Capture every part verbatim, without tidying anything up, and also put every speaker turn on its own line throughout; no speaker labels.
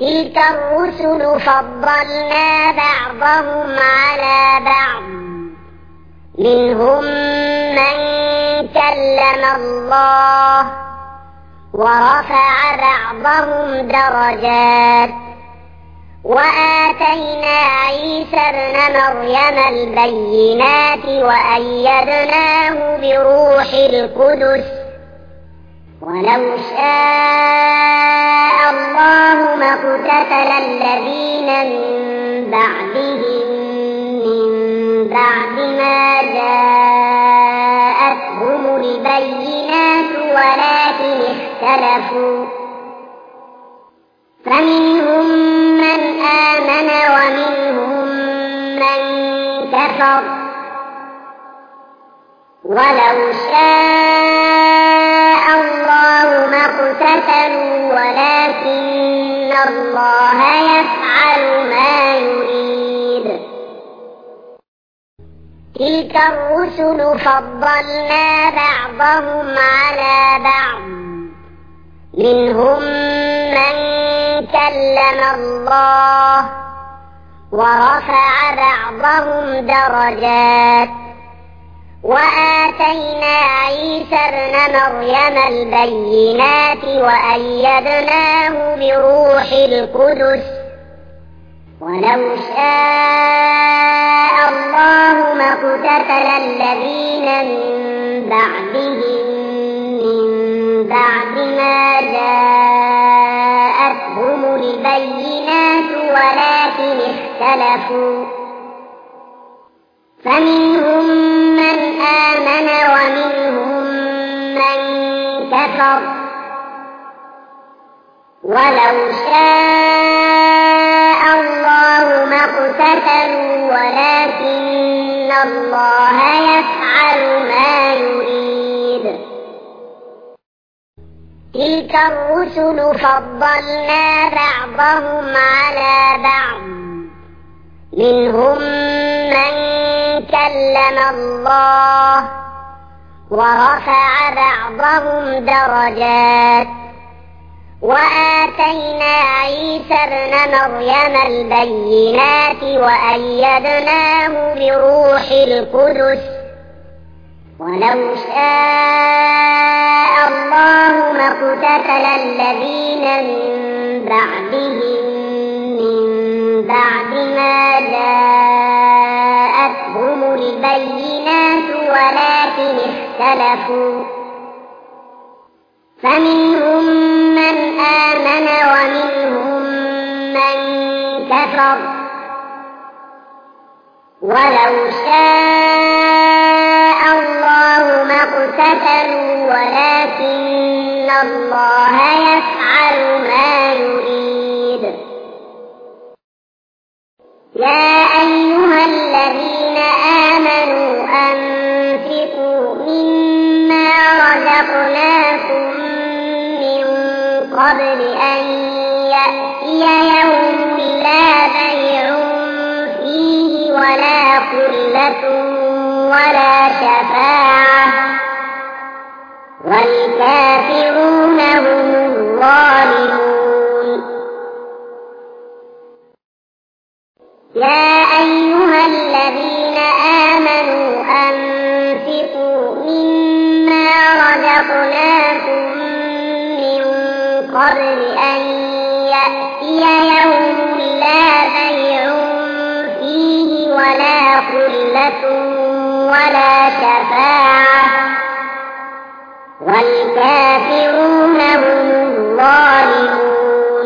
تلك الرسل فضلنا بعضهم على بعض منهم من كلم الله ورفع بعضهم درجات وآتينا عيسى ابن مريم البينات وأيدناه بروح القدس ولو شاء الله ما اقتتل الذين من بعدهم من بعد ما جاءتهم البينات ولكن اختلفوا فمنهم من آمن ومنهم من كفر ولو شاء الله ما اقتتلوا ولكن الله يفعل ما يريد تلك الرسل فضلنا بعضهم على بعض منهم من كلم الله ورفع بعضهم درجات وآتينا عيسى ابن مريم البينات وأيدناه بروح القدس ولو شاء الله ما اقتتل الذين من بعدهم من بعد ما جاءتهم البينات ولكن اختلفوا فمنهم من آمن ومنهم من كفر ولو شاء الله ما اقتتلوا ولكن الله يفعل ما يريد تلك الرسل فضلنا بعضهم على بعض منهم من كلم الله ورفع بعضهم درجات وآتينا عيسى ابن مريم البينات وأيدناه بروح القدس ولو شاء الله ما اقتتل الذين من بعدهم من بعد ما جاءتهم البينات ولكن اختلفوا فمنهم من آمن ومنهم من كفر ولو شاء الله ما اقتتلوا ولكن الله يفعل ما يريد يا أيها الذين آمنوا أنفقوا مما رزقناكم من قبل أن يأتي يوم لا بيع فيه ولا خلة ولا شفاعة والكافرون هم الظالمون يا أيها الذين آمنوا أنفقوا مما رزقناكم من قبل أن يأتي يوم لا بيع فيه ولا خلة ولا شفاعة والكافرون هم الظالمون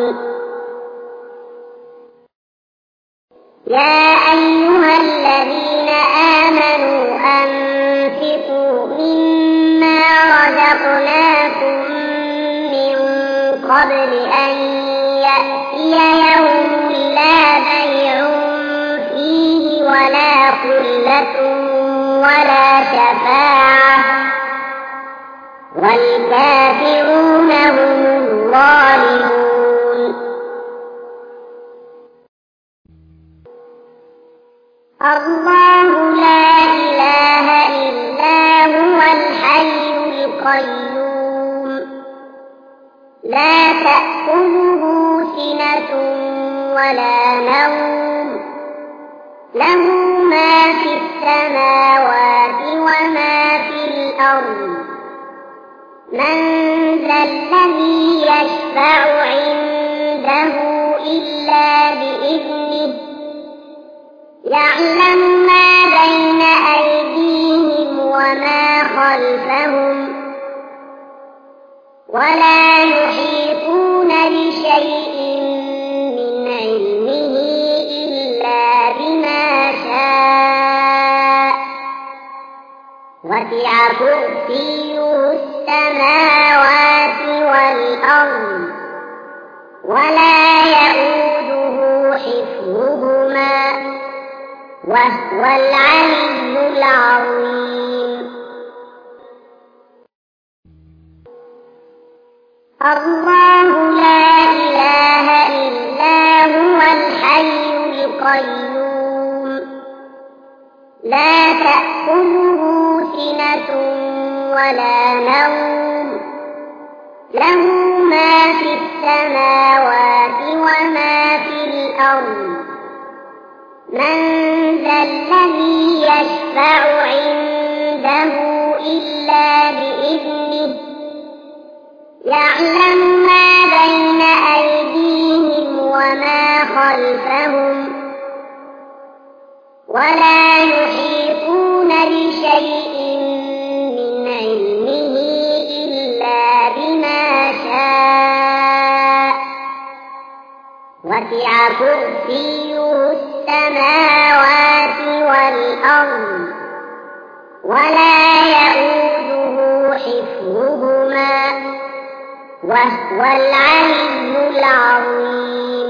يا أيها الذين آمنوا أنفقوا مما رزقناكم من قبل أن يأتي يوم لا بيع فيه ولا خلة ولا شفاعة والكافرون هم الظالمون الله لا إله إلا هو الحي القيوم لا تأخذه سنة ولا نوم له ما في السماوات وما في الأرض من ذا الذي يشفع عنده إلا بإذنه يعلم ما بين أيديهم وما خلفهم ولا يحيطون بشيء من علمه إلا بما شاء وسع كرسيه السماوات والأرض ولا يئوده حفظهما وهو العلي العظيم الله لا إله إلا هو الحي القيوم لا تأخذه سنة ولا نوم له ما في السماوات وما في الأرض من ذا الذي يشفع عنده إلا بإذنه يعلم ما بين أيديهم وما خلفهم ولا يحيطون بشيء من علمه إلا بما شاء وسع كرسيه السماوات والأرض ولا يئوده حفظهما وهو العلي العظيم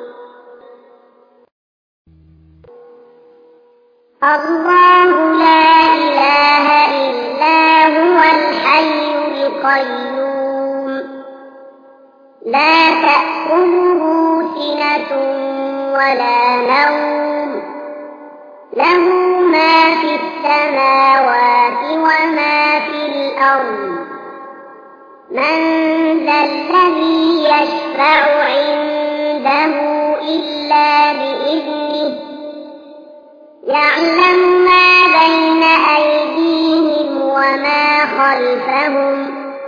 الله لا إله إلا هو الحي القيوم لا تأخذه سنة ولا نوم له ما في السماوات وما في الأرض من ذا الذي يشفع عنده إلا بإذنه يعلم ما بين أيديهم وما خلفهم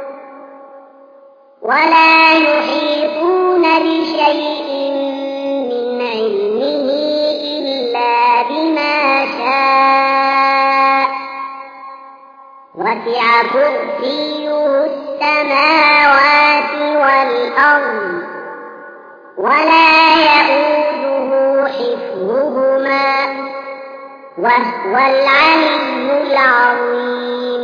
ولا يحيطون بشيء من علمه إلا بما شاء وسع كرسيه السماوات والأرض ولا يئوده حفظهما وهو العلي العظيم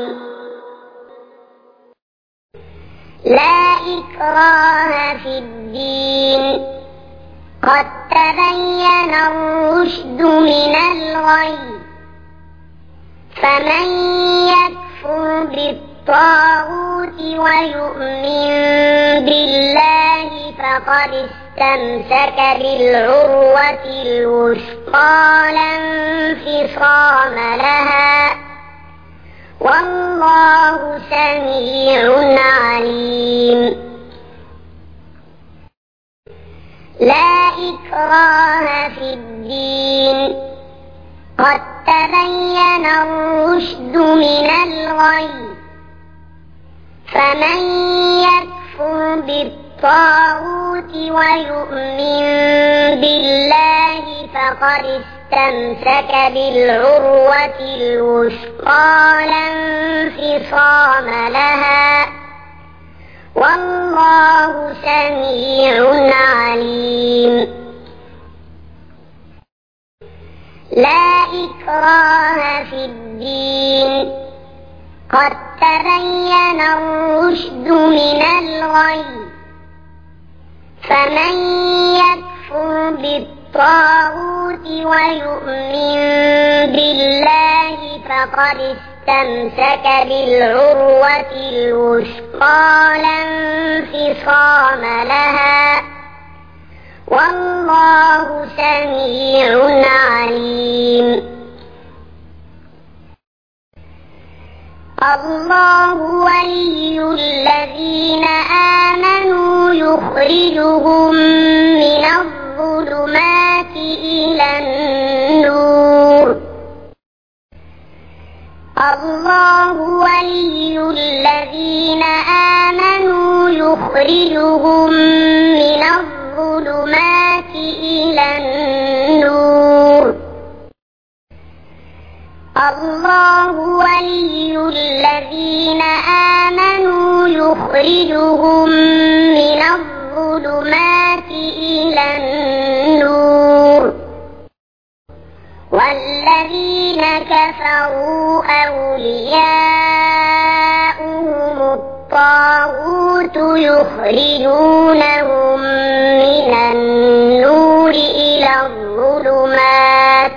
لا إكراه في الدين قد تبين الرشد من الغي فمن يكفر بالطاغوت ويؤمن بالله فقد استمسك بالعروة الوثقى لا انفصام لها والله سميع عليم لا إكراه في الدين قد تبين الرشد من الغي فمن يكفر بالطاغوت ويؤمن بالله فقد استمسك بالعروة الوثقى لا انفصام لها والله سميع عليم لا إكراه في الدين قد تبين الرشد من الغي فمن يكفر بالطاغوت ويؤمن بالله فقد استمسك بالعروة الوثقى لا انفصام لها والله سميع عليم الله ولي الذين آمنوا يخرجهم من الظلمات يخرجهم من الظلمات إلى النور. الله ولي الذين آمنوا يخرجهم من الظلمات إلى النور، والذين كفروا أولياؤهم الطاغوت يخرجونهم من النور إلى الظلمات،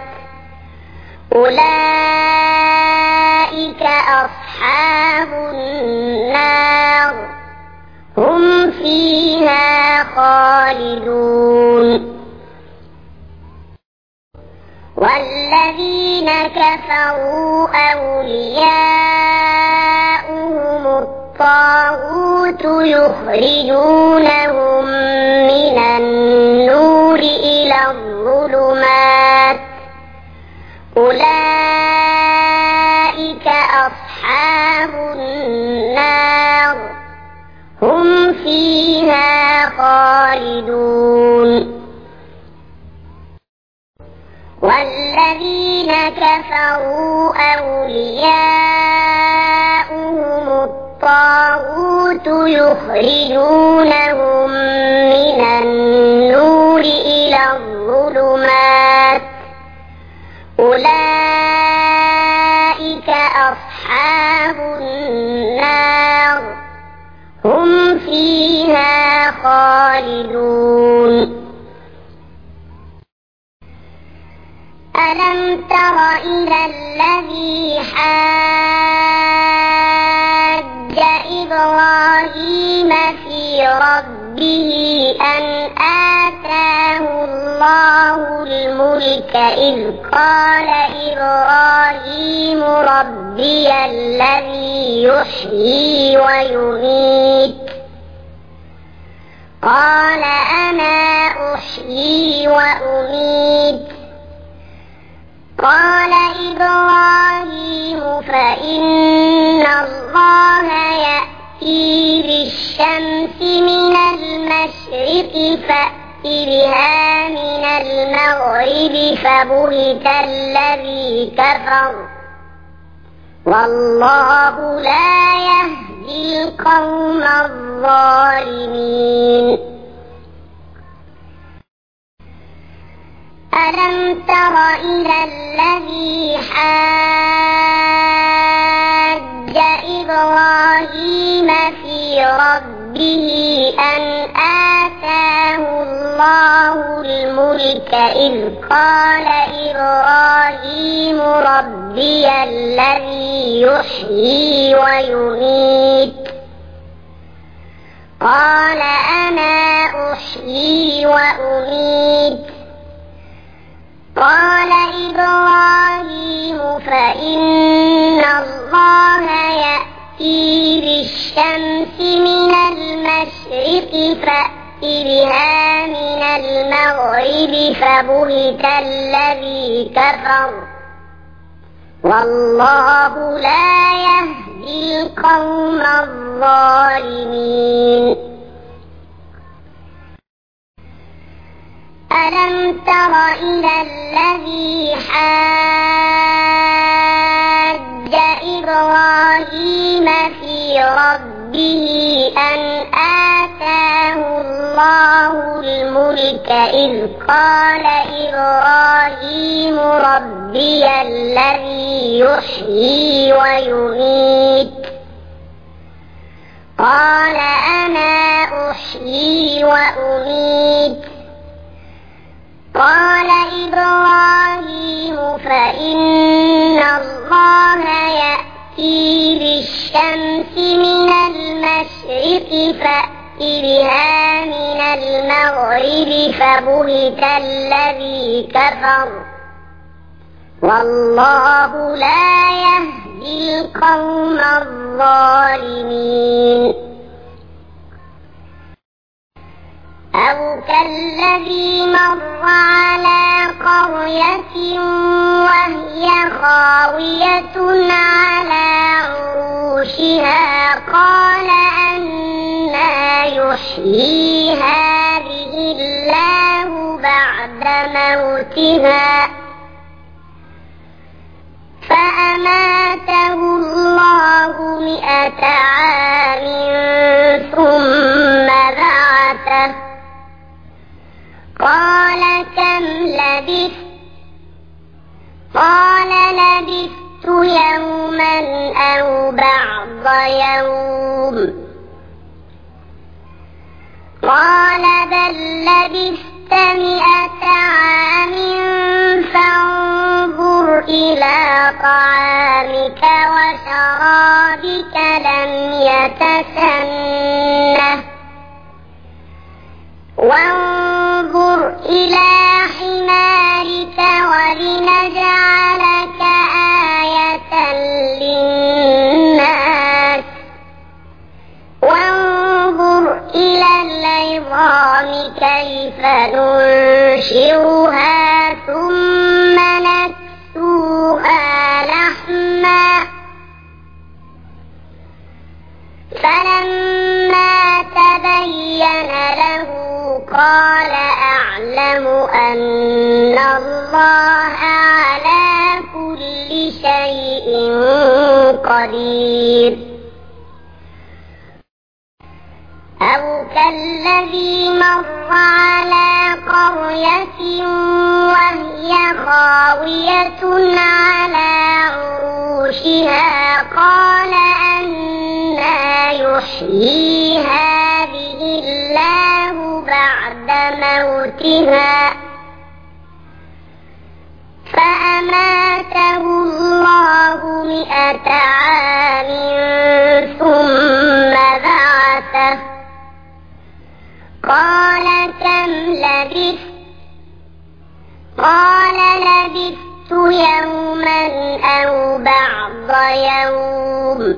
أولئك أصحاب النار هم فيها خالدون. والذين كفروا أولياؤهم الطاغوت يخرجونهم من النور إلى الظلمات، أولئك أصحاب النار هم فيها خالدون. والذين كفروا أولياؤهم الطاغوت يخرجونهم من النور إلى الظلمات، أولئك أصحاب النار هم فيها خالدون. ألم تر إلى الذي حاج إبراهيم في ربه أن آتاه الله الملك إذ قال إبراهيم ربي الذي يحيي ويميت، قال أنا أحيي وأميت، قال إبراهيم فإن الله يأتي بالشمس من المشرق فأت بها من المغرب فبهت الذي كفر، والله لا يهدي القوم الظالمين. ألم تر إلى الذي حاج إبراهيم في ربه أن آتاه الله الملك إذ قال إبراهيم ربي الذي يحيي ويميت، قال أنا أحيي وأميت، قال إبراهيم فإن الله يأتي بالشمس من المشرق فأت بها من المغرب فبهت الذي كفر، والله لا يهدي القوم الظالمين. ألم تر إلى الذي حاج إبراهيم في ربه أن آتاه الله الملك إذ قال إبراهيم ربي الذي يحيي ويميت، قال أنا أحيي وأميت، قال إبراهيم فإن الله يأتي بالشمس من المشرق فأت بها من المغرب فبهت الذي كفر، والله لا يهدي القوم الظالمين. أو كالذي مر على قرية وهي خاوية على عروشها قال أنى يحيي هذه الله بعد موتها فأماته الله مئة عام ثم بعثه قال كم لبثت قال لبثت يوما أو بعض يوم قال بل لبثت مئة عام فانظر إلى طعامك وشرابك لم يتسنه وانظر إلى حمارك ولنجعلك آية للناس وانظر إلى العظام كيف ننشرها ثم نكسوها لحما فلما تبين له قال أعلم أن الله على كل شيء قدير أو كالذي مر على قرية وهي خاوية على عروشها قال أنى يحيي هذه الله بعد موتها فأماته الله مئة عام ثم بعثه قال كم لبثت قال لبثت يوما أو بعض يوم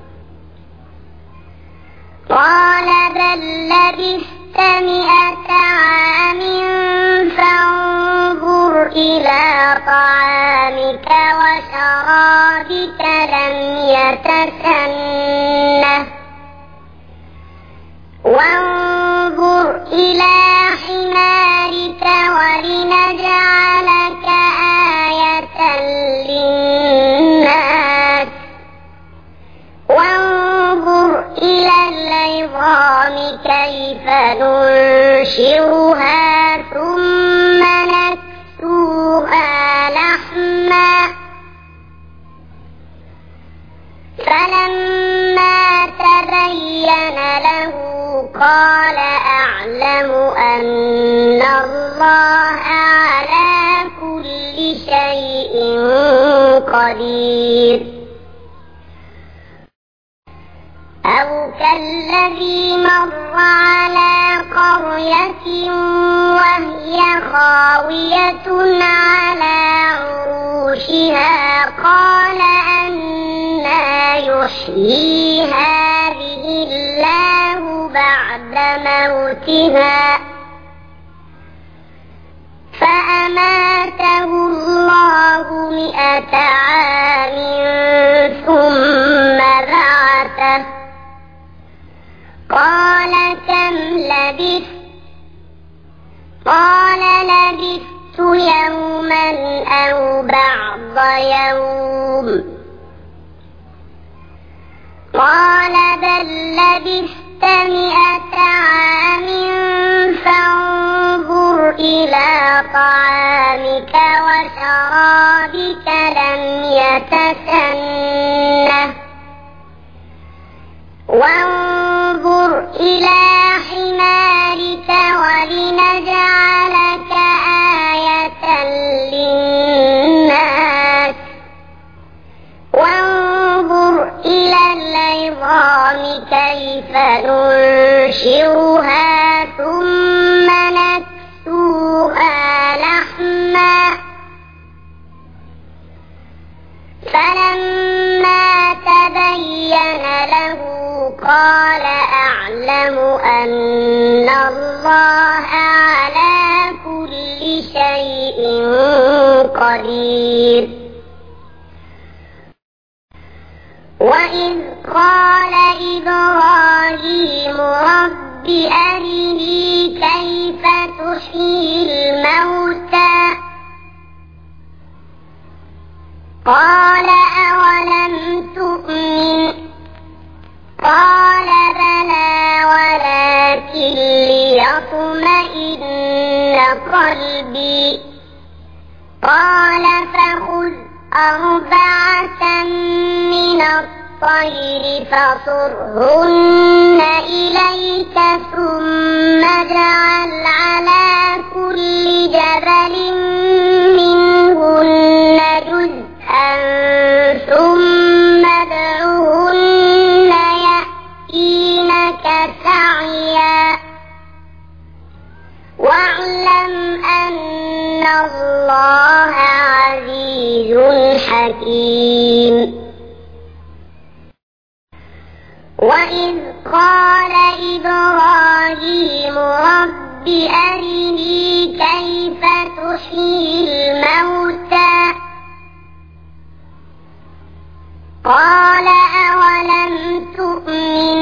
قال بل لبثت مئة عام فانظر إلى طعامك وشرابك لم يتسنه وانظر إلى حمارك ولنجعلك آية للناس وانظر إلى العظام كيف ننشرها ثم نكسوها لحما فلما تبين له قال أعلم أن الله على كل شيء قدير أو كالذي مر على قرية وهي خاوية على عروشها قال أنى يحيي هذه الله بعد موتها فأماته الله مئة عام ثم بعثه قال كم لبثت قال لبثت يوما أو بعض يوم قال بل لبثت مئة عام فانظر إلى طعامك وشرابك لم يتسنه وانظر إلى حمارك ولنجعلك آية للناس وانظر إلى العظام كيف ننشرها ثم نكسوها لحما فلما تبين له قال أعلم أن الله على كل شيء قدير وإذ قال إبراهيم رب أرني كيف تحيي الموتى قال أولم تؤمن قال بلى ولكن ليطمئن قلبي قال فخذ أربعة من الطير فصرهن إليك ثم اجعل على كل جبل منهن جزءا ثم ادعهن يأتينك سعيا واعلم أن الله عزيز حكيم وإذ قال إبراهيم رب أرني كيف تحيي الموتى قال أولم تؤمن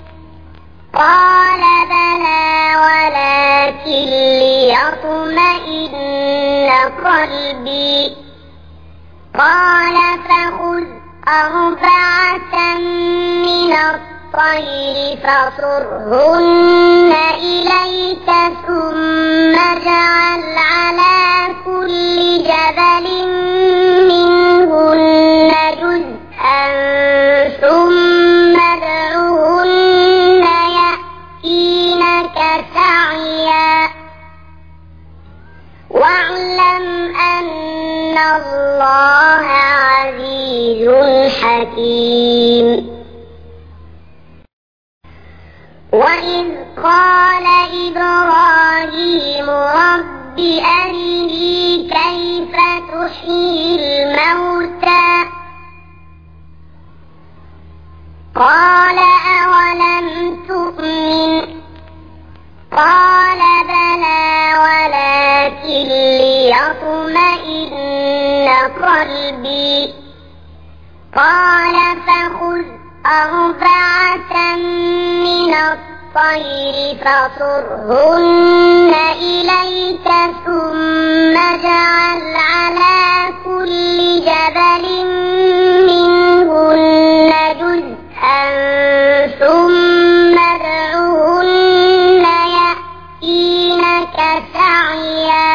قال بلى ولكن ليطمئن قلبي قال فخذ أربعة من الطير فصرهن إليك ثم اجعل على كل جبل منهن جزءا ثم ادعهن يأتينك سعيا واعلم أن الله عزيز حكيم وإذ قال إبراهيم رب أرني كيف تحيي الموتى قال أولم تؤمن قال بلى ولكن ليطمئن قلبي قال فخذ أربعة من الطير فصرهن إليك ثم اجعل على كل جبل منهن جزءا ثم ادعهن يأتينك سعيا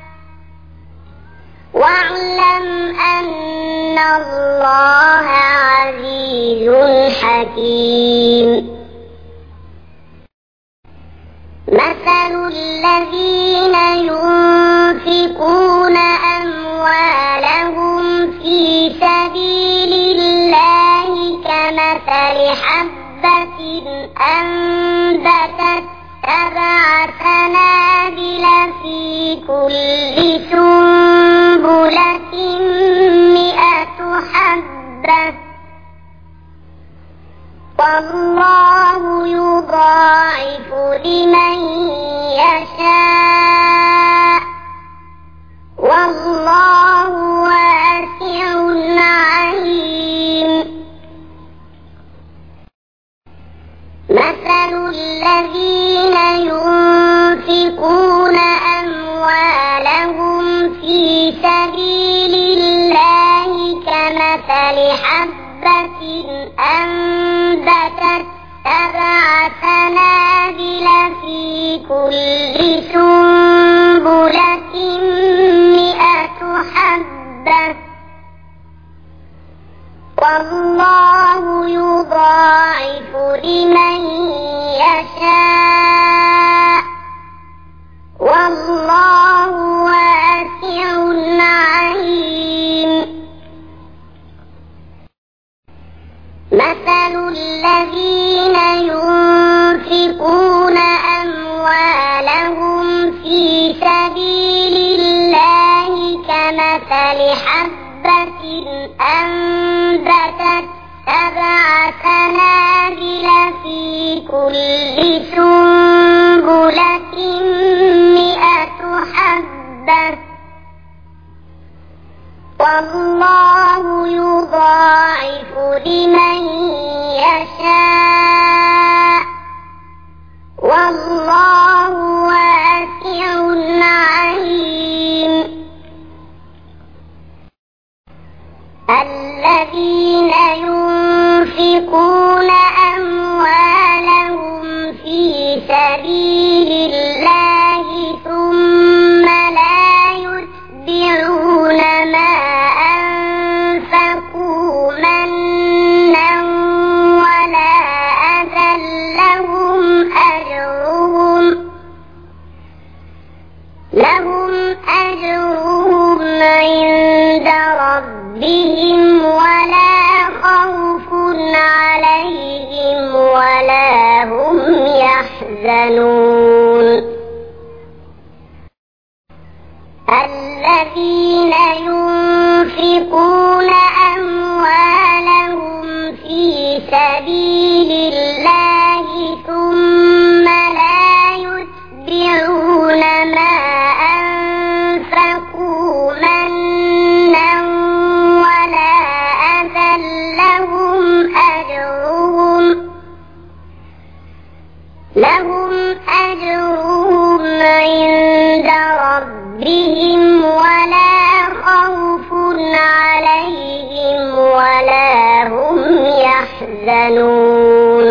واعلم أن الله عزيز حكيم مثل الذين ينفقون أموالهم في سبيل الله كمثل حبة أنبتت سبع سنابل في كل سنبلة مئة حبة والله يضاعف لمن يشاء والله واسع عليم مثل الذين ينفقون أموالهم في سبيل الله كمثل حبة أنبتت سبع سنابل في كل سنبلة مئة حبة والله يضاعف لمن يشاء والله واسع عليم مثل الذين ينفقون أموالهم في سبيل الله كمثل حبة أنبتت سبع سنابل في كل سنبلة مئة حبة والله يضاعف لمن يشاء والله واسع عليم. الذين ينفقون أموالهم في سبيل الله ثم لا يتبعون ما أنفقوا منا ولا أذى لهم أجرهم لهم أجرهم عند ربهم ولا خوف عليهم ولا هم يحزنون. الذين ينفقون أموالهم في سبيل الله ثم لا يتبعون ما أنفقوا منا ولا أذى لهم أجرهم لهم أجرهم عند ربهم ولا خوف عليهم ولا هم يحزنون.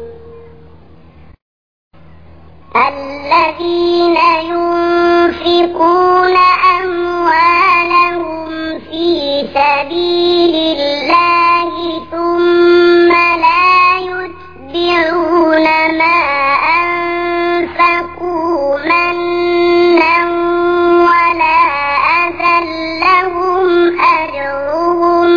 الذين ينفقون أموالهم في سبيل الله ثم لا يتبعون ما أنفقوا منا ولا أذى لهم أجرهم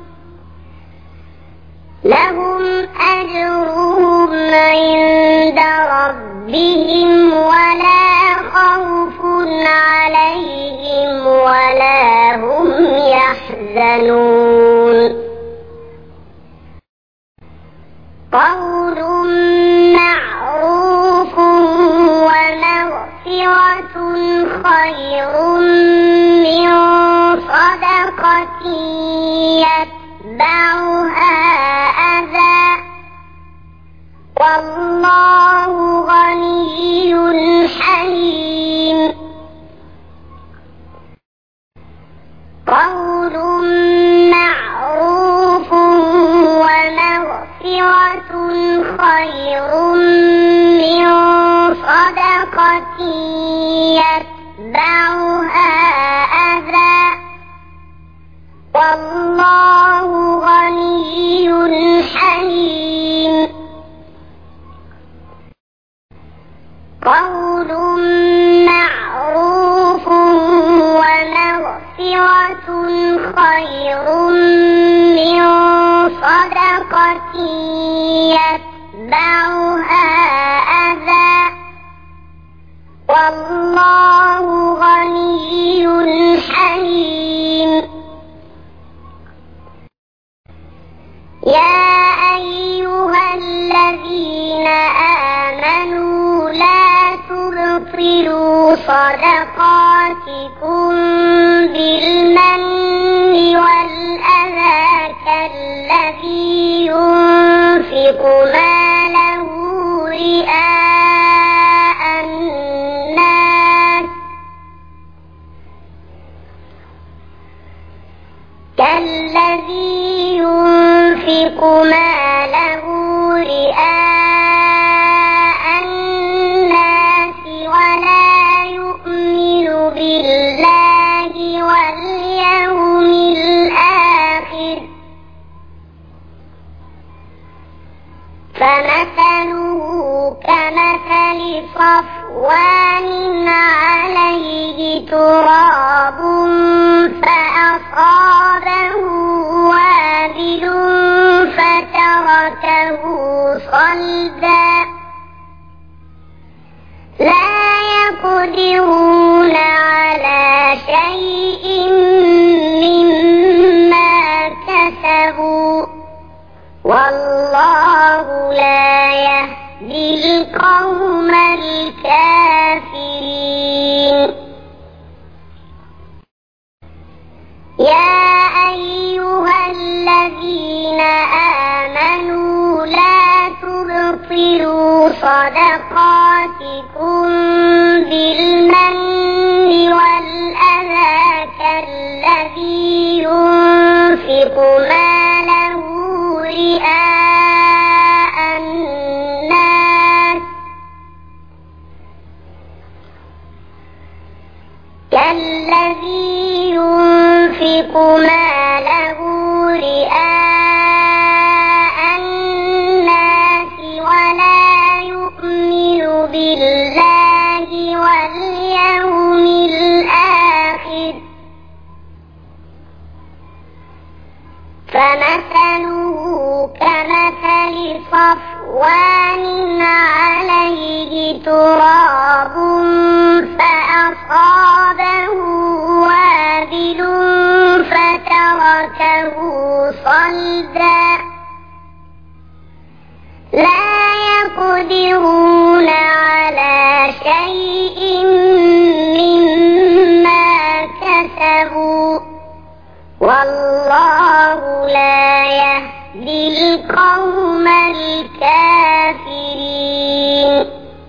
لهم أجرهم عند ربهم ولا خوف عليهم ولا هم يحزنون. قول معروف ومغفرة خير من صدقة يتبعها أذى والله غني حليم. قول معروف ومغفرة خير من صدقة يتبعها أذى والله غني حليم. قول معروف ومغفرة خير من صدقة يتبعها أذى والله غني حليم. يا أيها الذين آمنوا لا تبطلوا صدقاتكم بالمن والأذى كالذي ينفق ماله رئاء الناس كالذي ينفق ماله رئاء الناس ولا يؤمن بالله واليوم الآخر فمثله كمثل صفوان عليه تراب فأصابه وابل فتركه صلدا لا يقدرون على شيء مما كسبوا والله لا يهدي القوم الكافرين. يا أيها الذين آمنوا لا تبطلوا صدقات كالذي ينفق ماله رئاء الناس ولا يؤمن بالله واليوم الآخر فمثله كمثل صفوان عليه تراب فأصابه وابل فتركه صلدا لا يقدرون على شيء مما كسبوا والله لا يهدي القوم الكافرين.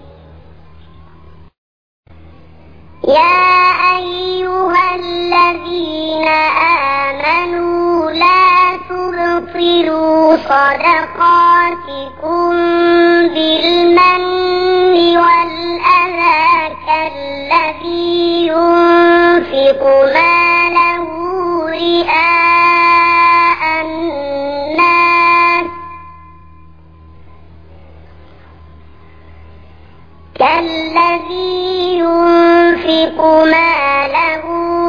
يا أيها الذين آمنوا لا تبطلوا صدقاتكم بالمن والأذى كالذي ينفق ماله رئاء الناس كالذي ينفق ماله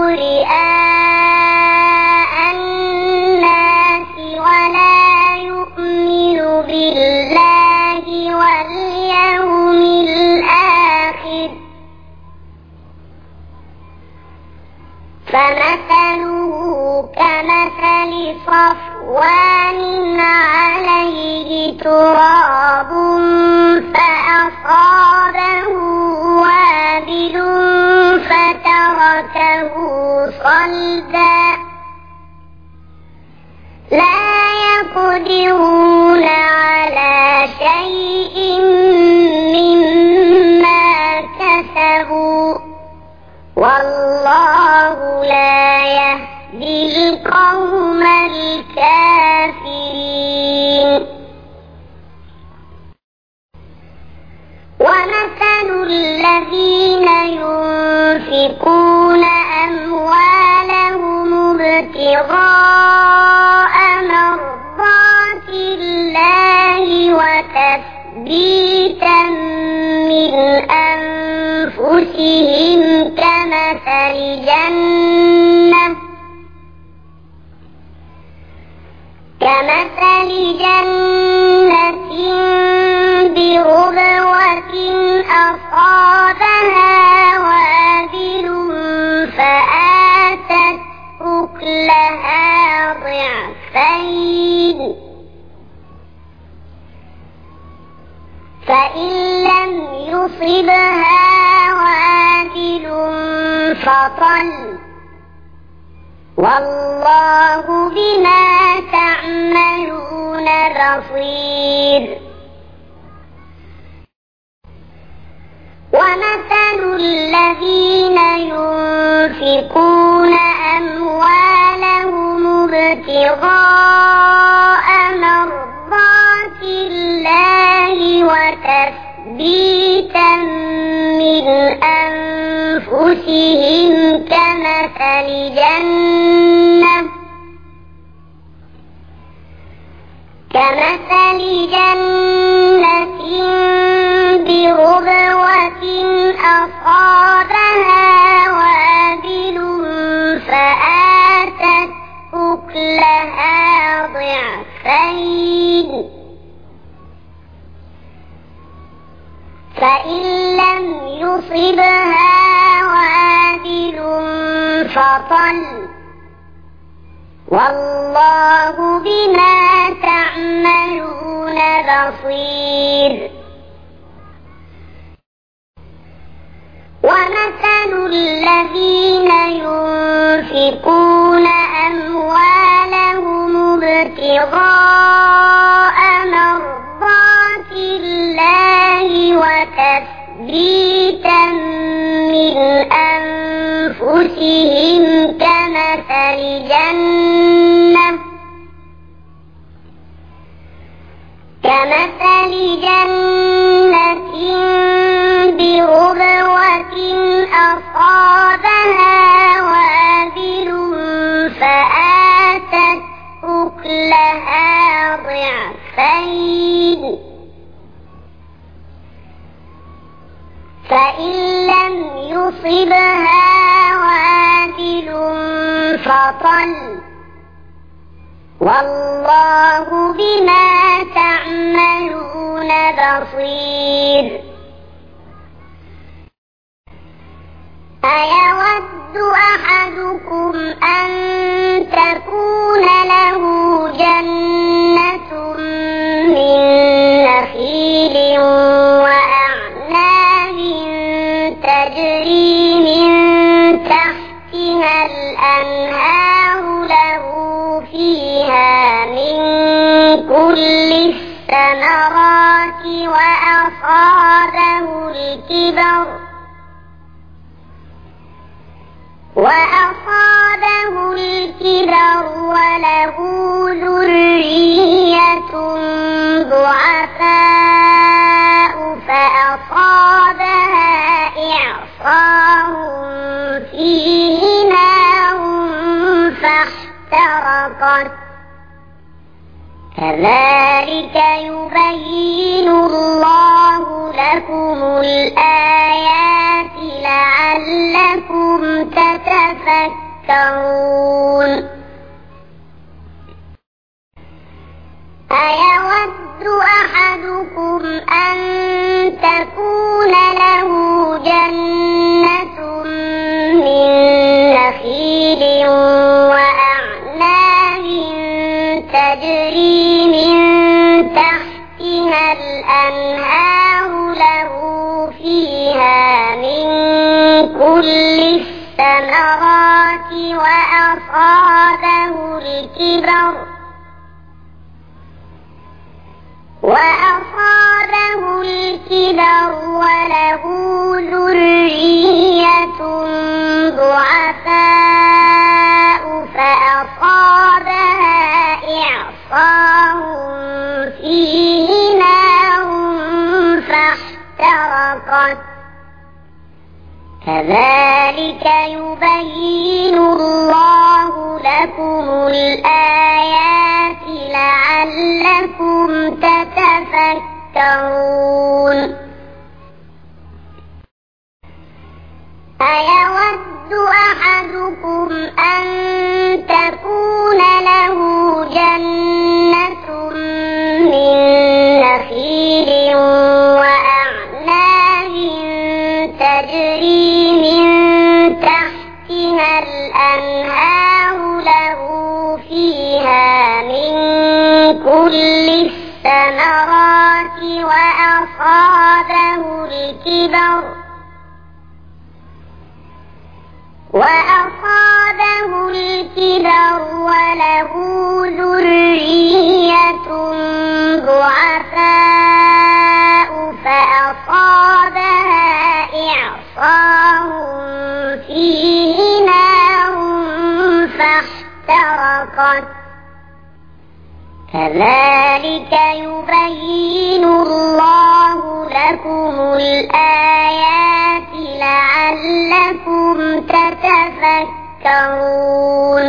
رئاء الناس ولا يؤمن بالله واليوم الآخر فمثله كمثل صفوان عليه تراب فأصابه وابل فتركه صلدا لا يقدرون على شيء مما كسبوا والله لا يهدي القوم الكافرين. ومثل الذين ينفقون أموالهم ابتغاء مرضات الله وتثبيتا من أنفسهم كمثل جنة كمثل جنة بربوة أصابها وابل فآتت أكلها ضعفين فإن لم يصبها وابل فطل والله بما تعملون بصير. ومثل الذين ينفقون أموالهم ابتغاء مرضات الله وتثبيتا من أنفسهم كمثل جنة كمثل جنة بربوة أصابها وابل فآتت أكلها ضعفين فإن لم يصبها وابل فطل والله بما تعملون بصير. ومثل الذين ينفقون أموالهم ابتغاء مرضات الله وتثبيتا من أنفسهم كمثل جنة كمثل جنة بربوة أصابها وإن لم يصبها وابل فطل والله بما تعملون بصير أيود أحدكم أن تكون له جنة من نخيل وأعناب تجري من تحتها الأنهار له فيها من كل الثمرات وأصابه الكبر وأصابه الكبر وله ذرية ضعفاء فأصابها إعصار فيه نار فاحترقت كذلك يبين الله لكم الآيات لعلكم تتفكرون أيود أحدكم أن تكون له جنة من نخيل وأعناب تجري من تحتها الأنهار له فيها من كل الثمرات وأصابه الكبر وأصابه الكبر وله ذرية ضعفاء فأصابها إعصار فيه نار فاحترقت كذلك يبين الله لكم الآيات لعلكم تتفكرون أيود أحدكم أن تكون له جنة من نخيل وأعناب تجري من تحتها الأنهار له فيها من كل الثمرات وأصابه الكبر وأصابه الكبر وله ذرية ضعفاء فأصابها إعصار فيه نار فاحترقت كذلك يبين الله لكم الآيات لعلكم تتفكرون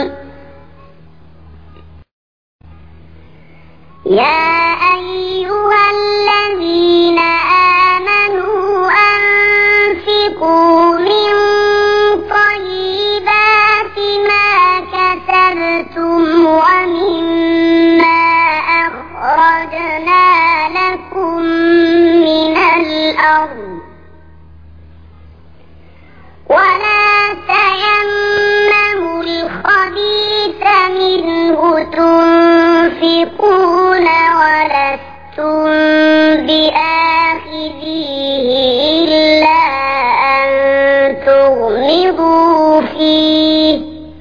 يا أيها الذين آمنوا أنفقوا من طيبات ما كسبتم ومما أخرجنا لكم من الأرض ولا تيمموا الخبيث منه تنفقون ولستم بآخذيه إلا أن تغمضوا فيه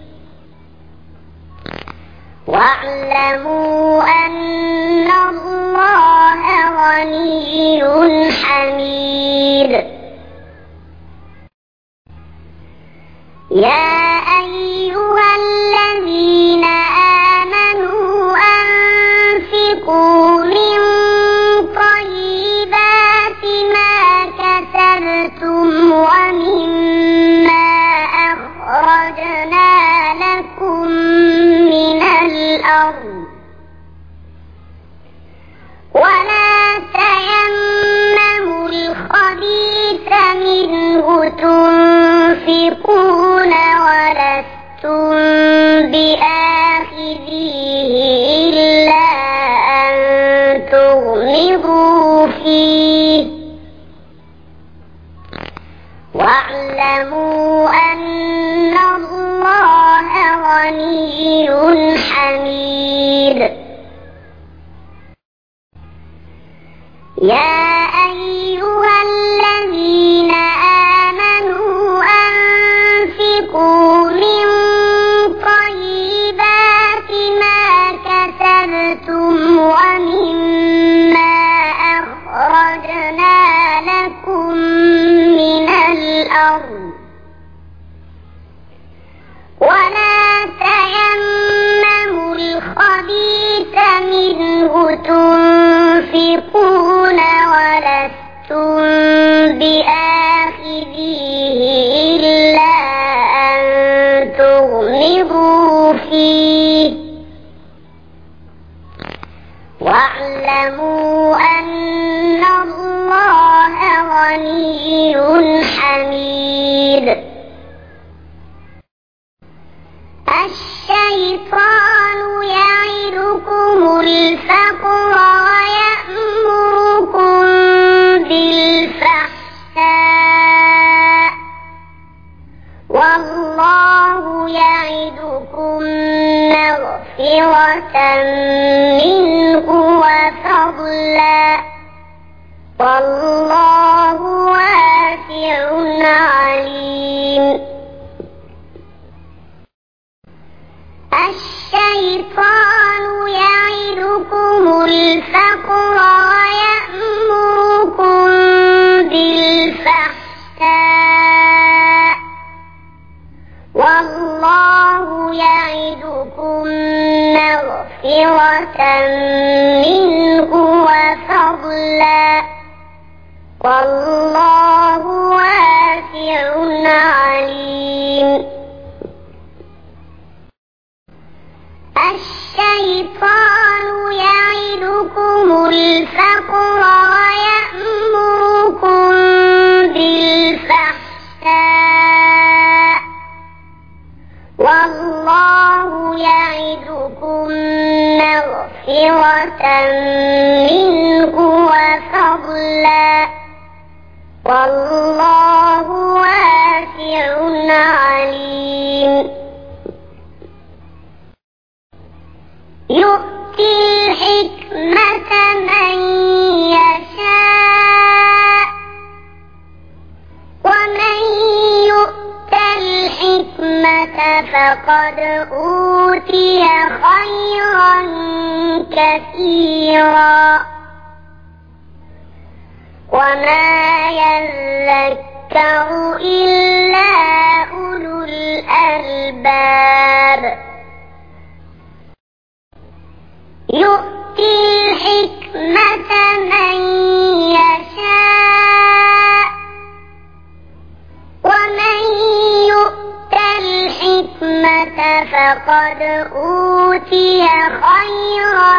واعلموا أن الله غني حميد يا أيها الذين آمنوا أنفقوا من طيبات ما كسبتم ومما أخرجنا لكم من الأرض ولا تيمموا الخبيث منه يا أيها الذين آمنوا أنفقوا من طيبات ما كسبتم ومما أخرجنا لكم من الأرض ولا تيمموا الخبيث منه تنفقون ولستم بآخذيه إلا أن تغمضوا فيه واعلموا أن الله غني حميد. الشيطان يعدكم الفقر ويأمركم بالفحشاء والله يعدكم مغفرة منه وفضلا والله واسع عليم. الشيطان يعدكم الفقر ويأمركم بالفحشاء والله يعدكم مغفرة منه وفضلا والله واسع عليم. الشيطان يعدكم الفقر ويأمركم بالفحشاء والله يعدكم مغفرة منه وفضلا والله واسع عليم. يؤتي الحكمة من يشاء ومن يؤت الحكمة فقد أوتي خيرا كثيرا وما يذكر إلا أولو الألباب. يؤتي الحكمة من يشاء ومن يؤت الحكمة فقد أوتي خيرا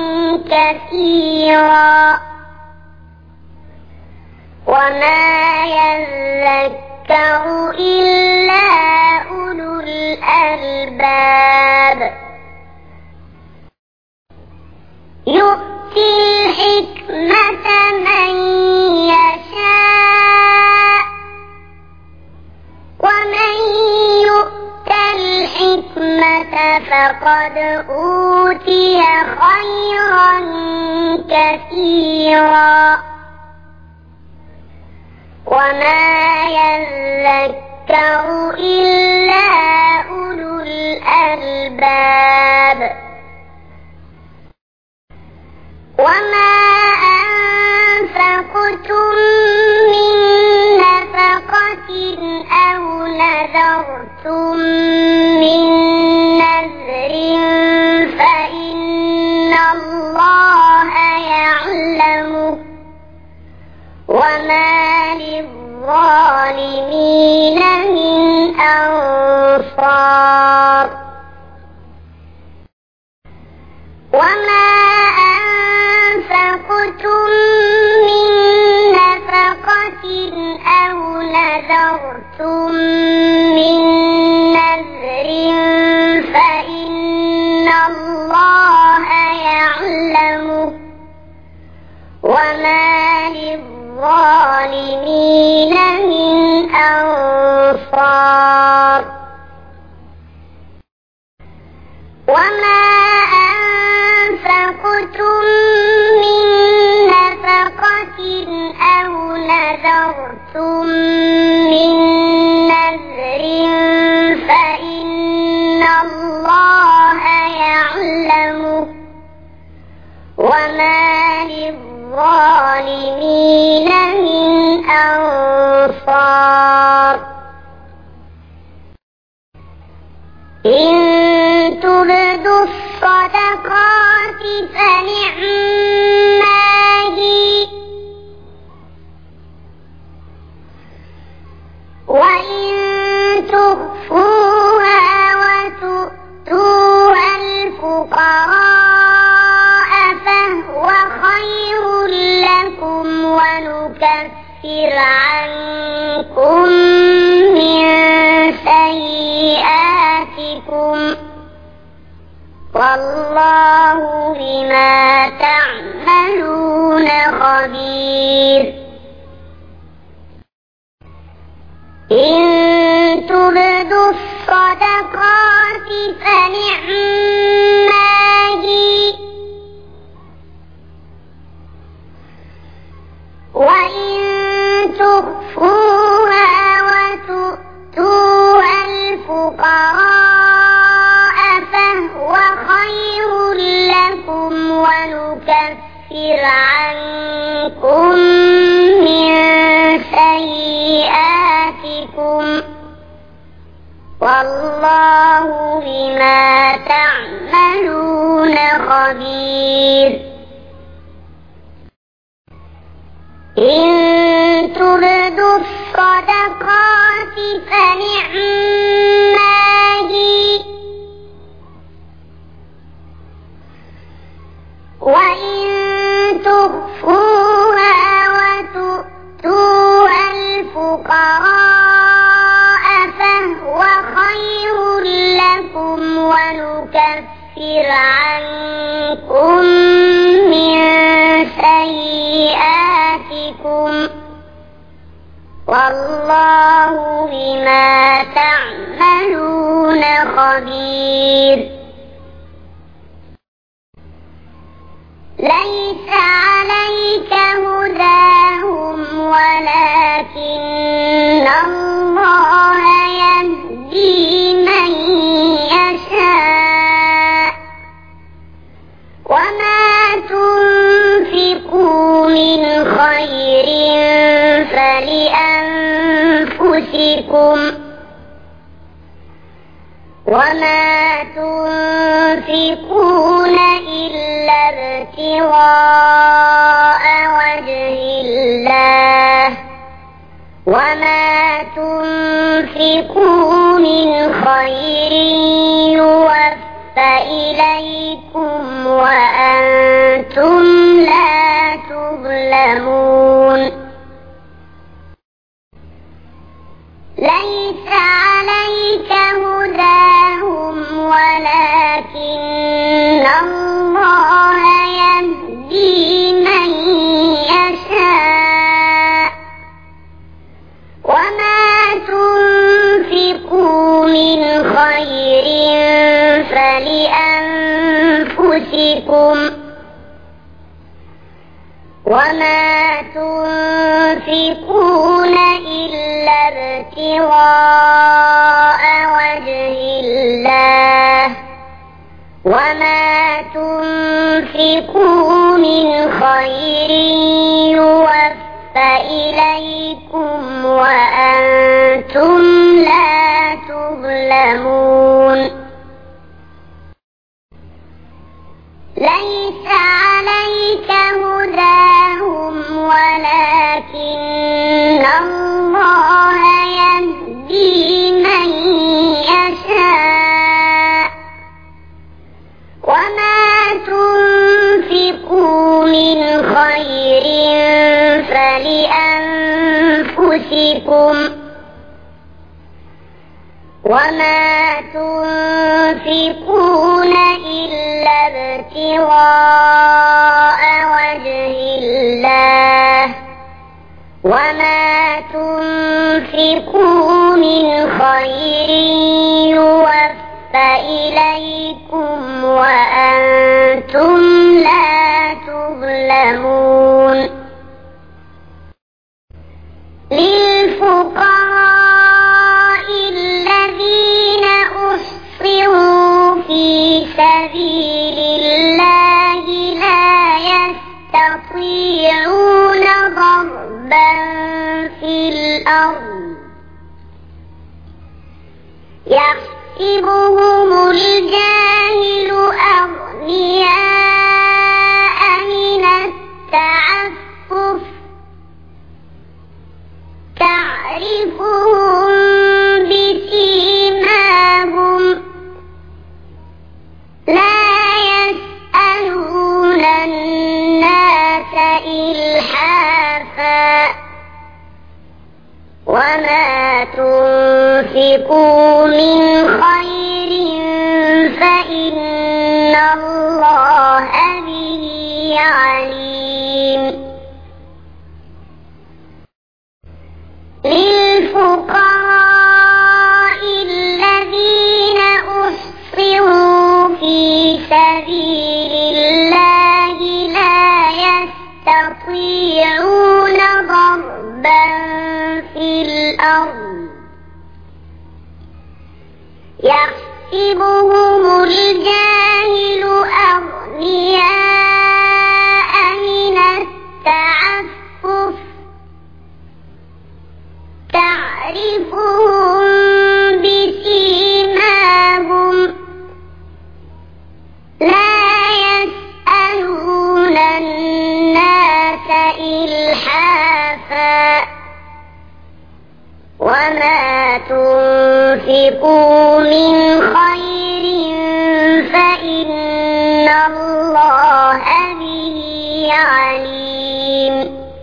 كثيرا وما يذكر إلا أولو الألباب. يؤتي الحكمة من يشاء ومن يؤت الحكمة فقد أوتي خيرا كثيرا وما يذكر إلا أولو الألباب. وما أنفقتم من نفقة أو نذرتم من نذر فإن الله يعلمه وما للظالمين من أنصار. وما أنفقتم من نفقة أو نذرتم من نذر فإن الله يعلمه وما للظالمين من أنصار. وما أنفقتم من نفقة نذرتم من نذر فإن الله يعلمه وما للظالمين من أنصار إن تبدوا الصدقات فنعما هي وإن تخفوها وتؤتوها الفقراء فهو خير لكم ونكفر عنكم من سيئاتكم والله بما تعملون خبير إن تبدوا الصدقات فنعما هي وإن تخفوها وتؤتوها الفقراء فهو خير لكم ونكفر عنكم من سيئاتكم والله بما تعملون خبير إن تبدوا الصدقات فنعما هي وإن تخفوها وتؤتوها الفقراء فهو خير لكم ونكفر عنكم من سيئاتكم والله بما تعملون خبير ليس عليك هداهم ولكن الله يهدي من يشاء وما تنفقوا من خير فلأنفسكم وما تنفقون إلا ابتغاء وجه الله وما تنفقوا من خير يوفى إليكم وأنتم لا تظلمون ليس عليك هداهم ولكن الله يهدي من يشاء وما تنفقوا من خير فلأنفسكم وما تنفقون إلا ابتغاء وجه الله وما تنفقوا من خير يوفى إليكم وأنتم لا تظلمون ليس عليك هداهم ولكن الله يهدي من يشاء وما تنفقوا من خير فلأنفسكم وما تنفقون إلا ابتغاء وجه الله وما تنفقوا من خير يوفى إليكم وأنتم لا تظلمون للفقراء الذين أحصروا في سبيل الله لا يستطيعون ضربا في الأرض يحسبهم الجاهل أغنياء من التعفف تعرفهم بسيماهم لا يسألون الناس إلحافا وما تنفقوا من خير فإن الله به عليم للفقراء الذين أحصروا في سبيل الله لا يستطيعون ضربا في الأرض يحسبهم الجاهل أغنياء من التعفف تعرفهم بسيماهم لا يسألون الناس إلحافا وما تنفقوا من خير فإن الله به عليم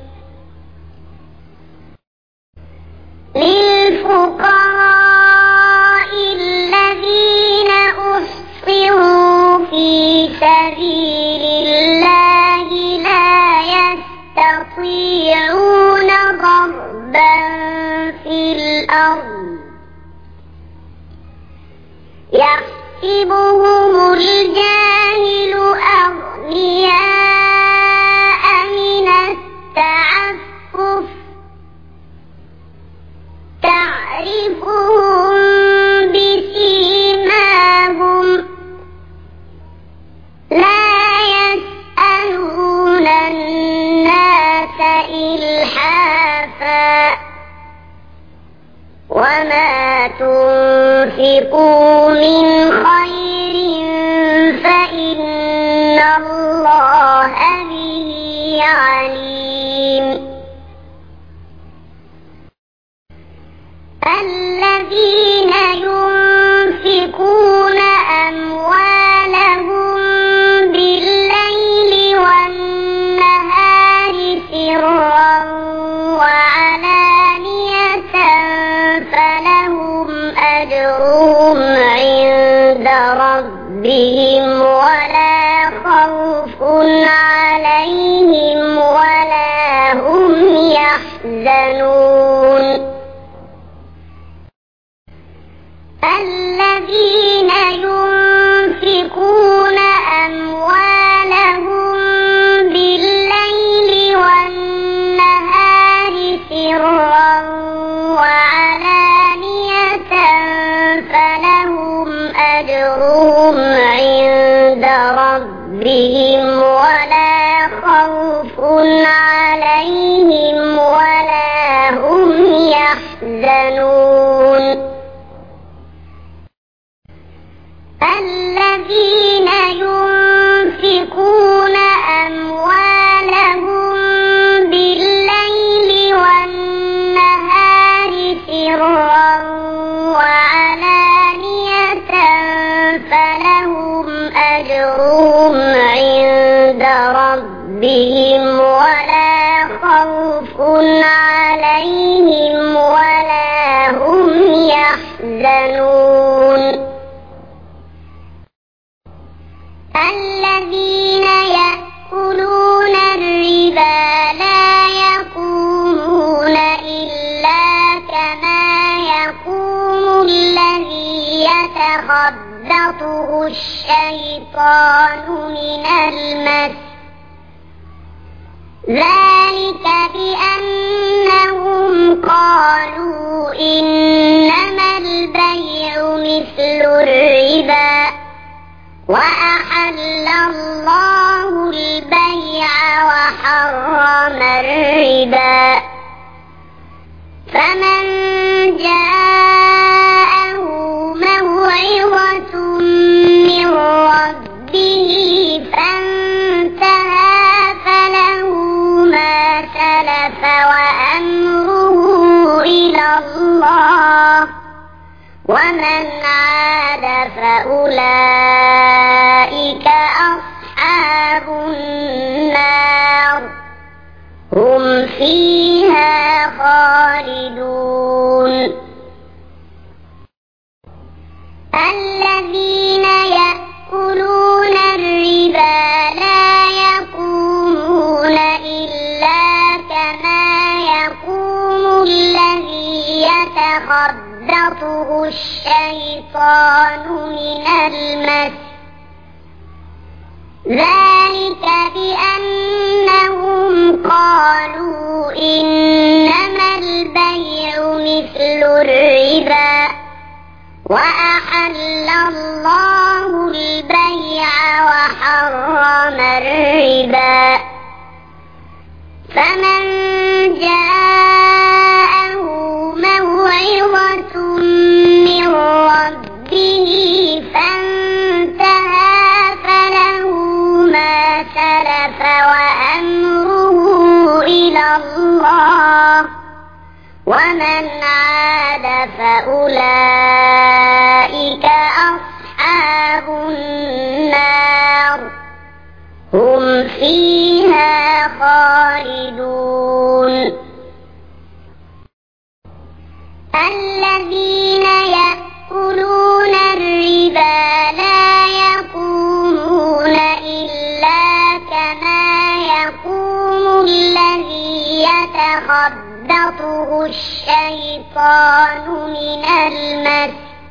للفقراء الذين أحصروا في سبيل الله لا يستطيعون ضربا في الأرض يحسبهم الجاهل أغنياء من التعفف تعرفهم بسيماهم لا يسألون الناس إلحافا وما تنفقوا من خير فإن الله به عليم الذين ينفقون أموالهم بالليل والنهار سرا وعلانية فلهم أجرهم عند ربهم ولا خوف عليهم ولا هم يحزنون الذين ينفقون أموالهم بالليل والنهار سرا وعلانية فلهم أجرهم عند ربهم ولا خوف عليهم ولا هم يحزنون الذين ينفقون أموالهم بالليل والنهار سرا وعلانية فلهم أجرهم عند ربهم ولا خوف عليهم ولا هم يحزنون الذين يأكلون الربا لا يقومون إلا كما يقوم الذي يتخبطه الشيطان من المس ذلك بأنهم قالوا إنما البيع مثل الربا وأحل الله البيع وحرم الربا فمن جاءه موعظة من ربه فانتهى فله ما سلف وأمره إلى الله ومن عاد فأولئك أصحاب النار هم فيها خالدون الذين يأكلون الربا لا يقومون إلا كما يقوم الذي يتخبطه الشيطان من المس ذلك بأنهم قالوا إنما البيع مثل الربا وأحل الله البيع وحرم الربا فمن جاءه موعظة من ربه فانتهى فله ما سلف وأمره إلى الله ومن عاد فأولئك أصحاب النار هم فيها خالدون الذين يأكلون الربا لا يقومون إلا كما يقوم الذي يتخبطه الشيطان من المس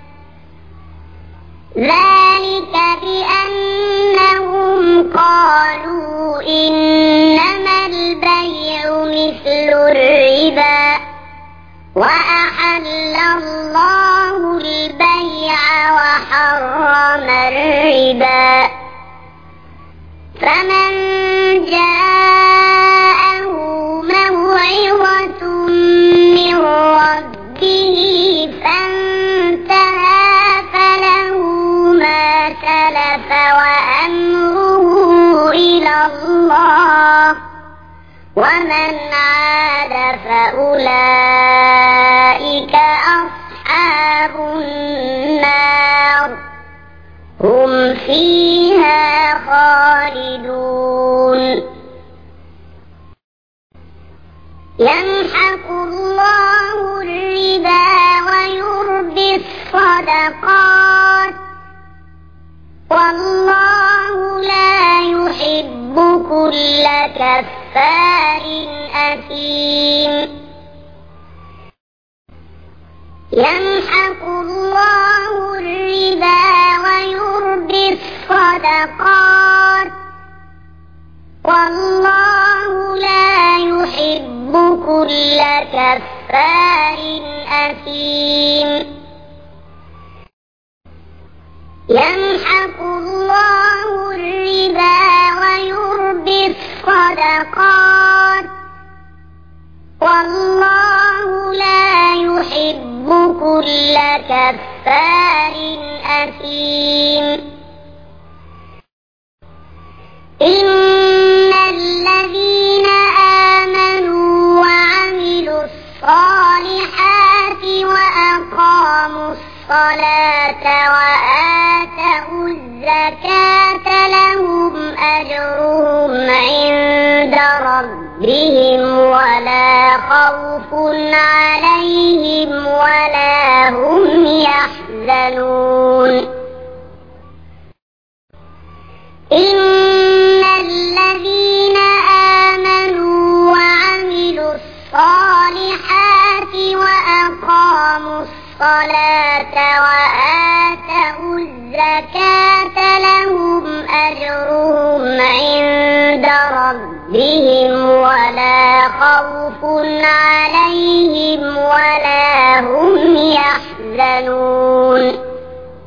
ذلك بأنهم قالوا إنما البيع مثل الربا وأحل الله البيع وحرم الربا فمن جاءه موعظة من ربه فانتهى فله ما سلف وأمره إلى الله ومن عاد فأولئك أصحاب النار هم فيها خالدون يمحق الله الربا ويربي الصدقات والله لا يحب كل كفار أثيم يمحق الله الربا ويربي الصدقات والله لا يحب كل كفار أثيم يمحق الله الربا ويربي الصدقات والله لا يحب كل كفار أثيم إن الذين آمنوا وعملوا الصالحات وأقاموا الصلاة وآتوا الزكاة لهم أجرهم عند ربهم ولا خوف عليهم ولا هم يحزنون إن الذين آمنوا وعملوا الصالحات وأقاموا الصلاة وآتوا الزكاة لهم أجرهم عند ربهم ربهم ولا خوف عليهم ولا هم يحزنون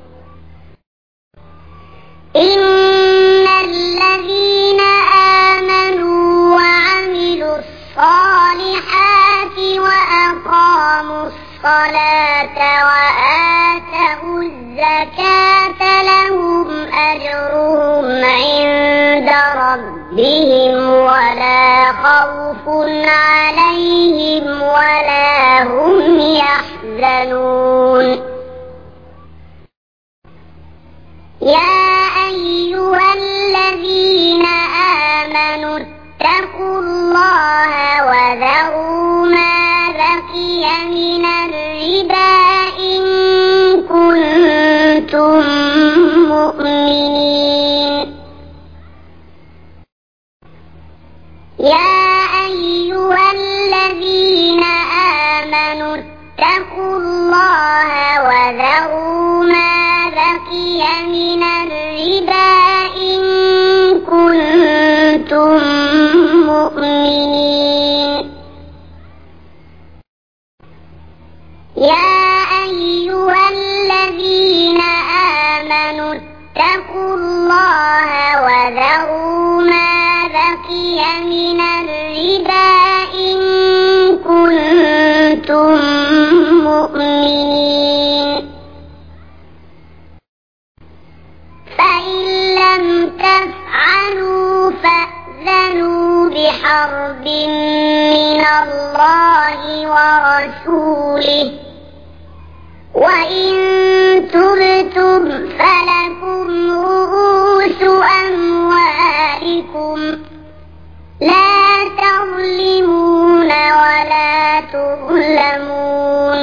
إن الذين آمنوا وعملوا الصالحات وأقاموا الصلاة وآتوا الزكاة لهم أجرهم عند ربهم ولا خوف عليهم ولا هم يحزنون يا أيها الذين آمنوا اتقوا الله وذروا ما بقي من الربا إن كنتم مؤمنين يا أيها الذين آمنوا اتقوا الله وذروا ما بقي من الربا إن كنتم مؤمنين يا أيها الذين آمنوا اتقوا الله وذروا ما بقي من الربا إن كنتم مؤمنين فإن لم تفعلوا فأذنوا بحرب من الله ورسوله وإن تبتم فلكم رؤوس أموالكم لا تظلمون ولا تظلمون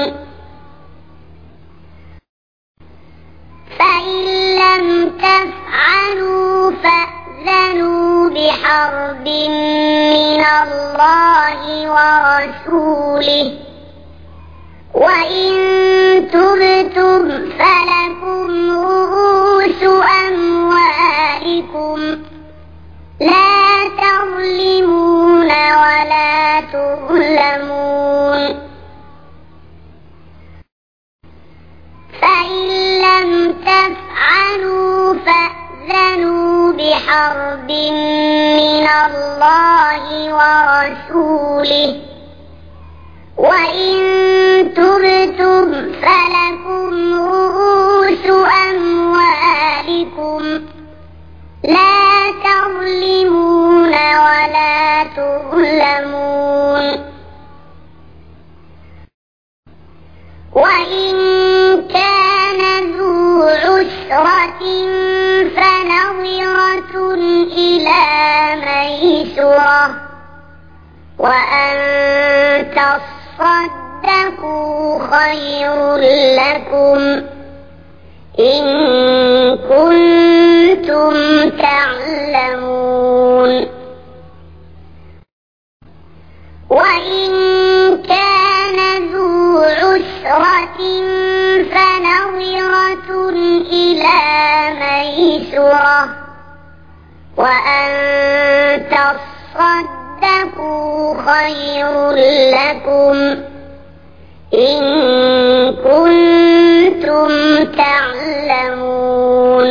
فإن لم تفعلوا فأذنوا بحرب من الله ورسوله وإن تبتم فلكم رؤوس أموالكم لا تظلمون ولا تظلمون فإن لم تفعلوا فأذنوا بحرب من الله ورسوله وإن تبتم فلكم رؤوس أموالكم لا تظلمون ولا تظلمون وإن كان ذو عسرة فنظرة إلى ميسرة وأن تصدقوا خير لكم إن كنتم تعلمون وإن كان ذو عسرة فنظرة إلى ميسرة وأن تصدقوا خير لكم إن كنتم تعلمون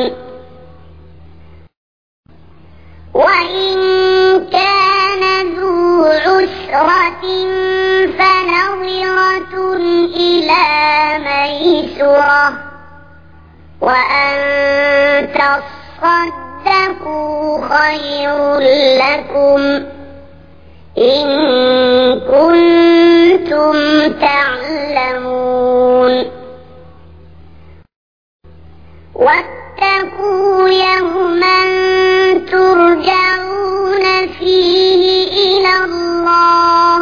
وإن كان ذو عسرة فنظرة إلى ميسرة وأن تصدقوا خير لكم إن كنتم تعلمون واتقوا يوما ترجعون فيه إلى الله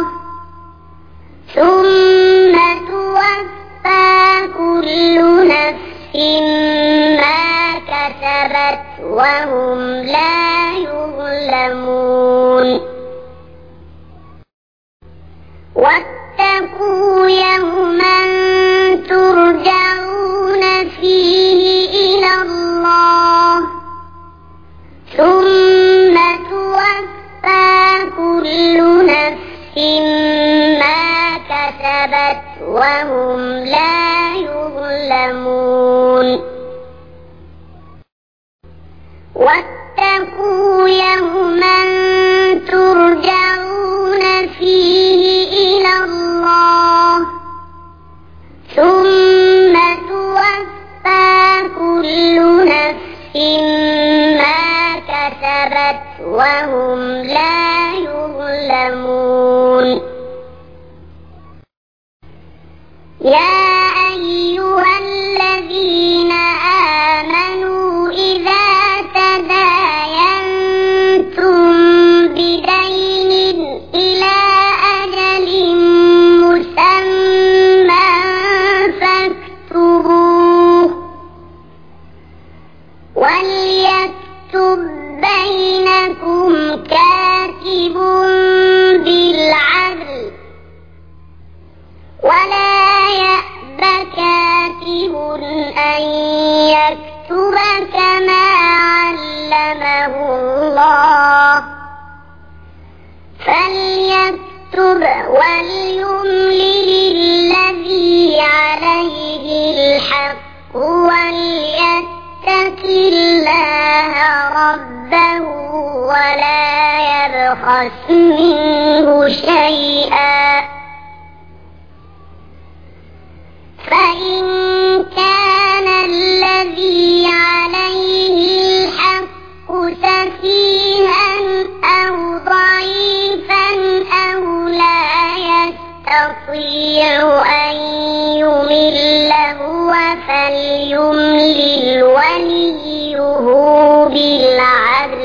ثم توفى كل نفس ما كسبت وهم لا يظلمون واتقوا يوما ترجعون فيه إلى الله ثم توفى وهم لا يظلمون واتقوا يوما ترجعون فيه إلى الله ثم توفى كل نفس ما كسبت وهم لا يظلمون يا أيها الذين آمنوا إذا تداينتم بدين إلى أجل مسمى فاكتبوه وليكتب بينكم كاتب بالعدل ولا يأب كاتب أن يكتب كما علمه الله فليكتب وليملل الذي عليه الحق وليتق الله ربه ولا يبخس منه شيئا فإن كان الذي عليه الحق سفيها أو ضعيفا أو لا يستطيع أن يمل هو فليملل وليه بالعدل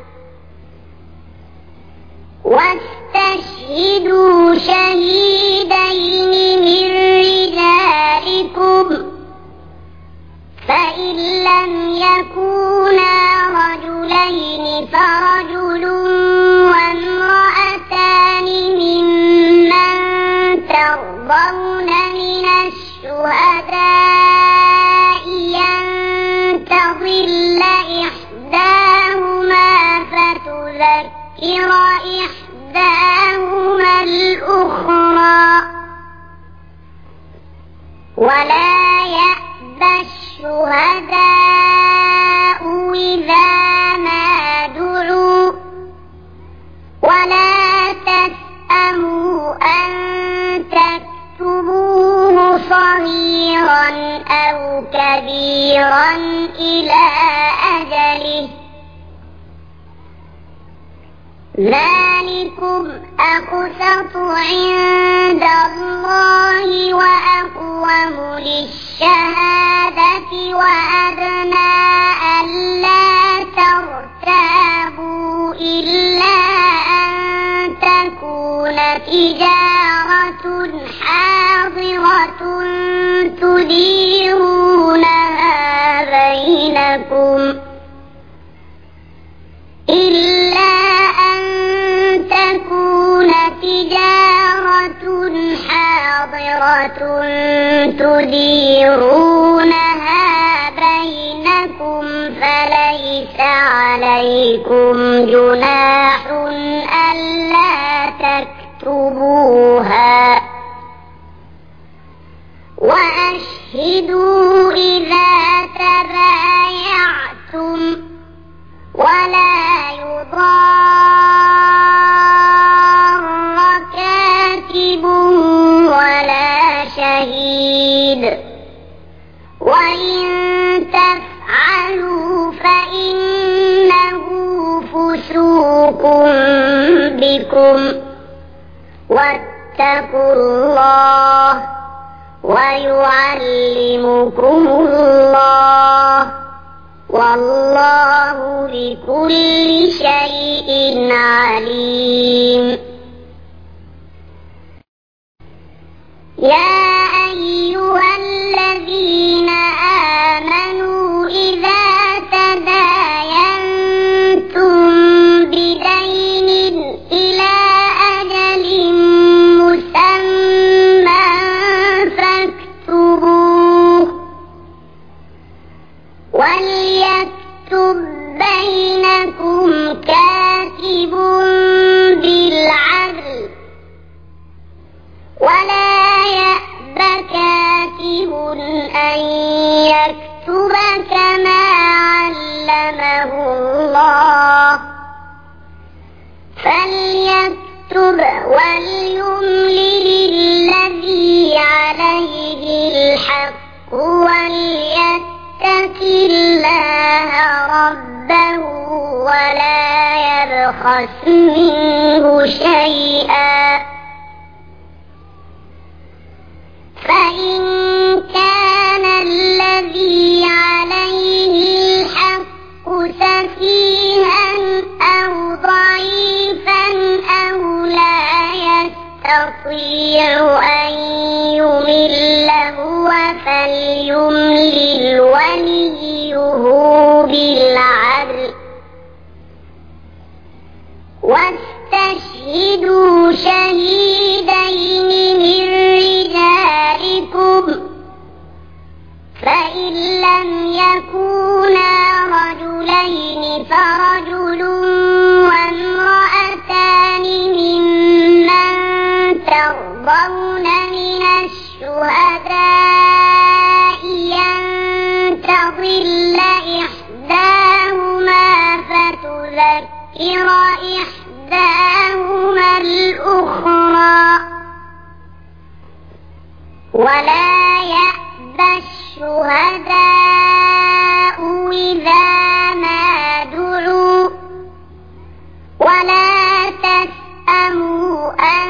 واستشهدوا شهيدين من رجالكم فإن لم يكونا رجلين فرجل وامرأتان ممن ترضون من الشهداء أن تضل إحداهما فتذكر إحداهما الأخرى ولا يأبى الشهداء إذا ما دعوا ولا تسأموا أن تكتبوه صغيرا أو كبيرا إلى أجله ذلكم أقسط عند الله وأقوم للشهادة وأدنى ألا ترتابوا إلا أن تكون تجارة حاضرة تديرونها بينكم إلا أن تكون تجارة حاضرة تديرونها بينكم فليس عليكم جناح ألا تكتبوها وأشهدوا إذا تبايعتم ولا يضار كاتب ولا شهيد وإن تفعلوا فإنه فسوق بكم واتقوا الله ويعلمكم الله والله بكل شيء عليم يا أيها الذين آمنوا إذا تداينتم بدين إلى أجل مسمى فاكتبوه وليكتب بينكم كاتب بالعدل ولا يأبى أن يكتب كما علمه الله فليكتب وليملل الذي عليه الحق وليتق الله ربه ولا يبخس منه شيئا فإن كان الذي عليه الحق سفيها أو ضعيفا أو لا يستطيع أن يمل هو فليملل وليه بالعدل واستشهدوا شهيدين من رجالكم فإن لم يكونا رجلين فرجل وامرأتان ممن ترضون من الشهداء أن تضل إحداهما فتذكر إحداهما الأخرى ولا يأبى الشهداء إذا ما دعوا ولا تسأموا أن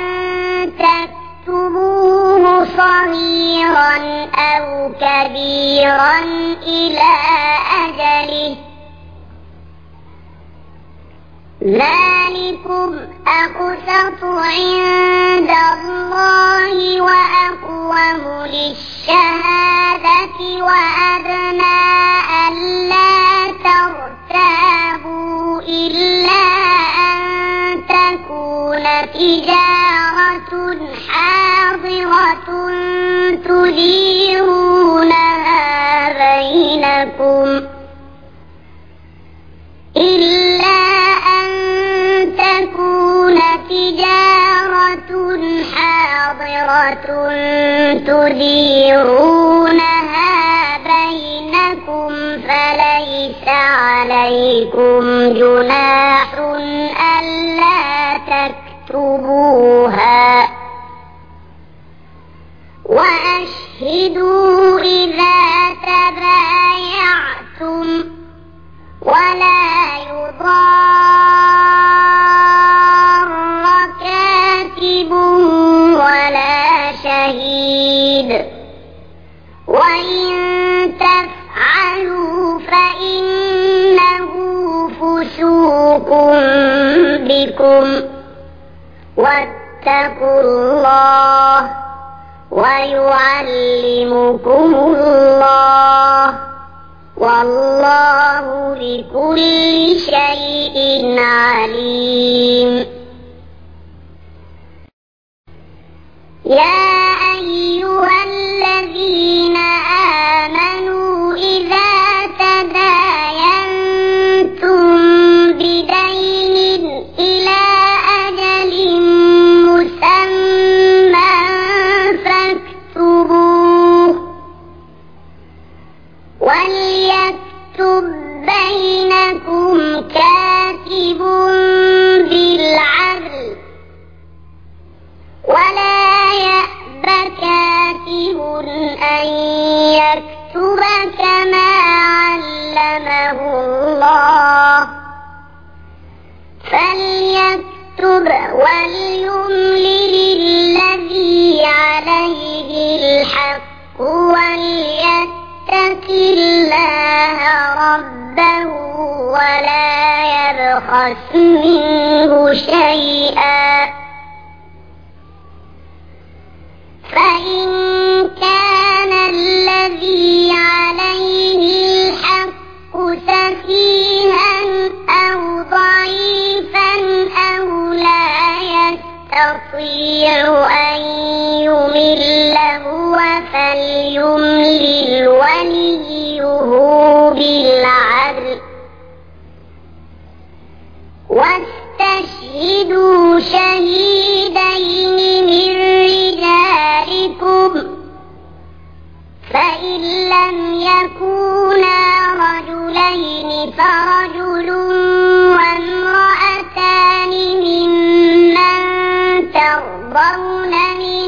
تكتبوه صغيرا أو كبيرا إلى أجله ذلكم أقسط عند الله وأقوم للشهادة وأدنى ألا ترتابوا إلا أن تكون تجارة حاضرة تديرونها بينكم إلا أن تكون تجارة حاضرة تديرونها بينكم فليس عليكم جناح ألا تكتبوها وأشهدوا إذا تبايعتم ولا يضار كاتب ولا شهيد وإن تفعلوا فإنه فسوق بكم واتقوا الله ويعلمكم الله والله بكل شيء عليم يا أيها الذين آمنوا إذا تداينتم بدين إلى أجل مسمى فاكتبوه وليكتب بينكم كاتب بالعدل ولا يأب كاتب أن يكتب كما علمه الله فليكتب وليملل الذي عليه الحق وليتق الله ربه ولا يبخس منه شيئا فإن كان الذي عليه الحق سفيها أو ضعيفا أو لا يستطيع أن يمل هو فليملل وليه بالعدل واستشهدوا شهيدين من رجالكم فإن لم يكونا رجلين فرجل وامرأتان ممن ترضون من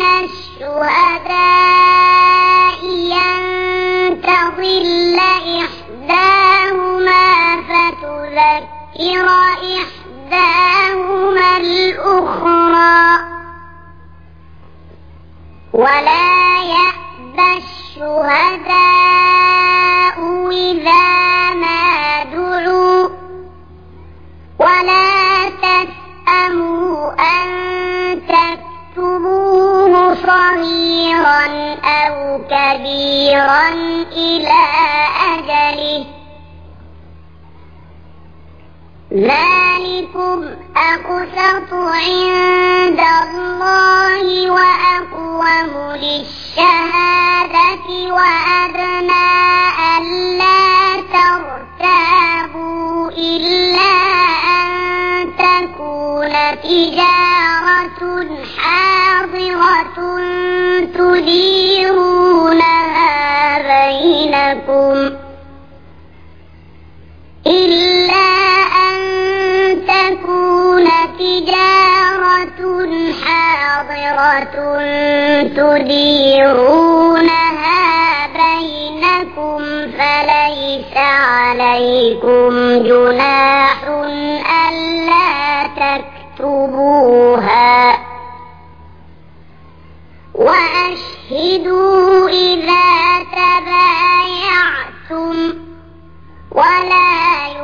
الشهداء أن تضل إحداهما فتذكر إحداهما الأخرى ولا يأبى الشهداء إذا ما دعوا ولا تسأموا أن تكتبوه صغيرا أو كبيرا إلى أجله ذلكم أقسط عند الله وأقوم للشهادة وأدنى ألا ترتابوا إلا أن تكون تجارة حاضرة تديرونها بينكم إلا أن تكون تجارة حاضرة تديرونها بينكم فليس عليكم جناح ألا تكتبوها وأشهدوا إذا تبايعتم ولا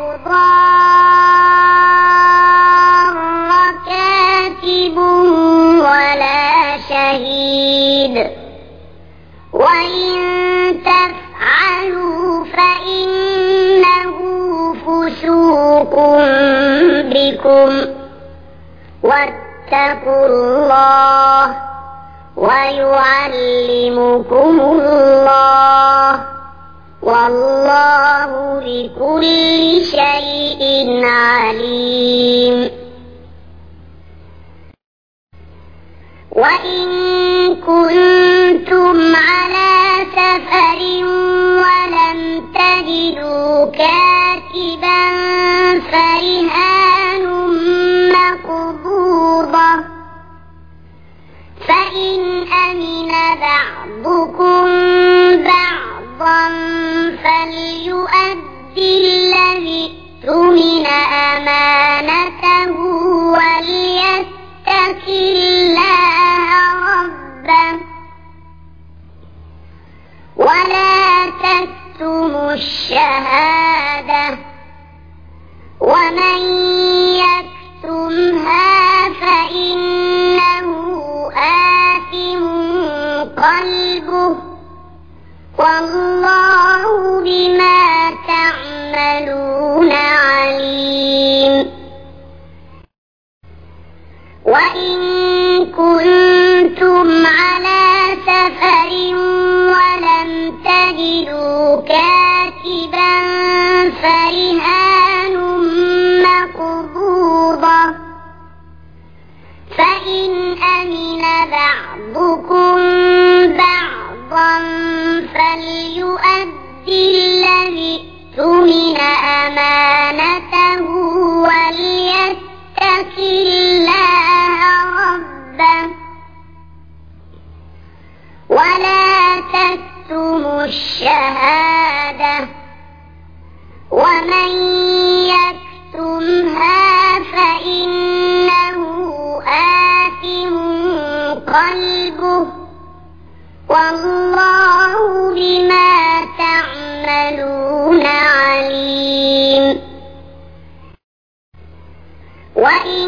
يضار كاتب ولا شهيد وإن تفعلوا فإنه فسوق بكم واتقوا الله ويعلمكم الله والله بكل شيء عليم وإن كنتم على سفر ولم تجدوا كاتبا فرهان مقبوضة فإن أمن بعضكم بعضا فليؤدي الذي اؤتمن أمانته وليتق الله ربه ولا تكتموا الشهادة ومن يكتمها فإنه آثم قلبه والله بما تعملون عليم وإن كنتم على سفر ولم تجدوا كاتبا فرهان مقبوضة فإن أمن بعضكم بعضا فليؤدي الذي اؤتمن أمانته وليتق الله ربه ولا تكتموا الشهادة ومن يكتمها فإنه آثم قلبه والله بما تعملون عليم وإن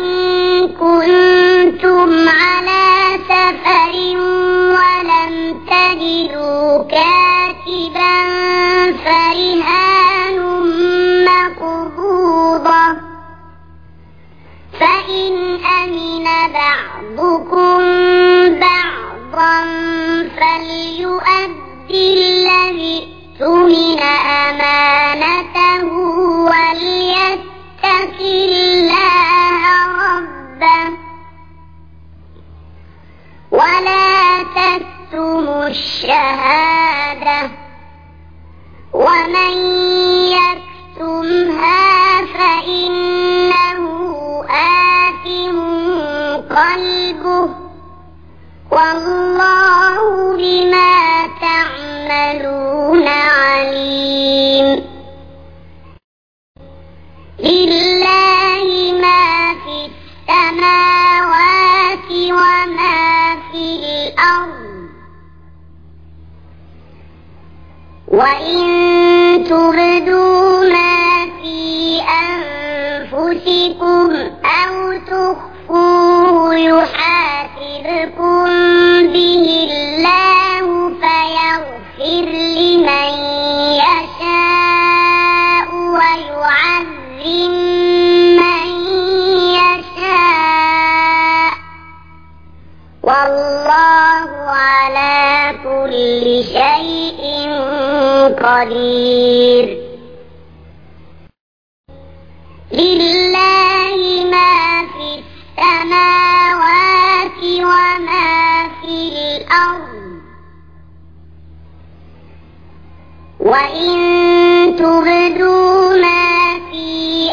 كنتم على سفر ولم تجدوا كاتبا فرهان مقبوضة فإن أمن بعضكم بعضا فليؤدي الذي اؤتمن أمانته وليتق الله ربه ولا تكتموا الشهادة ومن يكتمها فإنه آثم قلبه والله بما تعملون عليم. لله ما في السماوات وما في الأرض وإن تبدوا ما في أنفسكم أو تخفوه يحاسبكم به الله فيغفر لمن يشاء ويعذب من يشاء والله على كل شيء قدير. لله ما في السماوات وما في الأرض وإن تبدوا ما في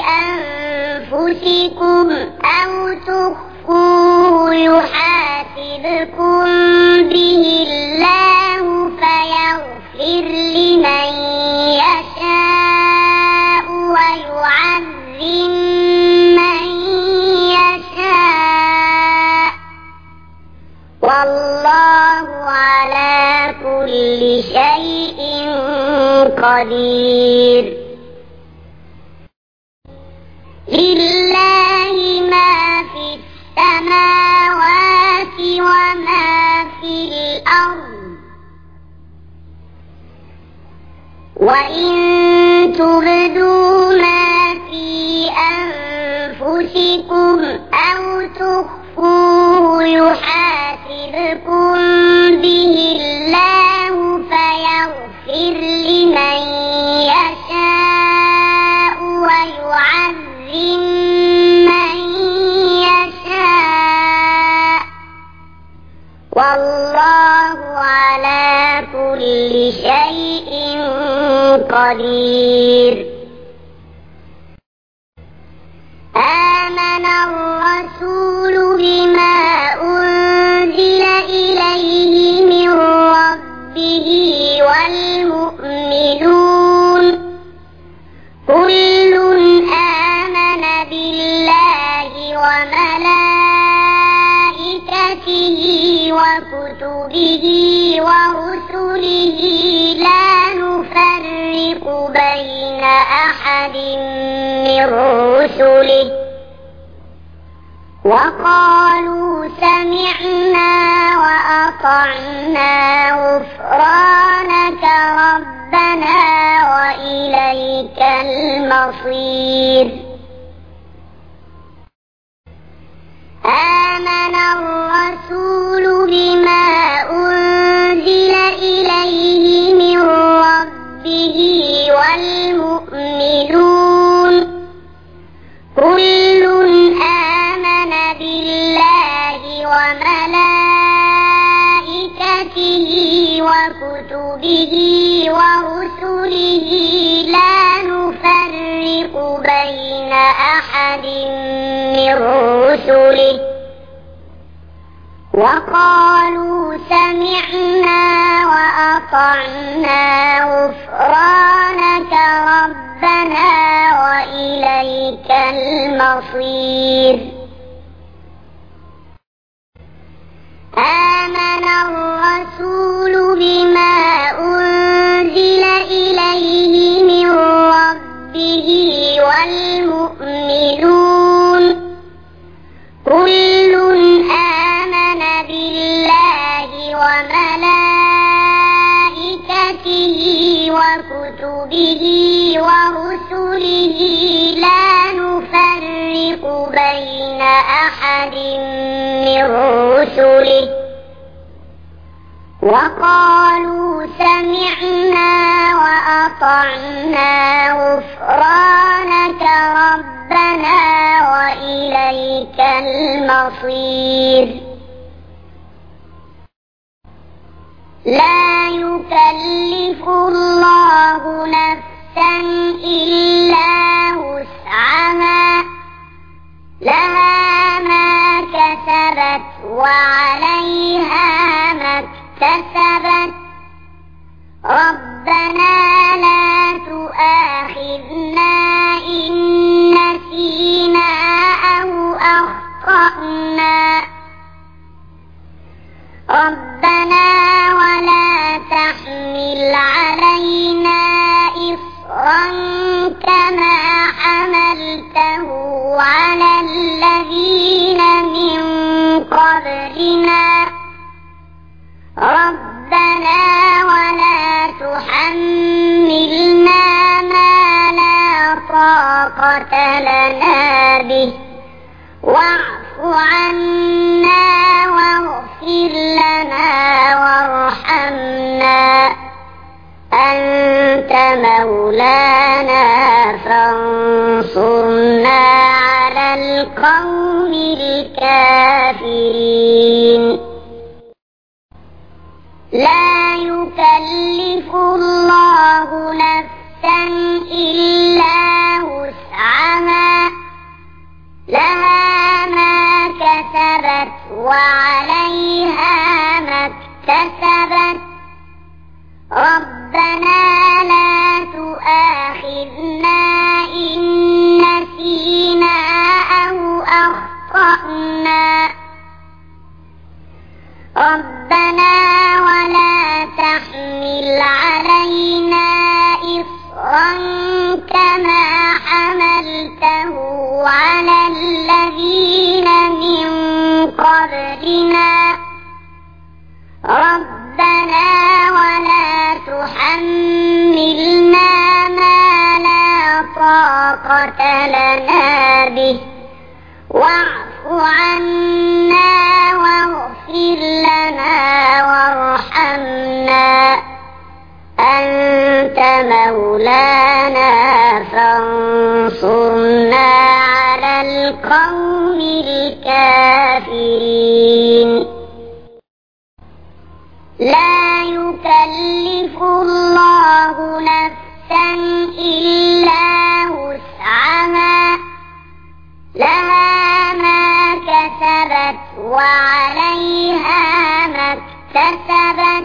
أنفسكم أو تخفوه يحاسبكم به الله فيغفر لمن يشاء ويعذب من يشاء والله على كل شيء قدير. لله ما في السماوات وما في الأرض وإن تبدوا ما في أنفسكم أو تخفوه يحاسبكم به الله فيغفر لمن يشاء ويعذب من يشاء والله على كل شيء قدير. آمن الرسول بما أنزل إليه من ربه والمؤمنون كل آمن بالله وملائكته وكتبه ورسله لا نفرق بين أحد من رسله وقالوا سمعنا وأطعنا غفرانك ربنا وإليك المصير. آمن الرسول بما أنزل إليه من ربه والمؤمنون كل آمن بالله وملائكته وكتبه ورسله لا نفرق بين أحد من رسله وقالوا سمعنا وأطعنا غفرانك ربنا وإليك المصير. آمن الرسول بما أنزل إليه من ربه والمؤمنون كل آمن بالله وملائكته وكتبه ورسله لا نفرق بين أحد من رسله وقالوا سمعنا وأطعنا غفرانك ربنا وإليك المصير. لا يكلف الله نفسا إلا وسعها لها ما كسبت وعليها ما اكتسبت ربنا لا تؤاخذنا إن نسينا أو أخطأنا ربنا ولا تحمل علينا إصرا كما حملته على الذين من قبلنا ربنا ولا تحملنا ما لا طاقة لنا به واعف عنا واغفر لنا وارحمنا أنت مولانا فانصرنا على القوم الكافرين لا يكلف الله نفسا إلا وسعها لها ما كسبت وعليها ما اكتسبت ربنا لا تؤاخذنا إن نسينا أو أخطأنا ربنا ولا تحمل علينا إصرا كما حملته على الذين من قبلنا ربنا ولا تحملنا ما لا طاقة لنا به واعف عنا واغفر لنا وارحمنا أنت مولانا فانصرنا على القوم الكافرين لا يكلف الله نفسا إلا وسعها لها ما كسبت وعليها ما اكتسبت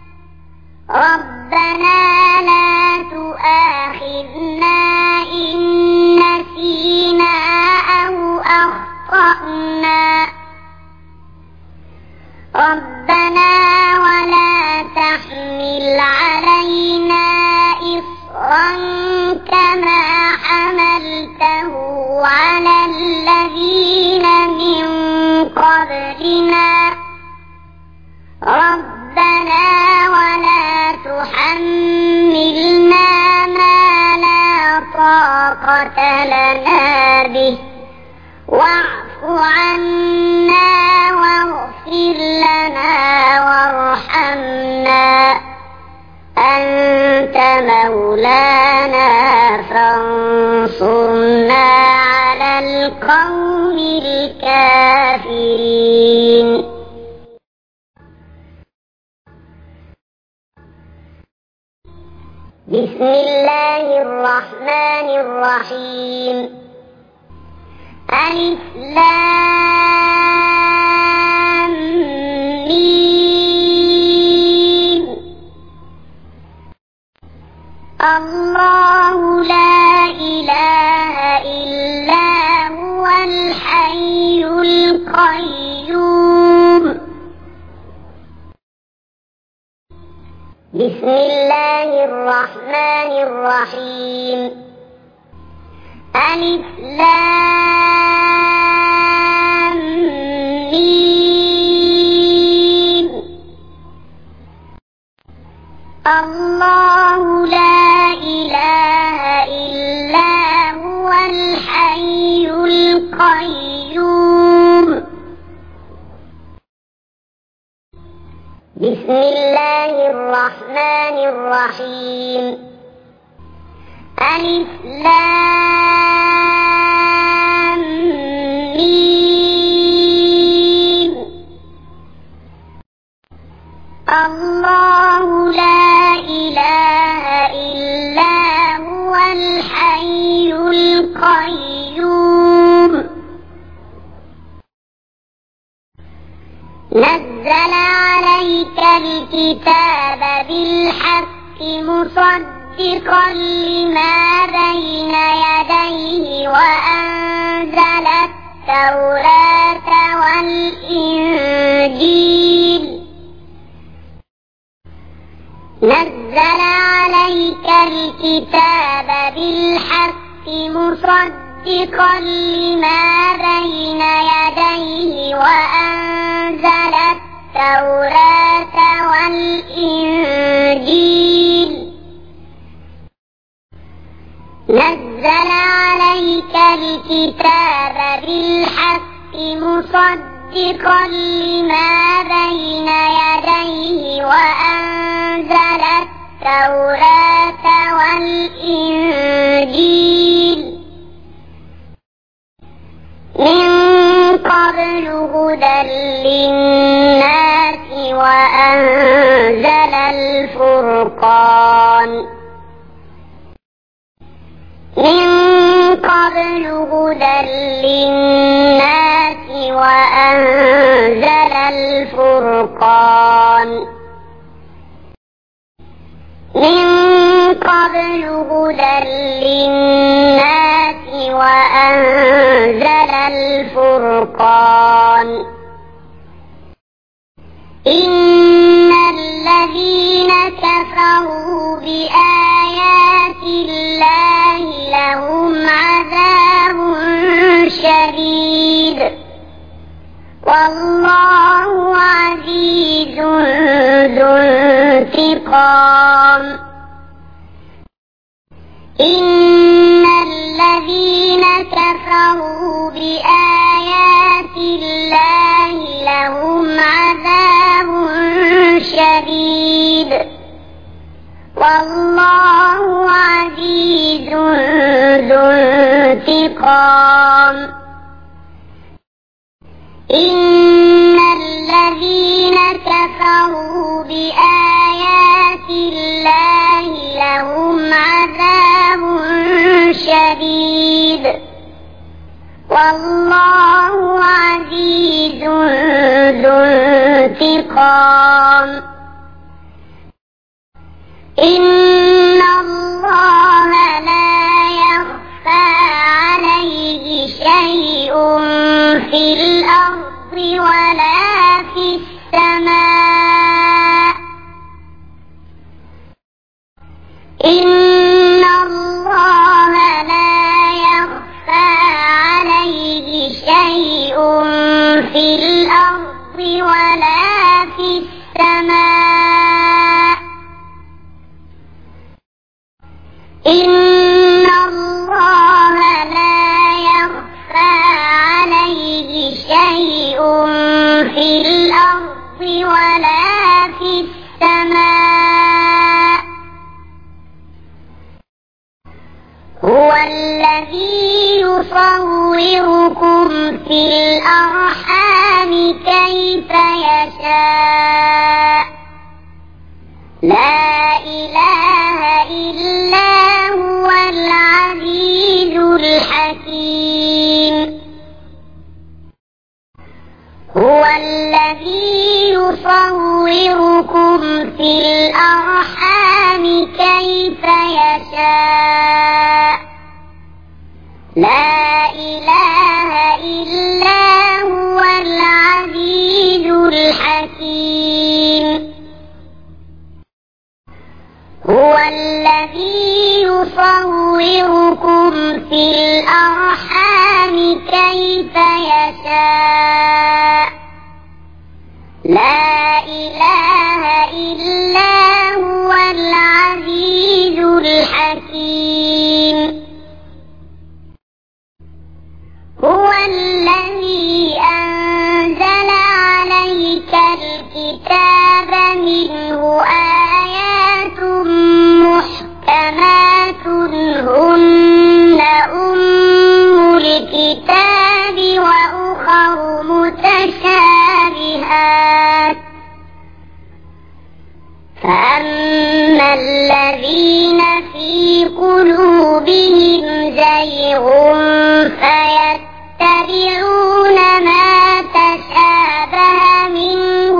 ربنا لا تؤاخذنا إن نسينا أو أخطأنا ربنا ولا تحمل علينا إصرا كما حملته على الذين من قبلنا ربنا ولا تحملنا ما لا طاقة لنا به واعف عنا واغفر لنا وارحمنا أنت مولانا فانصرنا على القوم الكافرين بسم الله الرحمن الرحيم ألف لام ميم الله لا إله إلا هو الحي القيوم بسم الله الرحمن الرحيم ألف لام ميم الله لا إله إلا هو الحي القيوم بسم الله الرحمن الرحيم ألف لام ميم الله قيوم نزل عليك الكتاب بالحق مصدقا لما بين يديه وأنزل التوراة والإنجيل نزل عليك الكتاب بالحق مصدقا لما بين يديه وأنزل التوراة والإنجيل نزل عليك الكتاب بالحق مصدقا لما بين يديه وأنزل التوراة والإنجيل من قبل هدى للناس وأنزل الفرقان من قبل هدى للناس وأنزل الفرقان من قبل هدى للناس وأنزل الفرقان إن الذين كفروا بآيات الله لهم عذاب شديد والله عزيز ذو انتقام إن الذين كفروا بآيات الله لهم عذاب شديد والله عزيز ذو انتقام إن الذين كفروا بآيات الله لهم عذاب شديد والله عزيز ذو انتقام إن الله لا يخفى عليه شيء في الأرض ولا في السماء إن الله لا يخفى عليه شيء في الأرض ولا في السماء إن الله لا يخفى عليه شيء في الأرض ولا في السماء هو الذي يصوركم في الأرحام كيف يشاء لا إله إلا هو العزيز الحكيم هو الذي يصوركم في الأرحام كيف يشاء لا إله إلا هو العزيز الحكيم هو الذي يصوركم في الأرحام كيف يشاء لا إله إلا هو العزيز الحكيم هو الذي أنزل عليك الكتاب منه آيات محكمات هن أم الكتاب وأخر متشابهات فأما الذين في قلوبهم زيغ فيتبعون ما تشابه منه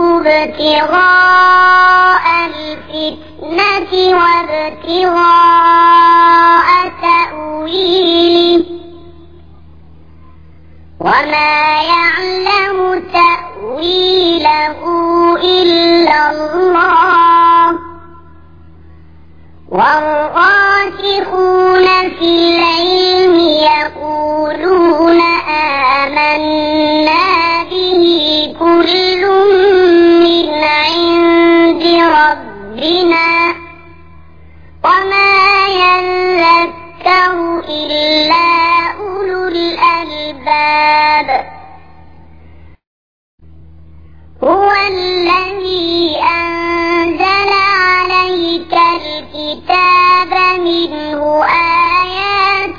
ابتغاء الفتنة وابتغاء تأويله وما يعلم تأويله إلا الله والراسخون في العلم يقولون آمنا به كل من عند ربنا وما يذكر إلا أولو الألباب هو الذي أنزل عليك الكتاب منه آيات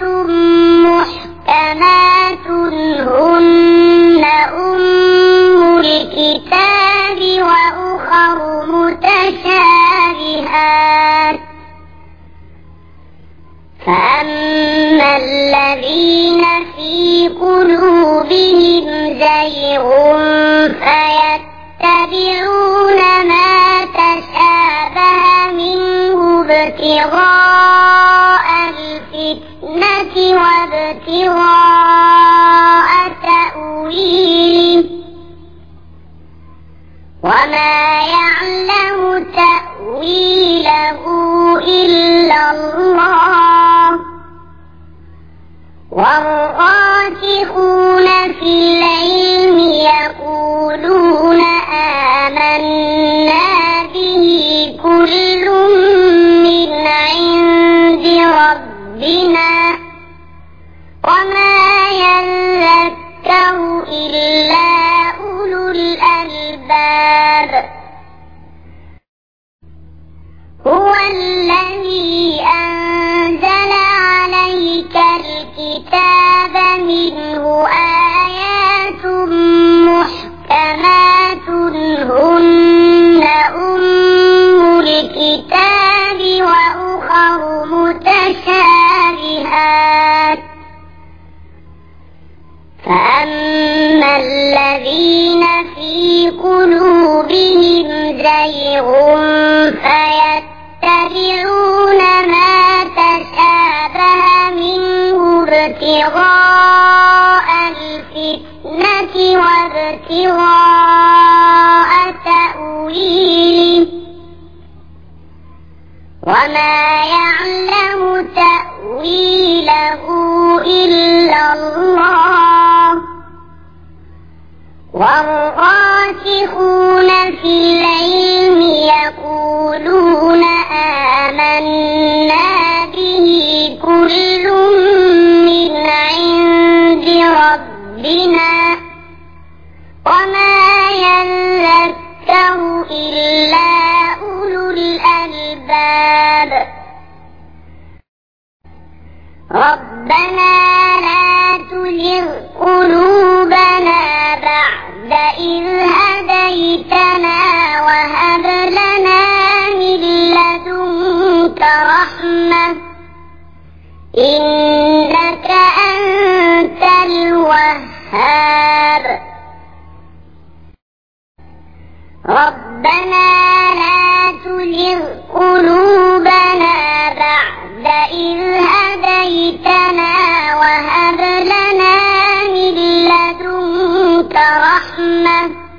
محكمات هن أم الكتاب وأخر متشابهات فأما الذين في قلوبهم زيغ فيتبعون ما تشابه منه ابتغاء الفتنة وابتغاء تأويله وما يعلم تأويله إلا الله والراسخون في العلم يقولون آمنا به كل من عند ربنا وما يذكر إلا أولو الألباب هو الذي أنزل عليك الكتاب منه آيات محكمات هن أم الكتاب وأخر متشابهات فأما الذين في قلوبهم زيغ فيتبعون ما تشابه منه ابتغاء الفتنة وابتغاء تأويله وما يعلم تأويله إلا الله والراسخون في العلم يقولون آمنا به كل من عند ربنا وما يذكر إلا أولو الألباب ربنا لا تزغ قلوبنا بعد إذ هديتنا وهب لنا من لدنك رحمة إنك أنت الوهاب ربنا لا تزغ قلوبنا بعد إذ هديتنا وهب لنا من لدنك رحمة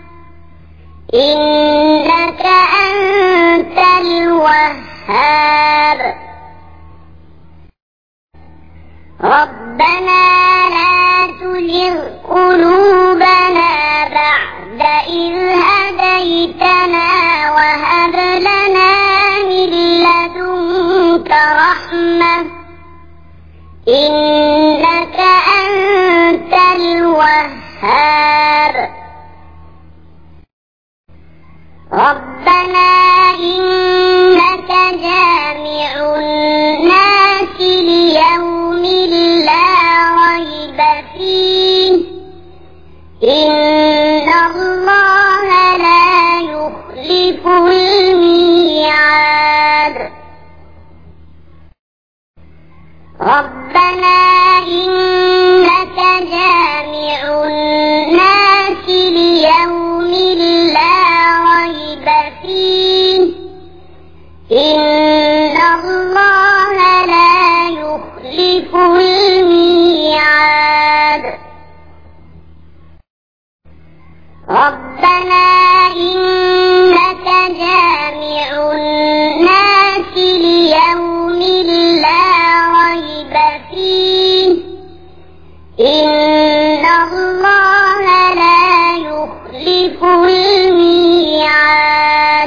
إنك أنت الوهاب ربنا لا تزغ قلوبنا بعد إذ هديتنا وهب لنا من لدنك رحمة إنك أنت الوهاب ربنا إنك جامع الناس ليوم لا ريب فيه إن الله لا يخلف الميعاد ربنا إنك جامع الناس ليوم لا ريب فيه إن الله لا يخلف الميعاد ربنا إنك جامع الناس ليوم لا ريب فيه إن الله لا يخلف الميعاد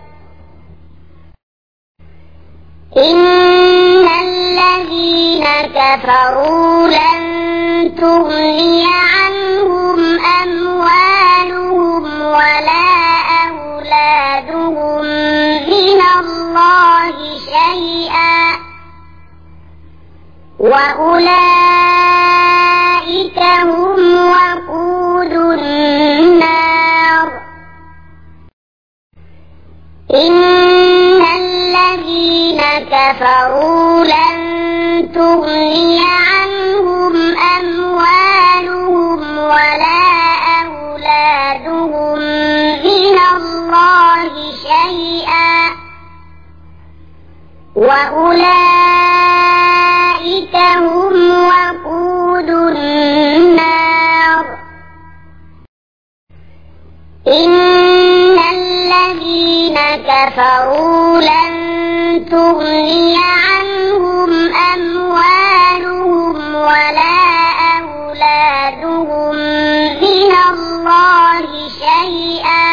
إن الذين كفروا لن تغني عنهم أموالهم ولا أولادهم من الله شيئا وأولئك هم وقود النار إن الذين كفروا لن تغني عنهم أموالهم ولا أولادهم من الله شيئا وأولئك هم وقود النار إن الذين كفروا لن تغني عنهم أموالهم ولا أولادهم من الله شيئا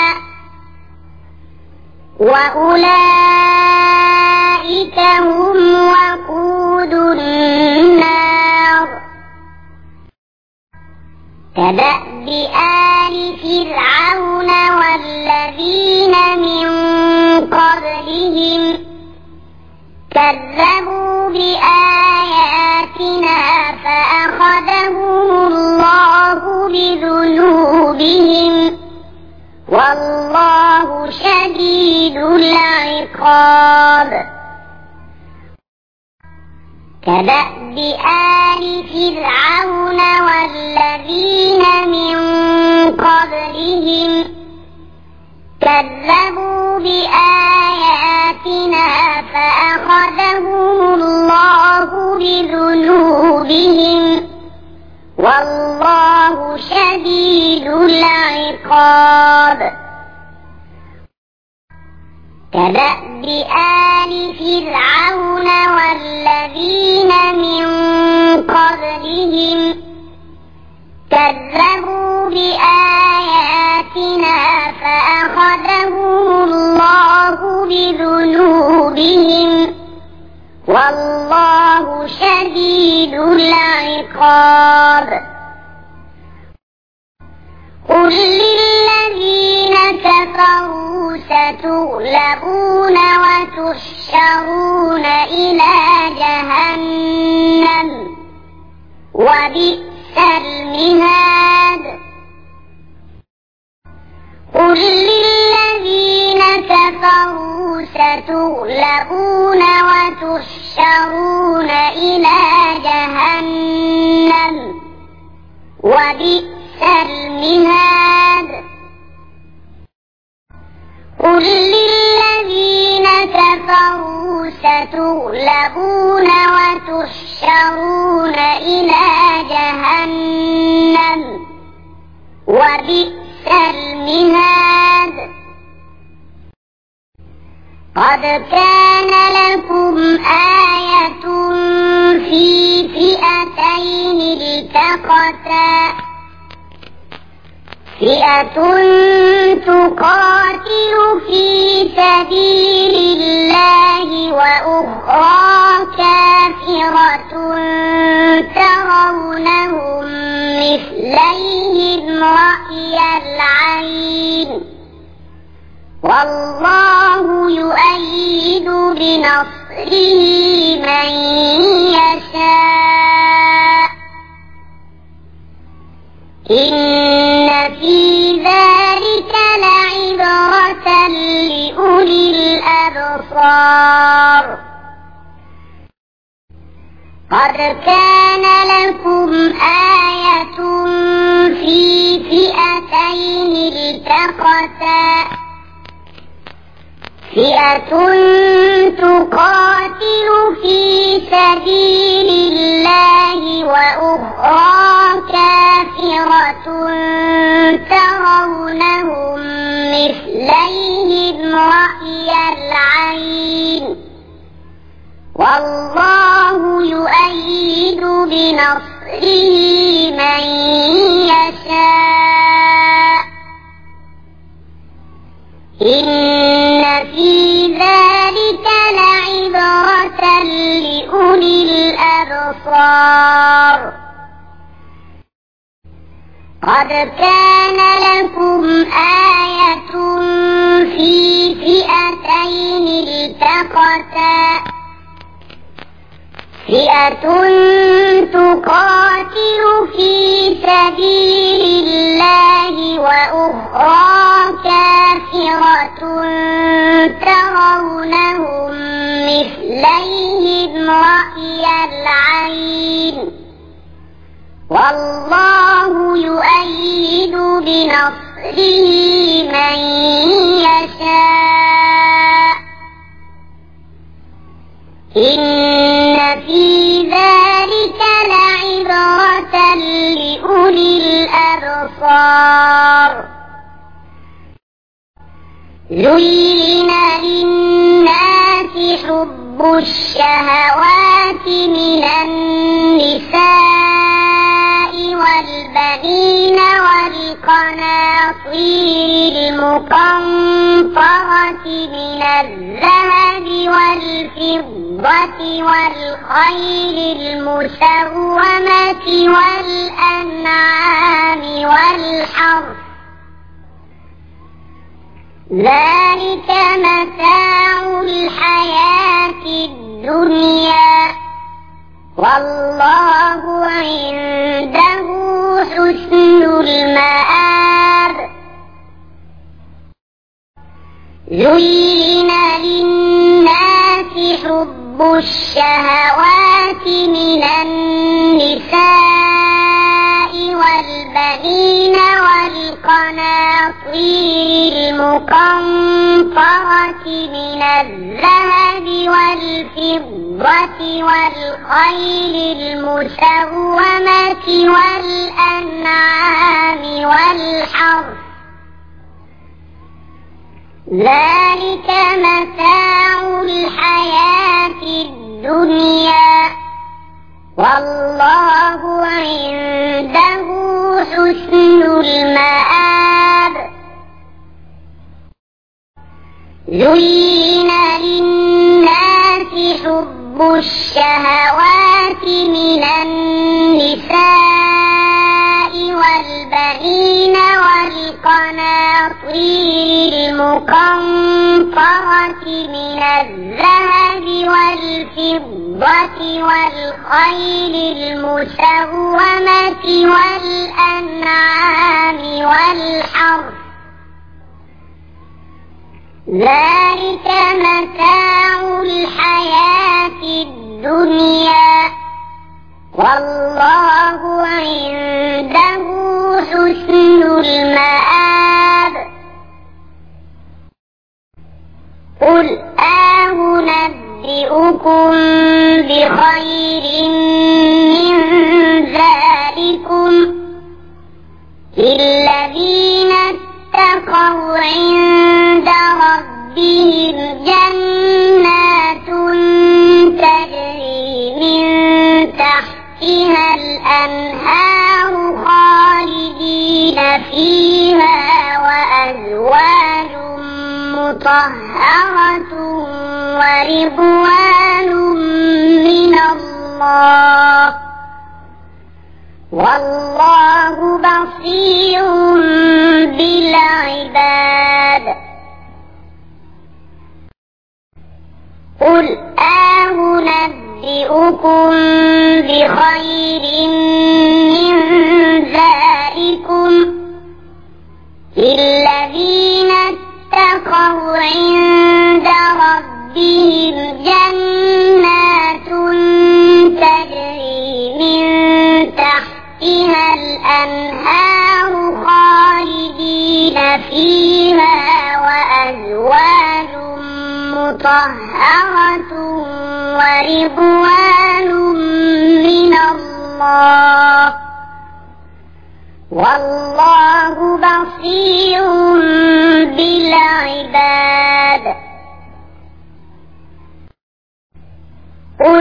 وأولئك هم وقود النار كدأب آل فرعون والذين من قبلهم كذبوا بآياتنا فأخذهم الله بذنوبهم والله شديد العقاب كدأب آل فرعون والذين من قبلهم كذبوا بآياتنا فأخذهم الله بذنوبهم والله شديد العقاب كدأب آل فرعون والذين من قبلهم كذبوا بآياتنا فأخذهم الله بذنوبهم والله شديد العقاب قل للذين كفروا ستغلبون وتحشرون إلى جهنم وبئس المهاد قل للذين كفروا ستغلبون وتحشرون إلى جهنم وبئس المهاد قل للذين كفروا ستغلبون وتحشرون إلى جهنم وبئس المهاد قد كان لكم آية في فئتين التقتا فئة تقاتل في سبيل الله وأخرى كافرة ترونهم مثليهم رأي العين والله يؤيد بنصره من يشاء إن في ذلك لعبرة لأولي الأبصار قد كان لكم آية في فئتين التقتا فئة تقاتل في سبيل الله وأخرى كافرة ترونهم مثليهم رأي العين والله يؤيد بنصره من يشاء إن في ذلك لعبرة لأولي الأبصار قد كان لكم آية في فئتين التقتا فئة تقاتل في سبيل الله وأخرى كافرة ترونهم مثليهم رأي العين والله يؤيد بنصره من يشاء إن في ذلك لعبرة لأولي الأبصار زين للناس حب الشهوات من النساء والبنين والقناطير المقنطرة من الذهب والفضة والخيل المسومة والأنعام والحرث ذلك متاع الحياة الدنيا والله عنده حسن المآب زين للناس حب الشهوات من النساء والبنين والقناطير المقنطرة من الذهب والفضة والخيل المسومة والأنعام والحرث ذلك متاع الحياة الدنيا والله عنده حسن المآب زين للناس حب الشهوات من النساء والبنين والقناطير المقنطرة من الذهب والفضة والخيل المسومة والأنعام والحرث ذلك متاع الحياة الدنيا والله عنده حسن المآب قل أنبئكم بخير من ذلكم للذين اتقوا عند ربهم جنات تجري من تحتها الأنهار خالدين فيها وأزواج مطهرة ورضوان من الله والله بصير بالعباد قل أنبئكم بخير من ذلكم للذين اتقوا عند ربهم جنات تجري تحتها الأنهار خالدين فيها وأزواج مطهرة ورضوان من الله والله بصير بالعباد. قل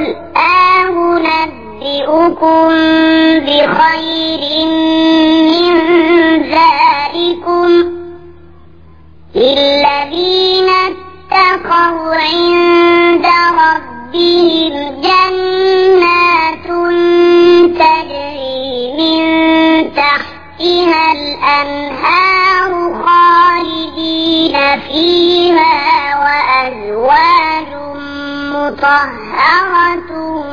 أنبئكم بخير من ذلكم للذين اتقوا عند ربهم جنات تجري من تحتها الأنهار خالدين فيها وأزواج مطهرة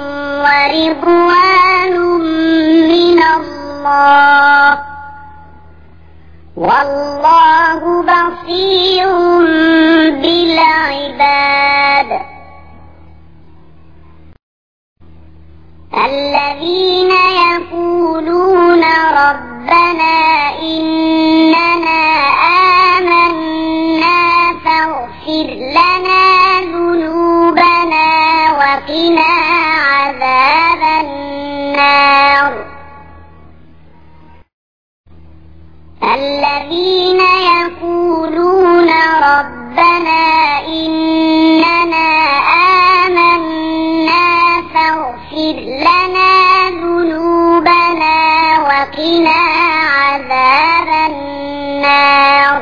ورضوان من الله والله بصير بالعباد. الذين يقولون ربنا إننا آمنا فاغفر لنا ذنوبنا وقنا عذاب النار. الذين يقولون ربنا إننا آمنا فاغفر لنا ذنوبنا وقنا عذاب النار.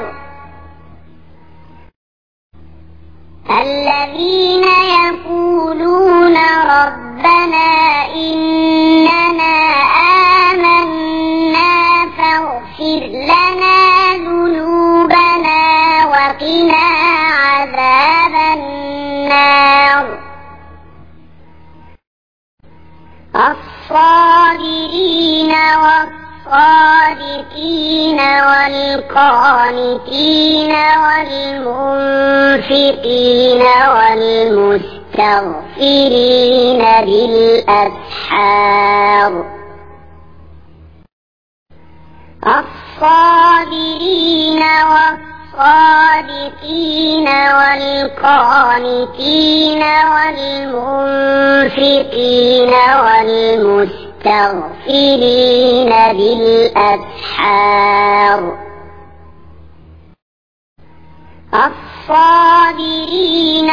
الذين يقولون ربنا إننا آمنا فاغفر لنا ذنوبنا وقنا عذاب النار. الصابرين والصادقين والقانتين والمنفقين والمستغفرين بالأسحار. الصابرين والصادقين والقانتين والمنفقين والمستغفرين بالأسحار. الصابرين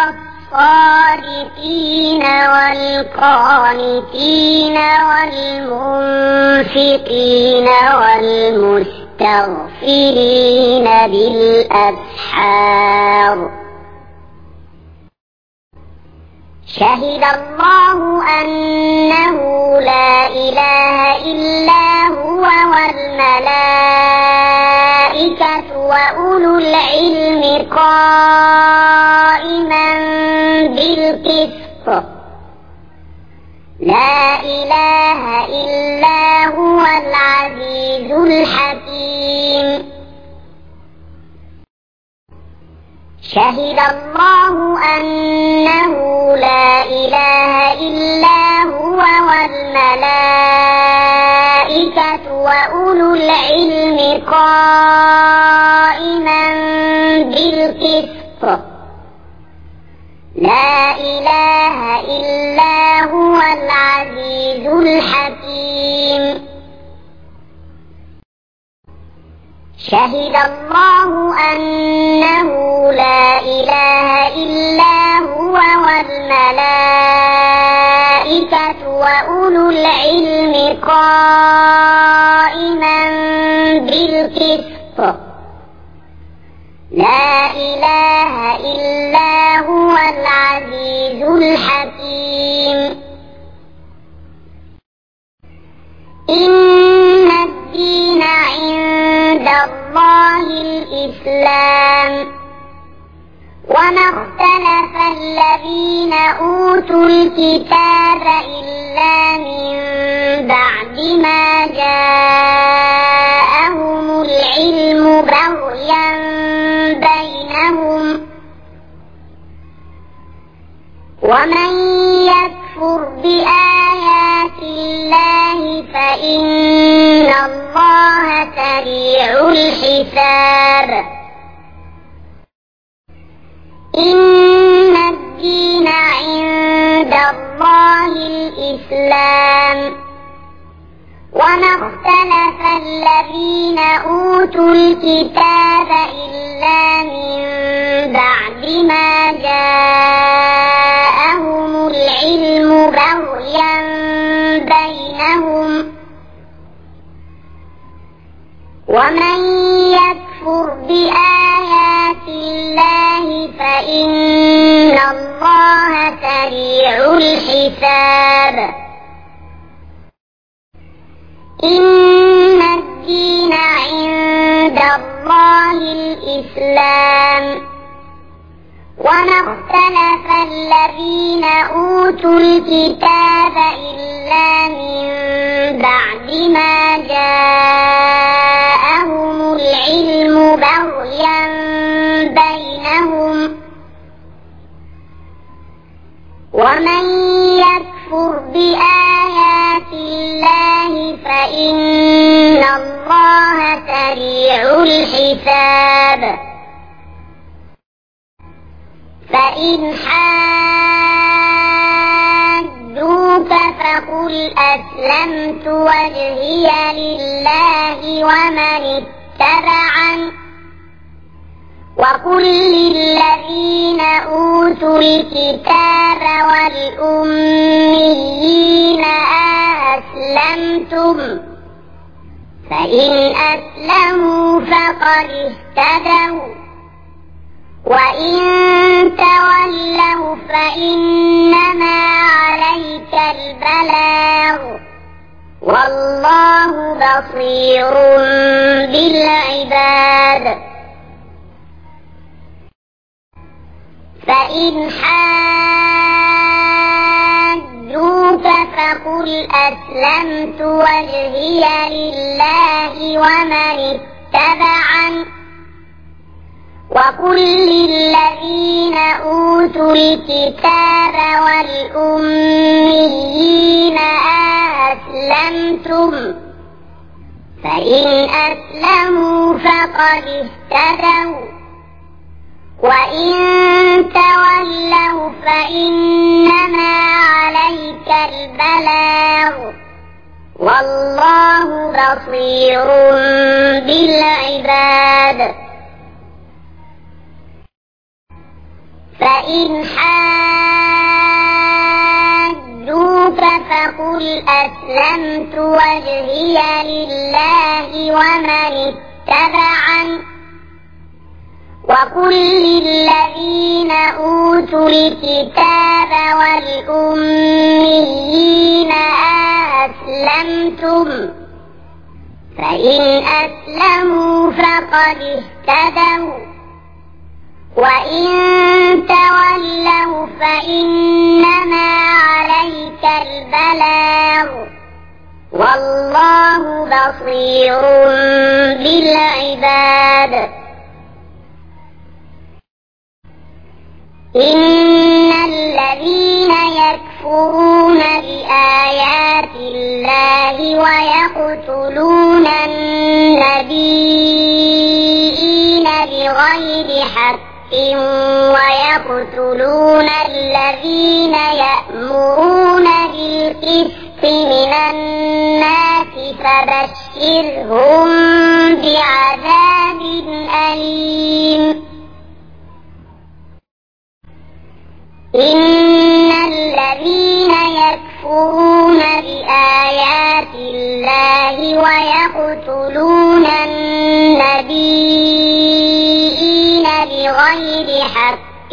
والصادقين والقانتين والمنفقين والمستغفرين بالأسحار. شهد الله أنه لا إله إلا هو والملائكة وأولو العلم قائما بالقسط لا إله إلا هو العزيز الحكيم. شهد الله أنه لا إله إلا هو والملائكة وأولو العلم قائما بالقسط لا إله إلا هو العزيز الحكيم. شهد الله أنه لا إله إلا هو والملائكة وأولو العلم قائما بالقسط لا إله إلا هو العزيز الحكيم. إن الدين عند الله الإسلام وما اختلف الذين أوتوا الكتاب إلا من بعد ما جاءهم العلم بغيا بينهم ومن يكفر بآيات الله فإن سريع الحساب. إن الدين عند الله الإسلام. وما اختلف الذين أوتوا الكتاب إلا من بعد ما جاءهم العلم بغيا بينهم. ومن يكفر بآيات الله فإن الله سريع الحساب. إن الدين عند الله الإسلام. وما اختلف الذين أوتوا الكتاب إلا من بعد ما جاءهم العلم بغيا بينهم. ومن يكفر بآيات الله فإن الله سريع الحساب. فإن حاجوك فقل أسلمت وجهي لله ومن اتبعن. وقل للذين أوتوا الكتاب والأميين أسلمتم فإن أسلموا فقد اهتدوا وإن تولوا فإنما عليك البلاغ والله بصير بالعباد. فإن حاجوك فقل أسلمت وجهي لله ومن اتبعن. وقل للذين أوتوا الكتاب والأميين أسلمتم فإن أسلموا فقد اهتدوا وإن تولوا فإنما عليك البلاغ والله بصير بالعباد. فإن حاجوك فقل أسلمت وجهي لله ومن اتبعن. وقل للذين أوتوا الكتاب والأميين أسلمتم فإن أسلموا فقد اهتدوا وإن تولوا فإنما عليك البلاغ والله بصير بالعباد. إن الذين يكفرون بآيات الله ويقتلون النبيين بغير حق ويقتلون الذين يأمرون بالقسط من الناس فبشرهم بعذاب أليم. إن الذين يكفرون بآيات الله ويقتلون النبيين بغير حق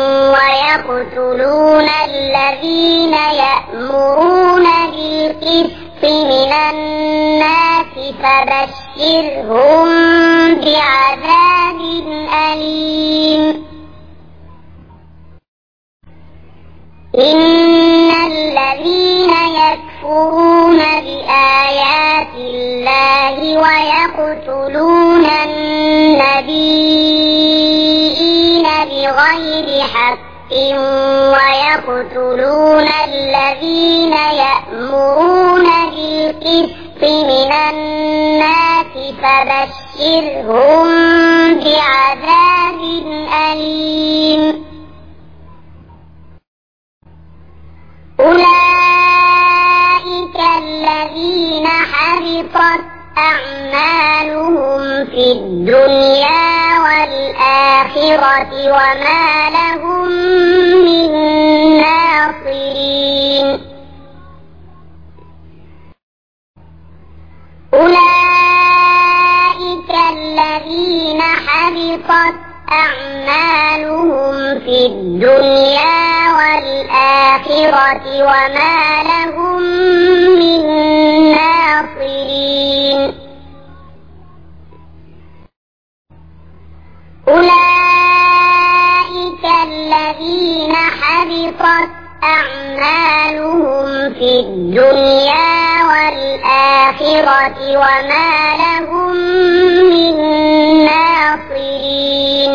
ويقتلون الذين يأمرون بالقسط من الناس فبشرهم بعذاب أليم. إن الذين يكفرون بآيات الله ويقتلون النبيين بغير حق ويقتلون الذين يأمرون بالقسط من الناس فبشرهم بعذاب أليم. أولئك الذين حبطت أعمالهم في الدنيا والآخرة وما لهم من ناصرين. أولئك الذين حبطت أعمالهم في الدنيا والآخرة وما لهم من ناصرين. أولئك الذين حبطت أعمالهم في الدنيا والآخرة وما لهم من ناصرين.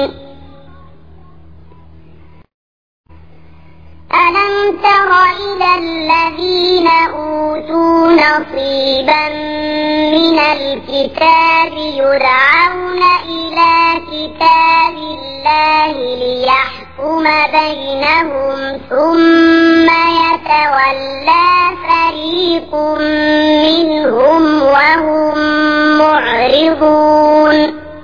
ألم تر إلى الذين أوتوا نصيبا من الكتاب يدعون إلى كتاب الله ليحكم بينهم ثم يتولى فريق منهم وهم معرضون.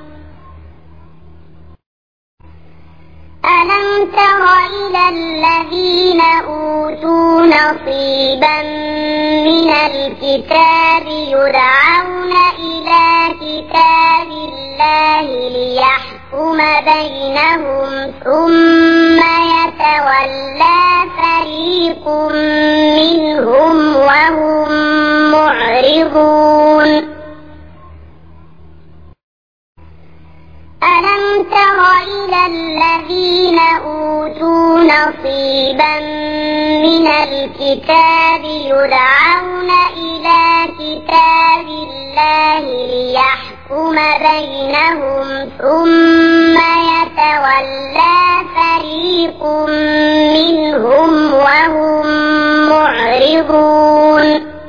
ألم تر إلى الذين أوتوا نصيبا من الكتاب يدعون إلى كتاب الله ليحكم بينهم ثم يتولى فريق منهم وهم معرضون. ألم تر إلى الذين أوتوا نصيبا من الكتاب يدعون إلى كتاب الله ليحكم بينهم ثم يتولى فريق منهم وهم معرضون.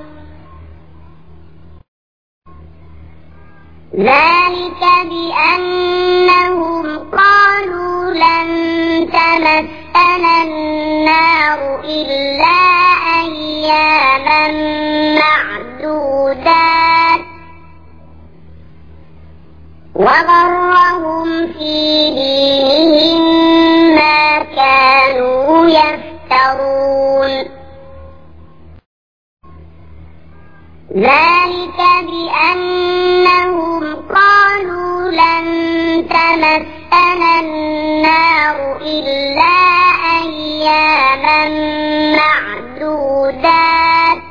ذلك بأنهم قالوا لن تمسنا النار إلا أياما معدودات وغرهم في دينهم ما كانوا يفترون. ذلك بأنهم قالوا لن تمسنا النار إلا أياما معدودات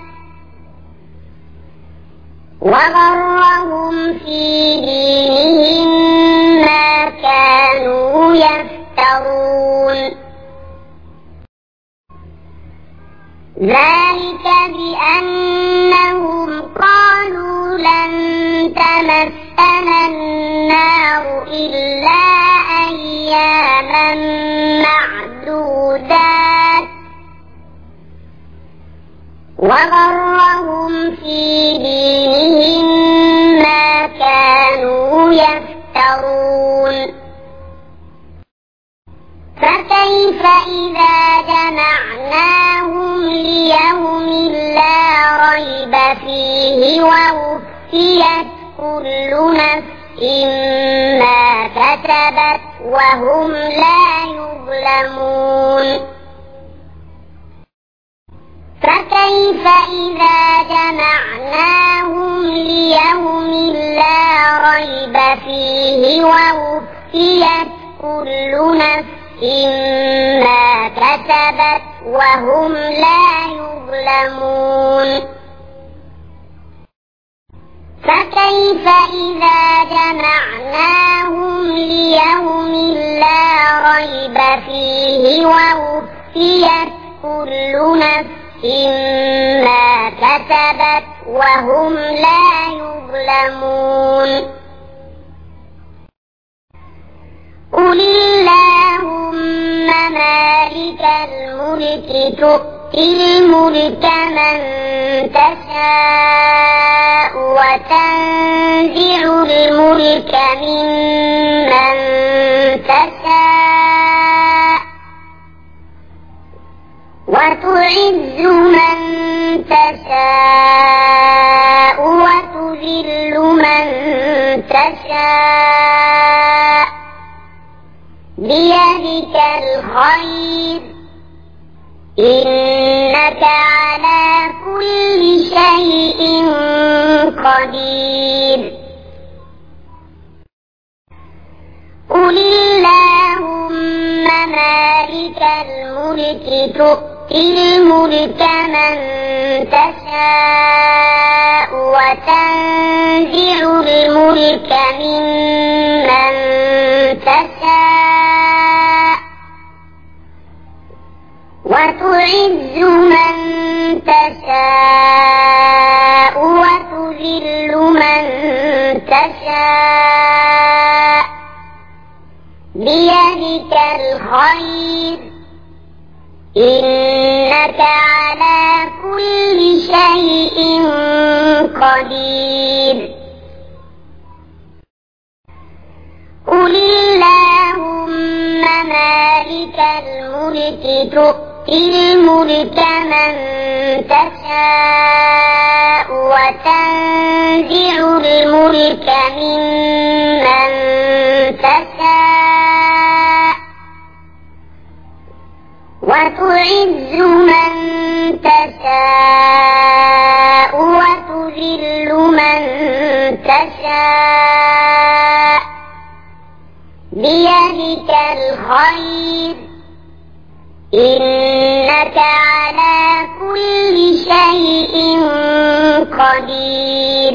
وغرهم في دينهم ما كانوا يفترون. ذلك بأنهم قالوا لن تمسنا النار إلا أياما معدودات وغرهم في دينهم ما كانوا يفترون. فكيف إذا جمعناهم ليوم لا ريب فيه ووفيت كل نفس ما كسبت وهم لا يظلمون. فكيف إذا جمعناهم ليوم لا ريب فيه ووفيت كل نفس ما كسبت وهم لا يظلمون. فكيف إذا جمعناهم ليوم لا ريب فيه ووفيت كل نفس ما كسبت وهم لا يظلمون. قل اللهم مالك الملك تؤتي الملك من تشاء وتنزع الملك ممن تشاء وتعز من تشاء وتذل من تشاء بيدك الخير إنك على كل شيء قدير قل اللهم مالك الملك تؤتي الملك من تشاء وتنزع الملك ممن تشاء وتعز من تشاء وتذل من تشاء بيدك الخير إنك على كل شيء قدير قل اللهم مالك الملك تؤتي الملك من تشاء وتنزع الملك ممن تشاء وتعز من تشاء وتذل من تشاء بيدك الخير إنك على كل شيء قدير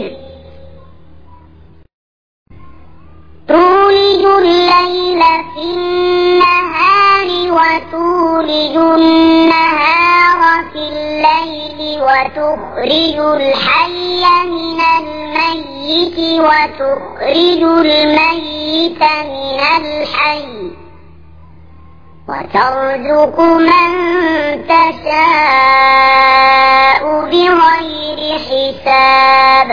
تولج الليل في النهار وتولج النهار في الليل وتخرج الحي من الميت وتخرج الميت من الحي وترزق من تشاء بغير حساب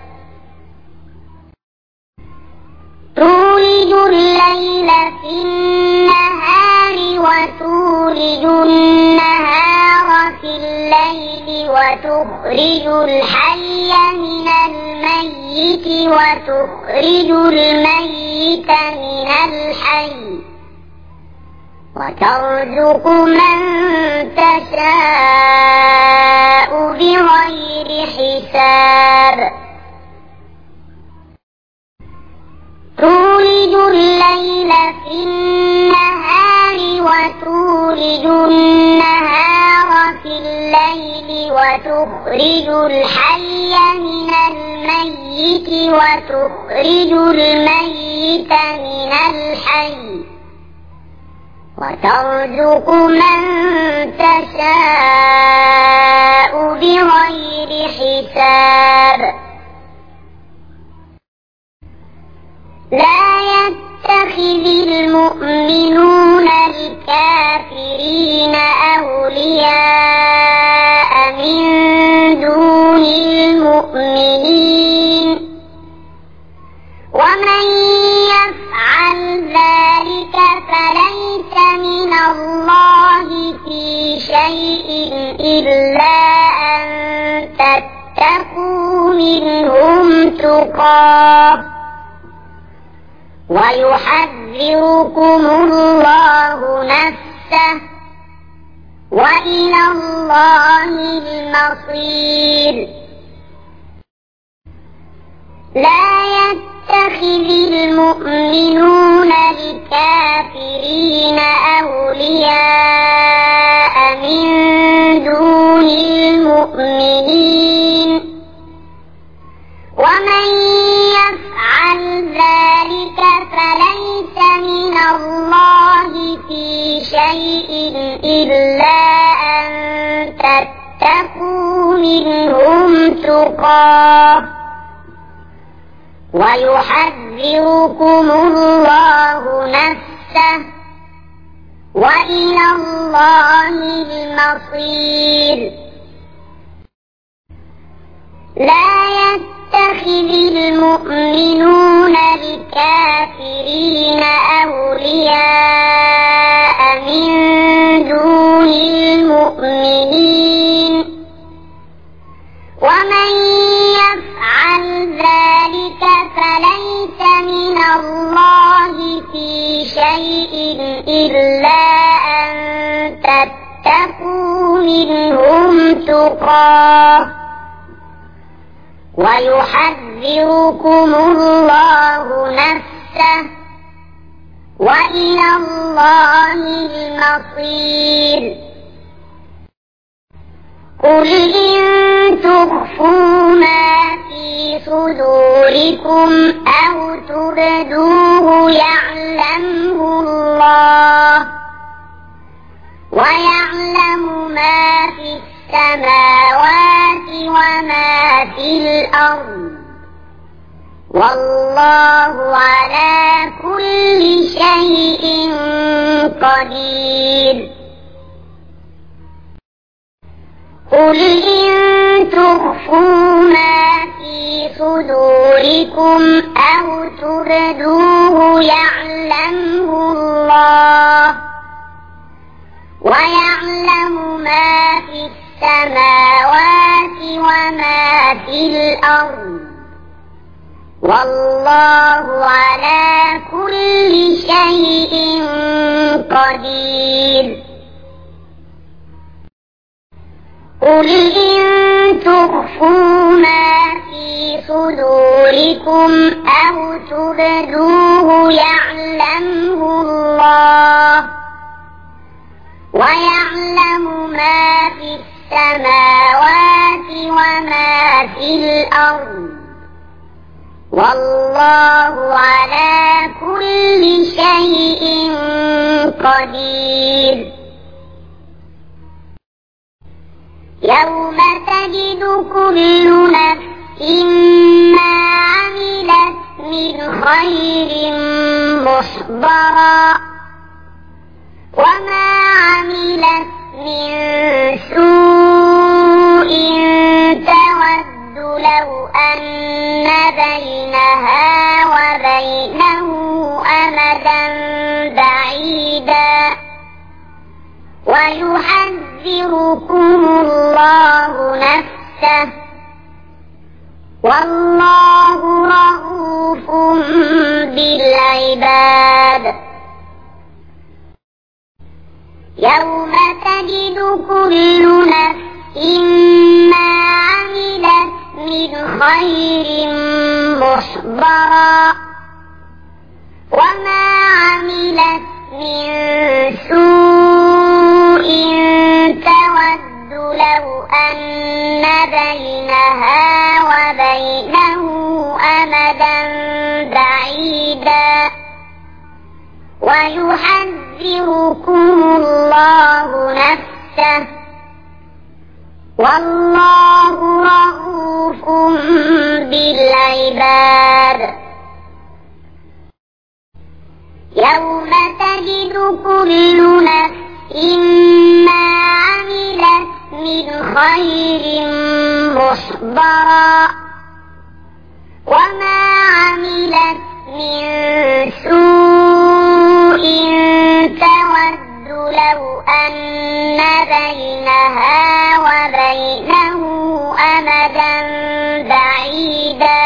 تولج الليل في النهار وتولج النهار في الليل وتخرج الحي من الميت وتخرج الميت من الحي وترزق من تشاء بغير حساب تولج الليل في النهار وتولج النهار في الليل وتخرج الحي من الميت وتخرج الميت من الحي وترزق من تشاء بغير حساب لا يتخذ المؤمنون الكافرين أولياء من دون المؤمنين ومن يفعل ذلك فليس من الله في شيء إلا أن تتقوا منهم تقاه ويحذركم الله نفسه وإلى الله المصير لا يتخذ المؤمنون الكافرين أولياء من دون المؤمنين ومن يفعل ذلك فليس من الله في شيء إلا أن تتقوا منهم تقاه ويحذركم الله نفسه وإلى الله المصير لا يتخذ يتخذ المؤمنون الكافرين أولياء من دون المؤمنين ومن يفعل ذلك فليس من الله في شيء إلا أن تتقوا منهم تقاه ويحذركم الله نفسه وإلى الله المصير قل إن تخفوا ما في صدوركم أو تبدوه يعلمه الله ويعلم ما في السماوات وما في الأرض والله على كل شيء قدير قل إن تخفوا ما في صدوركم أو تبدوه يعلمه الله ويعلم ما في السماوات وما في الأرض والله على كل شيء قدير قل إن تخفوا ما في صدوركم أو تبدوه يعلمه الله ويعلم ما في السماوات وما في الأرض والله على كل شيء قدير يوم تجد كل نفس ما عملت من خير محضرا وما عملت من سوء تود لو أن بينها وبينه أمدا بعيدا ويحذركم الله نفسه والله رءوف بالعباد يوم تجد كل نفس ما عملت من خير محضرا وما عملت من سوء تود لو أن بينها وبينه أمدا بعيدا ويحذركم الله نفسه والله رءوف بالعباد يوم تجد كل نفس ما عملت من خير محضرا وما عملت من سوء تود لو أن بينها وبينه أمدا بعيدا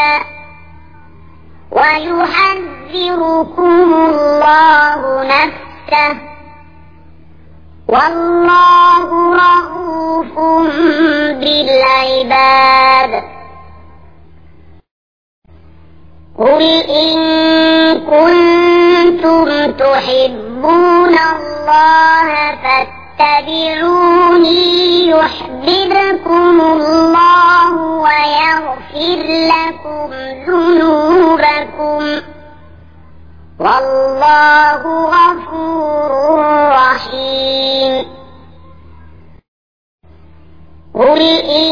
ويحذركم الله نفسه والله رءوف بالعباد قل إن كنتم تحبون الله فاتبعوني يحببكم الله ويغفر لكم ذنوبكم والله غفور رحيم قل إن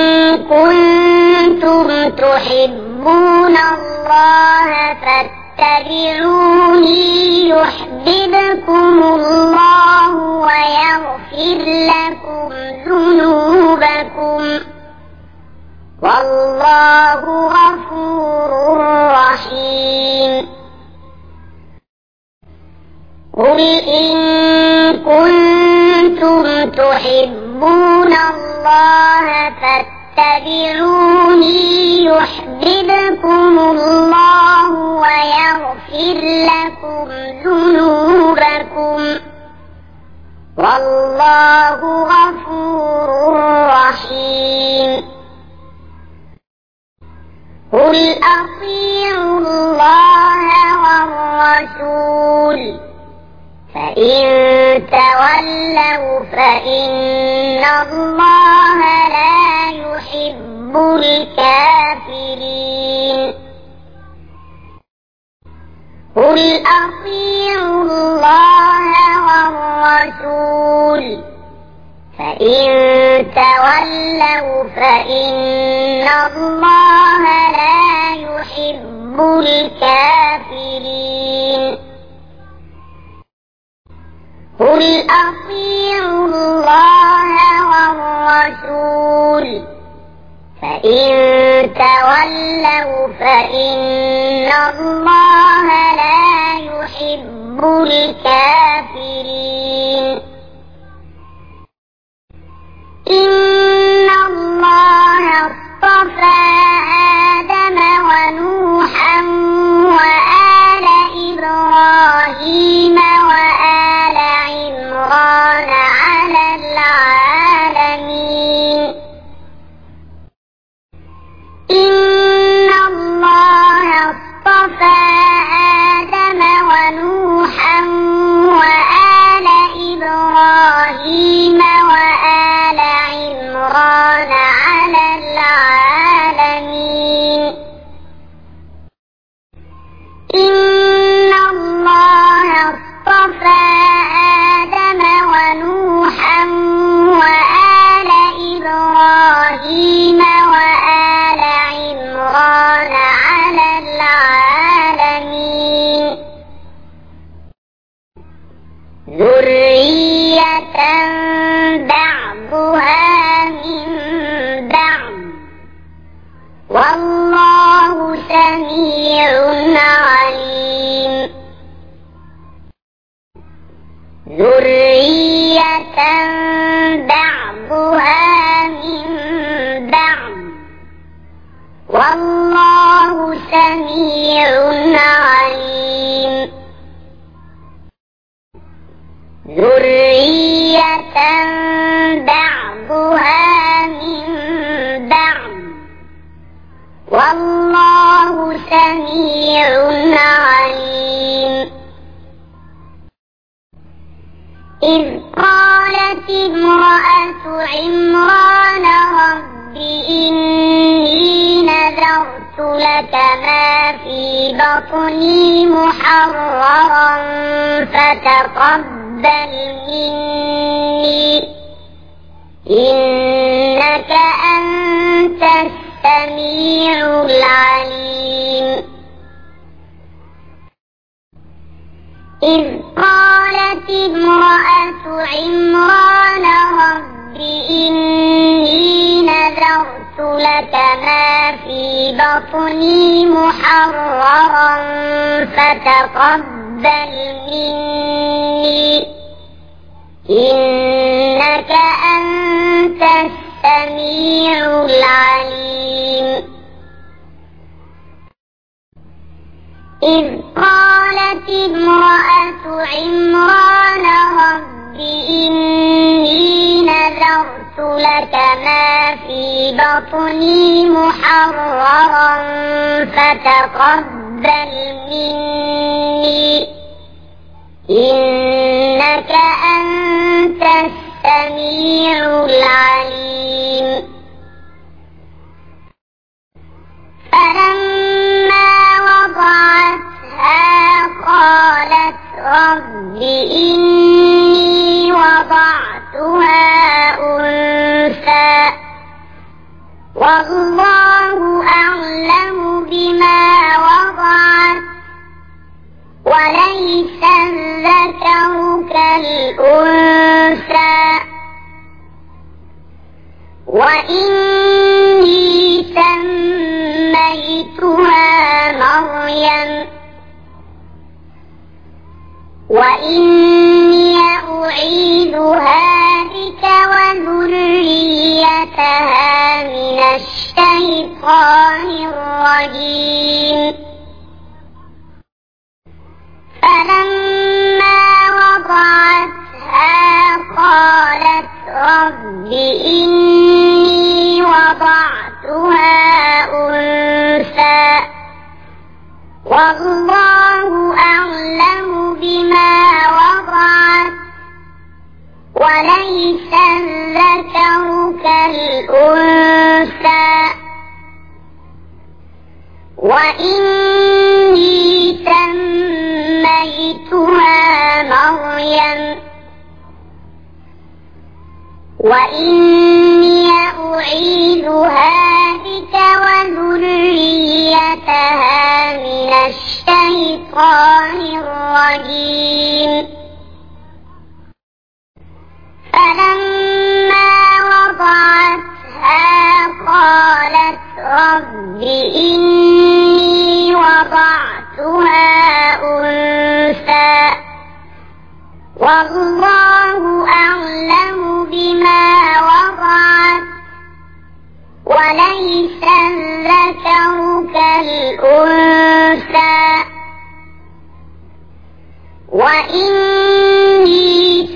كنتم تحبون الله فاتبعوني يحببكم الله ويغفر لكم ذنوبكم والله غفور رحيم قل إن كنتم تحبون الله فاتبعوني يحببكم الله ويغفر لكم ذنوبكم والله غفور رحيم قل أطيعوا الله والرسول فإن تولوا فإن الله لا يحب الكافرين قل أطيعوا الله والرسول فإن تولوا فإن الله لا يحب الكافرين قل أطيعوا الله والرسول فإن تولوا فإن الله لا يحب الكافرين إن الله اصطفى آدم ونوحا وآل إبراهيم وآل عمران على العالمين إن الله اصطفى آدم ونوحا وآل إبراهيم وآل عمران على العالمين إن الله اصطفى آدم ونوحا وآل إبراهيم وآل عمران على العالمين ذرية بعضها من بعض والله سميع عليم ذرية بعضها من بعض والله سميع عليم ذرية بعضها من بعض والله سميع عليم إذ قالت امرأة عمران رب إني نذرت لك ما في بطني محررا فتقبل مني إنك أنت السميع العليم إذ قالت امرأة عمران رب إني نذرت لك ما في بطني محررا فتقبل مني إنك أنت السميع العليم إذ قالت امرأة عمران رب إني نذرت لك ما في بطني محررا فتقبل مني إنك أنت السميع العليم فلما وضعتها قالت رب إني وضعتها أنثى والله أعلم بما وضعت وليس الذكر كالأنثى وإني مريم وإني أعيذها بك وذريتها من الشيطان الرجيم فلما وضعتها قالت رب إني وضعتها أنثى والله أعلم بما وضعت وليس الذكر كالأنثى وإني سميتها مريم وإني أعيذها بك وذريتها من الشيطان الرجيم فلما وضعتها قالت رب إني وضعتها أنثى والله أعلم بما وضعت وليس الذكر كالأنثى وإني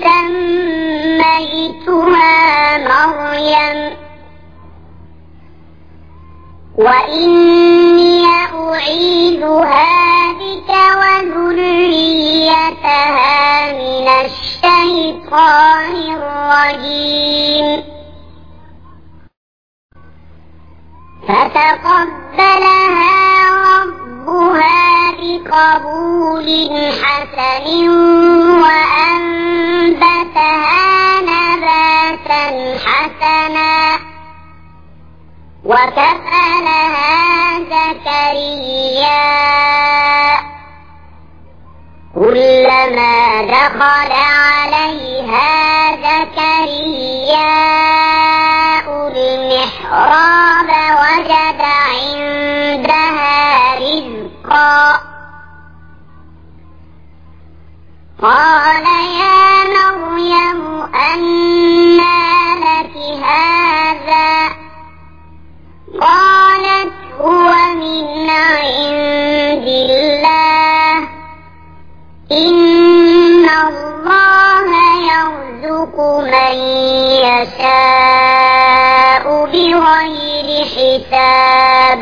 سميتها مريم وإني أعيذها بك وذريتها من الشيطان الرجيم فتقبلها ربها بقبول حسن وأنبتها نباتا حسنا وكفلها زكريا كلما دخل عليها زكريا المحراب وجد عندها رزقا قال يا مريم أنى لك هذا قالت هو من عند الله إن الله يرزق من يشاء بغير حساب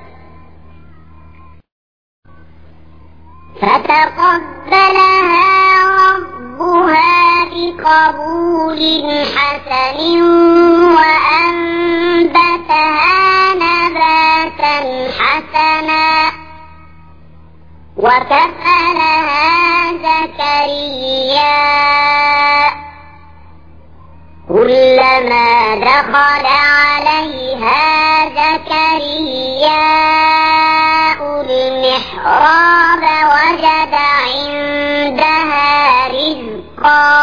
فتقبلها ربها بقبول حسن وأنبتها نباتا حسنا وكفلها زكريا كلما دخل عليها زكريا المحراب وجد عندها رزقا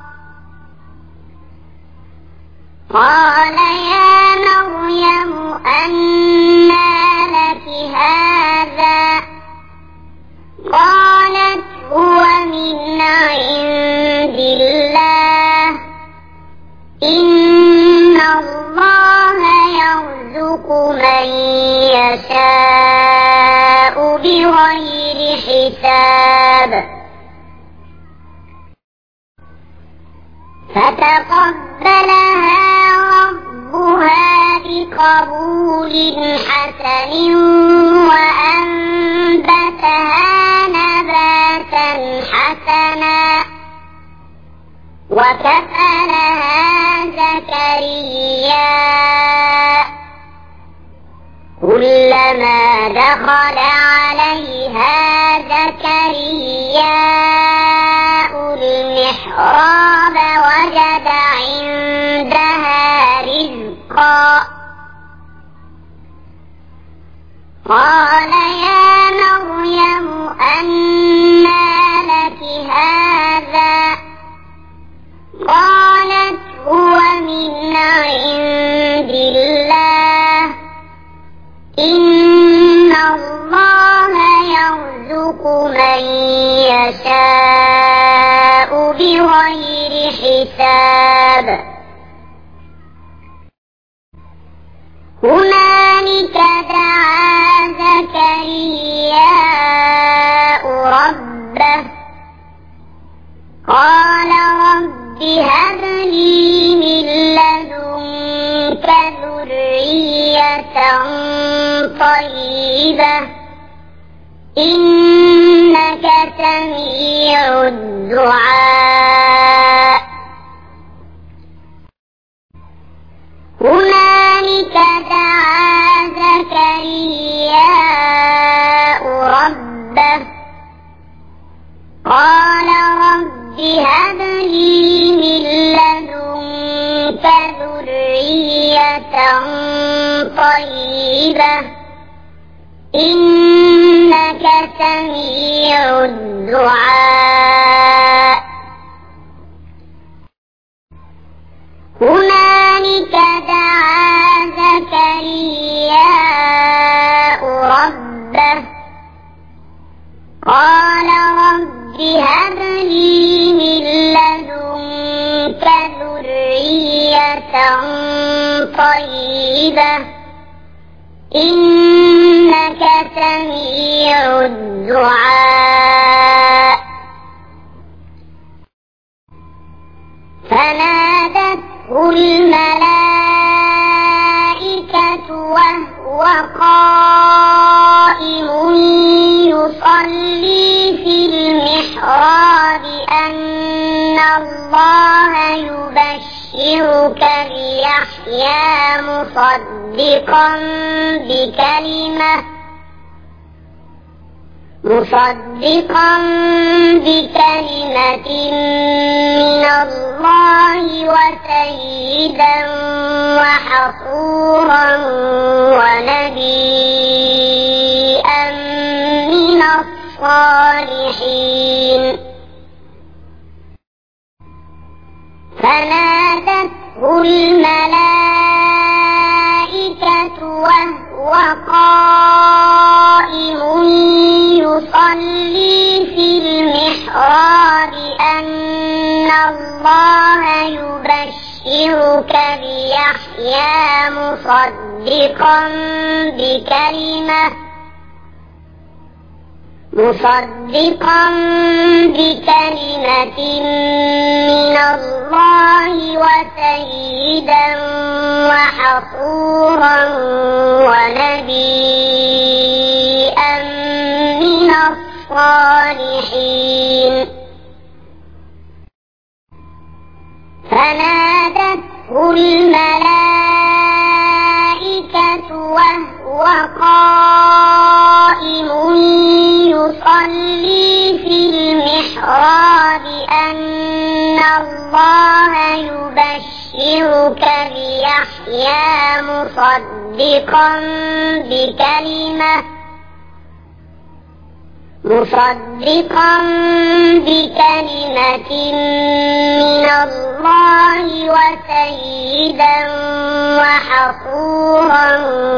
قال يا مريم أنى لك هذا قالت هو من عند الله إن الله يرزق من يشاء بغير حساب فتقبلها ربها بقبول حسن وأنبتها نباتا حسنا وكفلها زكريا كلما دخل عليها زكريا المحراب وجد عندها رزقا قال يا مريم أنى لك هذا قالت هو من عند الله إن الله يرزق من يشاء بغير حساب هنالك دعا زكرياء ربه قال رب هب لي من لدنك ذرية طيبة إنك سميع الدعاء هنالك دعا زكرياء ربه قال رب هب لي من لدنك ذرية طيبة إنك سميع الدعاء هنالك دعا زكرياء ربه قال رب هب لي من لدنك ذرية طيبة إنك سميع الدعاء فنادته الملائكة وهو قائم يصلي في المحراب أن الله يبشرك بيحيى مصدقا بكلمة مصدقا بكلمة من الله وسيدا وحصورا ونبيا من الصالحين فنادته الملائكة وهو قائم يصلي في المحراب أن الله يبشرك بيحيى مصدقا بكلمة مصدقا بكلمة من الله وسيدا وحصورا ونبيا من الصالحين فنادته الملائكة وهو قائم يصلي في المحراب أن الله يبشرك بيحيى مصدقا بكلمة مصدقا بكلمة من الله وسيدا وحصورا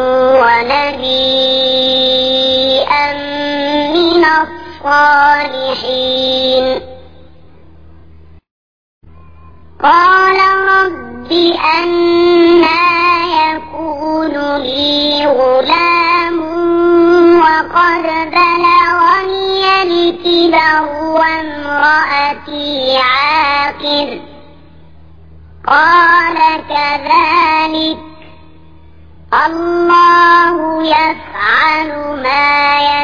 ونبيا من الصالحين قال رب أنى يكون لي غلام وقد بلغني الكبر وامرأتي عاقر قال كذلك الله يفعل ما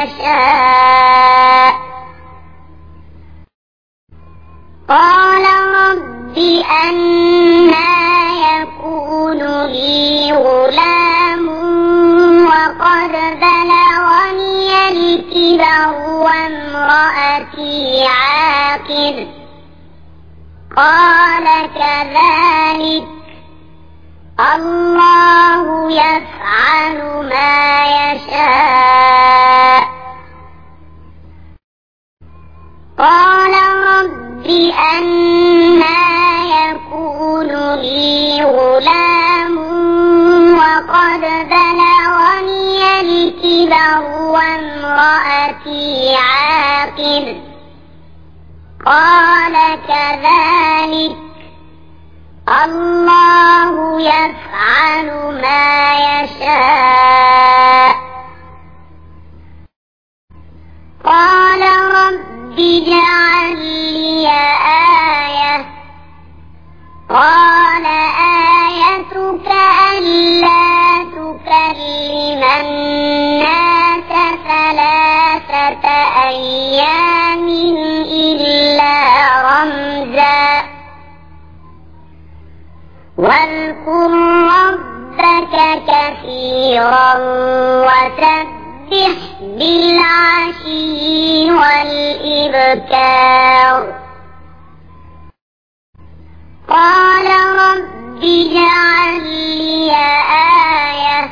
يشاء قال رب أنى يكون لي غلام وقد بلغني الكبر وامرأتي عاقر قال كذلك الله يفعل ما يشاء قال رب أنى يكون لي غلام وقد بلغني الكبر وامرأتي عاقر قال كذلك الله يفعل ما يشاء قال رب اجعل لي آية قال آيتك ألا تكلم الناس ثلاثة أيام إلا رمزا واذكر ربك كثيرا وسبح بالعشي والإبكار قال رب اجعل لي آية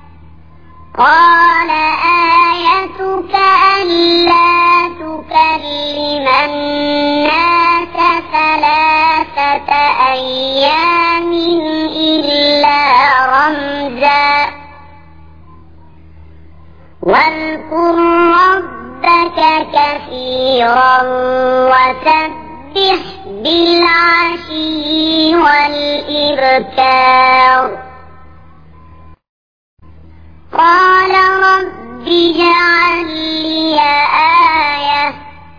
قال آيتك ألا تكلم الناس ثلاثة أيام إلا رمزا واذكر ربك كثيرا وسبح بالعشي والإبكار قال رب اجعل لي آية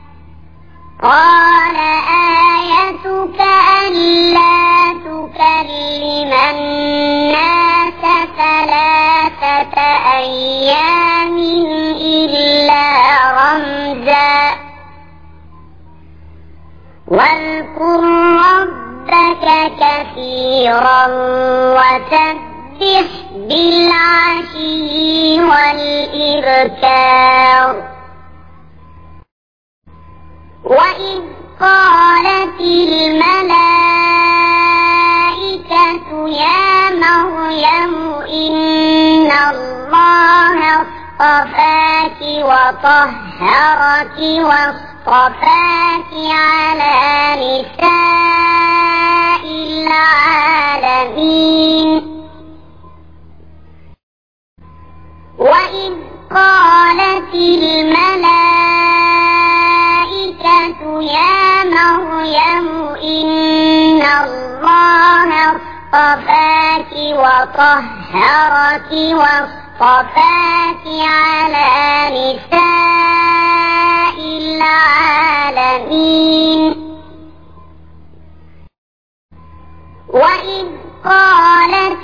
قال آيتك ألا تكلم الناس ثلاثة أيام إلا رمزا واذكر ربك كثيرا وسبح بالعشي والإبكار وإذ قالت الملائكة يا مريم إن الله اصطفاك وطهرك واصطفاك على نساء العالمين وإذ قالت الملائكة يا مريم إن الله اصطفاك وطهرك واصطفاك على نساء العالمين وإذ قالت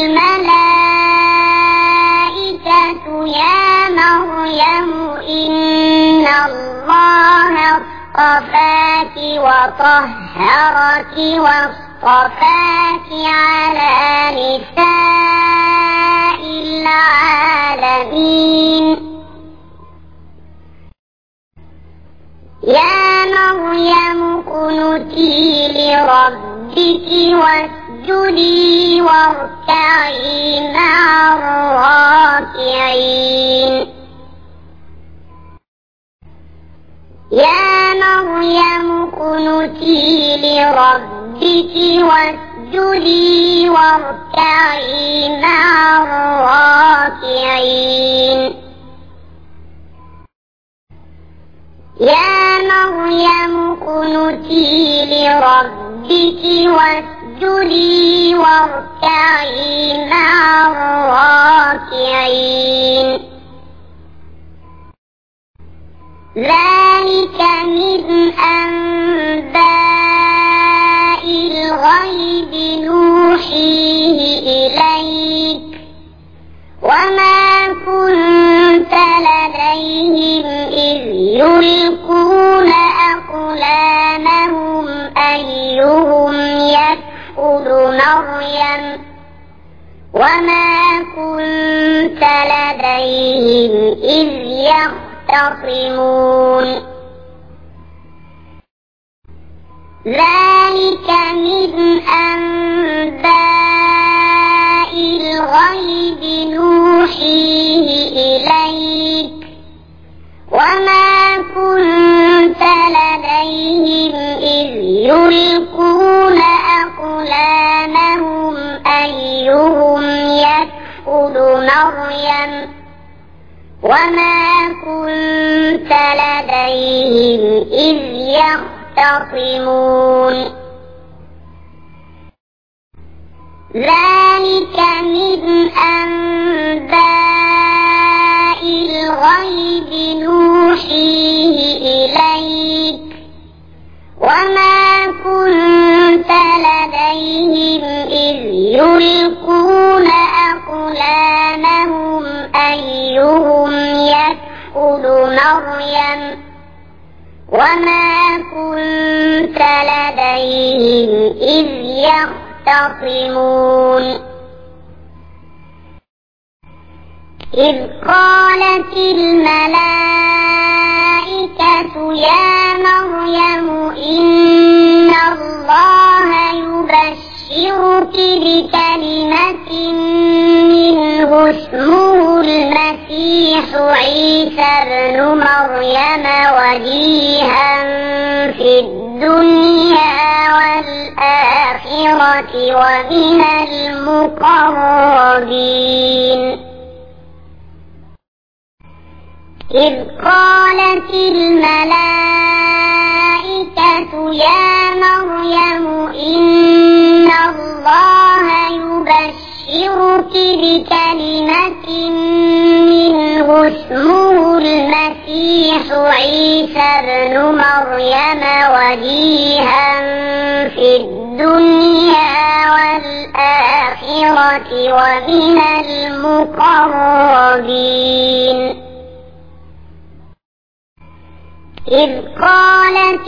الملائكة يا مريم إن الله اصطفاك وطهرك واصطفاك على نساء العالمين يا مريم اقنتي لربك واسجدي واركعي مع الراكعين يا مريم اقنتي لربك واسجدي واركعي مع الراكعين يا مريم اقنتي لربك واسجدي واركعي مع الراكعين ذلك من أنباء الغيب نوحيه إليك وما كنت لديهم إذ يلقون أقلامهم أيهم يكفل مريم وما كنت لديهم إذ يختصمون ذلك من أنباء الغيب نوحيه إليك وما كنت لديهم إذ يلقون أقلامهم أيهم يكفل مريم وما كنت لديهم إذ يختصمون ذلك من أنباء الغيب نوحيه إليك وما كنت لديهم إذ يلقون أقلامهم أيهم يكفل مريم وما كنت لديهم إذ يختصمون إذ قالت الملائكة يا مريم إن الله يبشرك بكلمة منه اسمه المسيح عيسى ابن مريم وجيها في الدنيا والآخرة ومن المقربين إذ قالت الملائكة يا مريم إن الله يبشرك بكلمة منه اسمه المسيح عيسى ابن مريم وجيها في الدنيا والآخرة ومن المقربين إذ قالت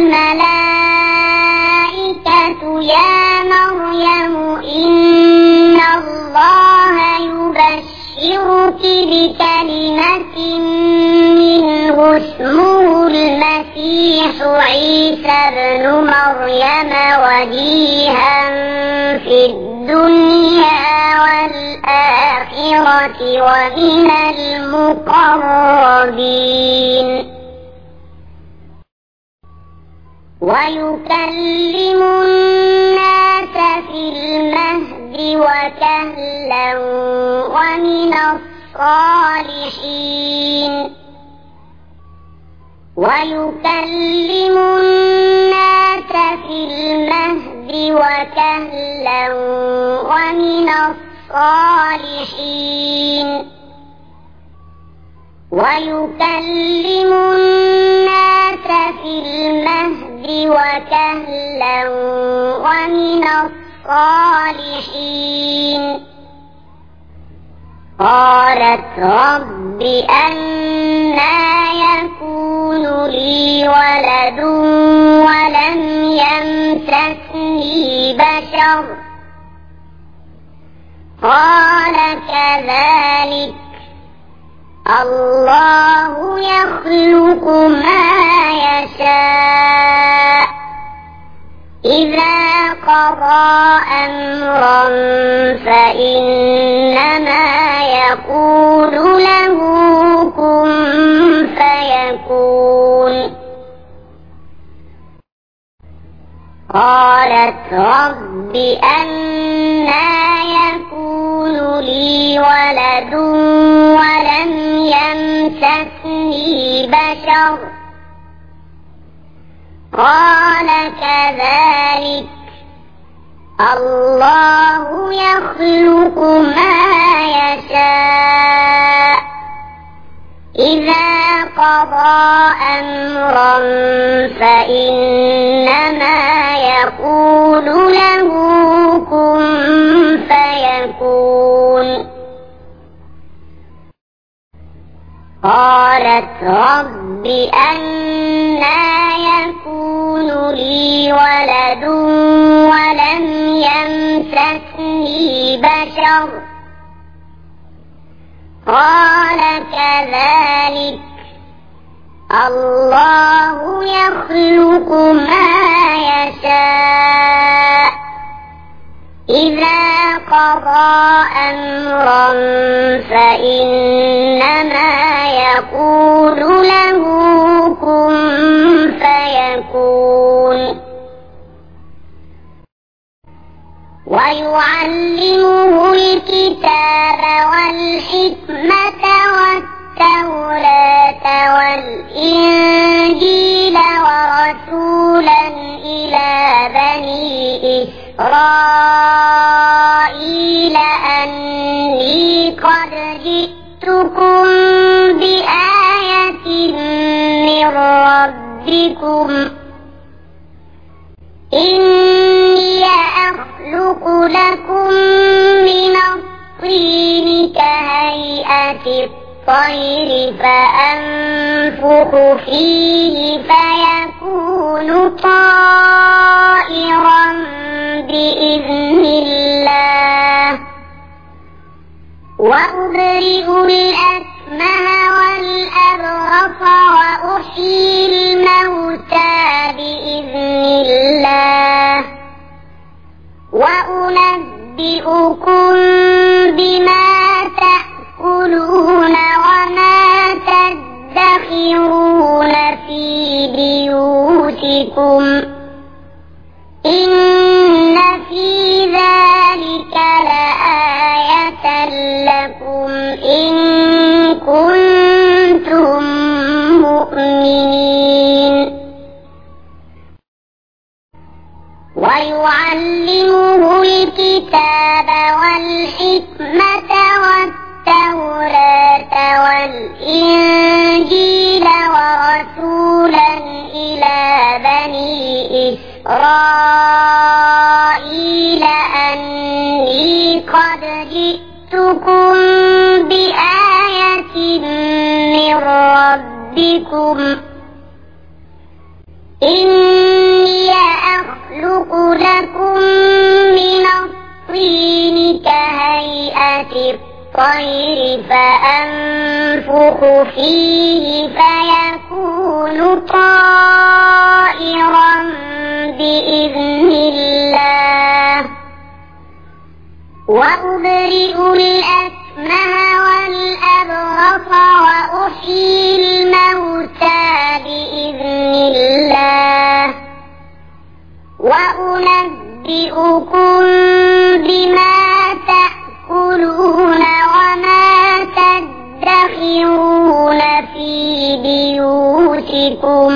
الملائكة يا مريم إن الله يبشرك بكلمة منه اسمه المسيح عيسى ابن مريم وجيها في الدنيا والآخرة ومن المقربين ويكلم الناس في المهد وكهلا ومن الصالحين ويكلم الناس في المهد وكهلا ومن الصالحين ويكلم الناس في المهد وكهلا ومن الصالحين قالت رب أنى يكون لي ولد ولم يمسسني بشر قال كذلك الله يخلق ما يشاء إذا قضى أمرا فإنما يقول له كن فيكون قالت رب أنى يكون لي ولد ولم يمسسني بشر قال كذلك الله يخلق ما يشاء إذا قضى أمرا فإنما يقول له كن فيكون قالت رب أنى يكون لي ولد ولم يمسسني بشر قال كذلك الله يخلق ما يشاء إذا قضى أمرا فإنما يقول له كن فيكون ويعلمه الكتاب والحكمة والتوراة الإنجيل ورسولا إلى بني إسرائيل أني قد جئتكم بآية من ربكم إني أخلق لكم من الطين كهيئة الطير فأنفخ فيه فيكون طائرا بإذن الله وأبرئ الأكمه والأبرص وأحيي الموتى بإذن الله وأنبئكم بما تأكلون وما تدخرون في بيوتكم إن في ذلك لآية لكم إن كنتم مؤمنين ويعلمه الكتاب والحكمة والتوراة والإنجيل ورسولا إلى بني إسرائيل أني قد جئتكم بآية من ربكم إني أخلق لكم من الطين كهيئة الطير فأنفخ فيه فيكون طائرا بإذن الله وأبرئ الأكمه والأبرص وأحيي الموتى بإذن الله وأنبئكم بما تأكلون وما تدخرون في بيوتكم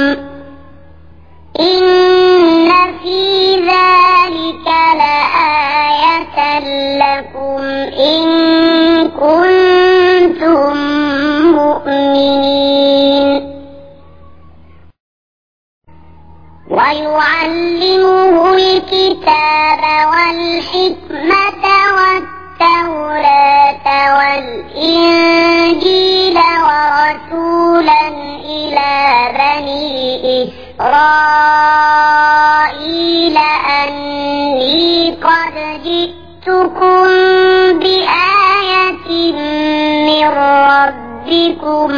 إن في ذلك لآية لكم إن كنتم مؤمنين ويعلمه الكتاب والحكمة والتوراة والإنجيل ورسولا إلى بني إسرائيل أني قد جئتكم بآية من ربكم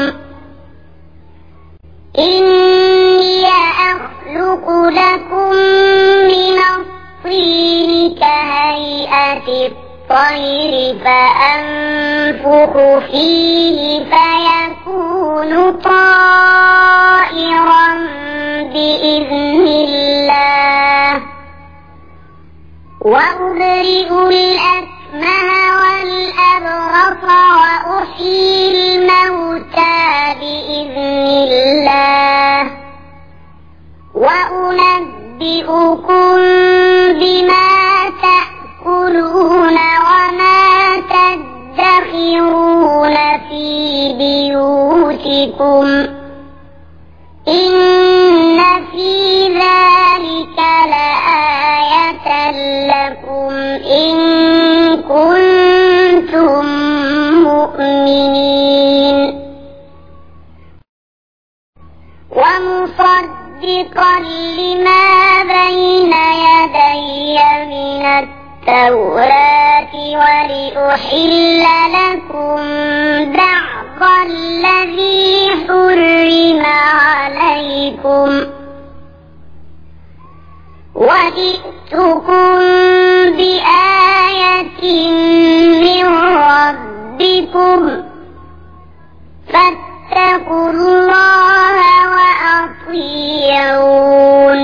إني أخلق لكم من الطين كهيئة الطير فأنفخ فيه فيكون طائرا بإذن الله وأبرئ الأكمه والأبرص وأحيي الموتى بإذن الله وأنبئكم بما تأكلون وما تدخرون في بيوتكم إن في ذلك لآية لكم إن كنتم مؤمنين ومصدقا لما بين يدي من التوراة ولأحل لكم بعض الذي حرم عليكم وجئتكم بآية من ربكم فاتقوا الله وأطيعون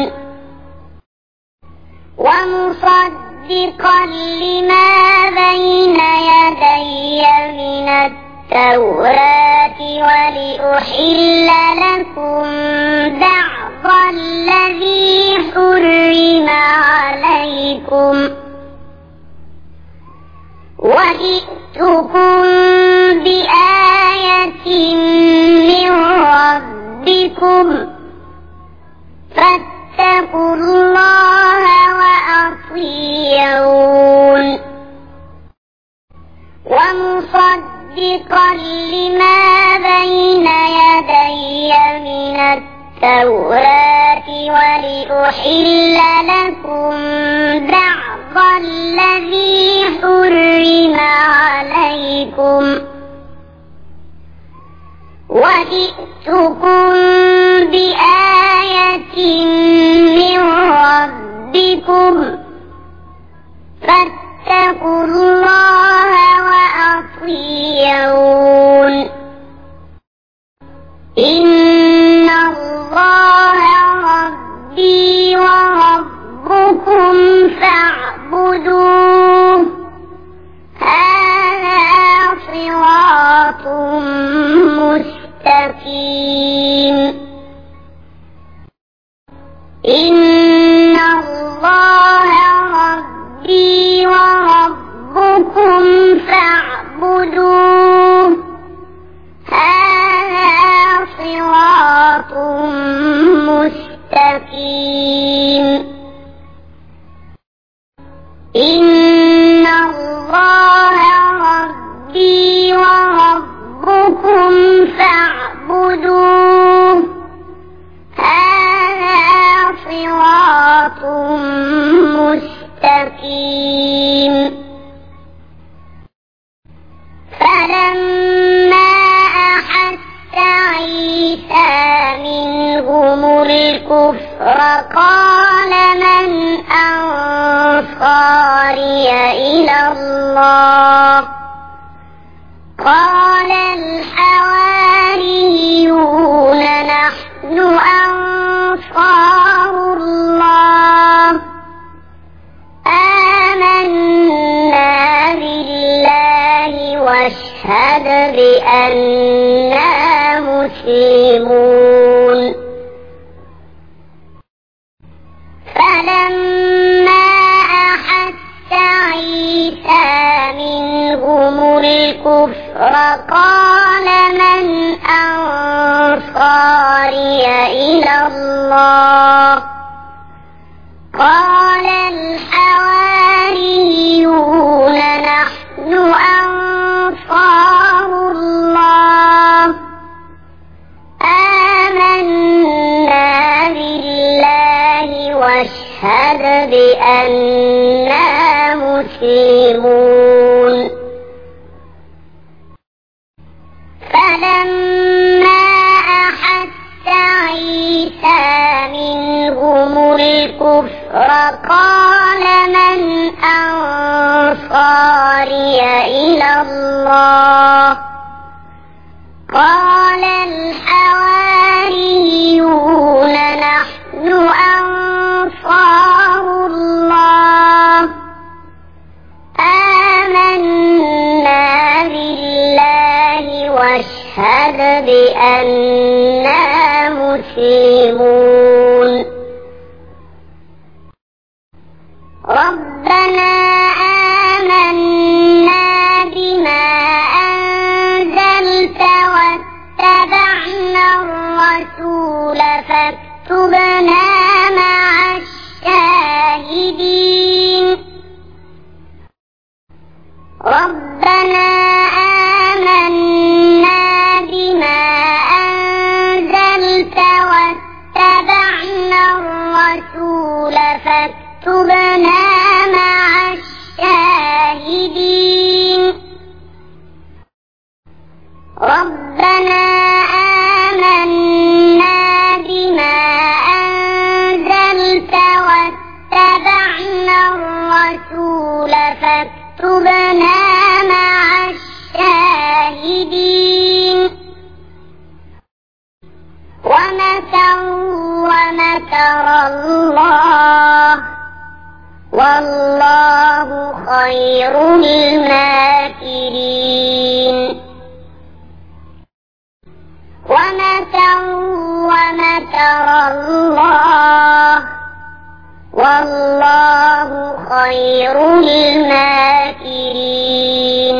ومصدقا لما بين يدي من التوراة ولأحل لكم بعض الذي حرم عليكم وجئتكم بآية من ربكم فاتقوا الله وأطيعون ومصدقا لما بين يدي من التوراة ولأحل لكم بعض الذي حرم عليكم وجئتكم بآية من ربكم فاتقوا الله وأطيعون إن الله ربي وربكم فاعبدوه هذا صراط مستقيم إن الله ربي وربكم فاعبدوه هذا صراط مستقيم إن الله ربي وربكم فاعبدوه هذا صراط مستقيم فلما أحس عيسى منهم الكفر قال من أنصاري إلى الله قال الحواريون نحن أنصار الله آمنا بالله واشهد بأننا مسلمون فلما أحس عيسى منهم الكفر قال من أنصاري إلى الله قال الحواريون نحن أنصار الله آمنا بالله واشهد بأننا مسلمون فلما أحس عيسى منهم الكفر قال من أنصاري إلى الله قال الحواريون نحن أنصار الله آمنا بالله واشهد بأننا مسلمون ربنا آمنا بما أنزلت واتبعنا الرسول فاكتبنا مع الشاهدين ربنا آمنا بما أنزلت واتبعنا الرسول فاكتبنا مع الشاهدين ربنا آمنا بما أنزلت واتبعنا الرسول فاكتبنا مع الشاهدين ومكروا ومكر الله والله خير الماكرين ومكروا ومكر الله والله خير الماكرين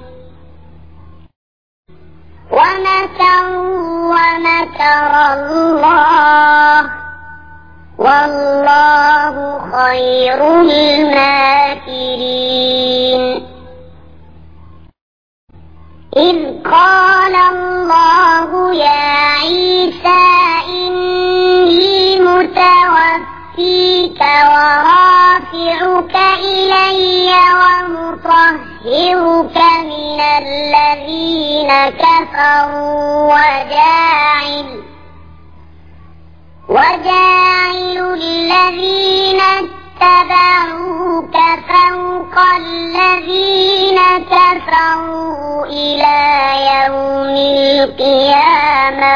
ومكروا ومكر الله والله خير الماكرين إذ قال الله يا عيسى إني متوفيك ورافعك إلي ومطهرك من الذين كفروا وجاعل وجاعل الذين اتبعوك فوق الذين كفروا إلى يوم القيامة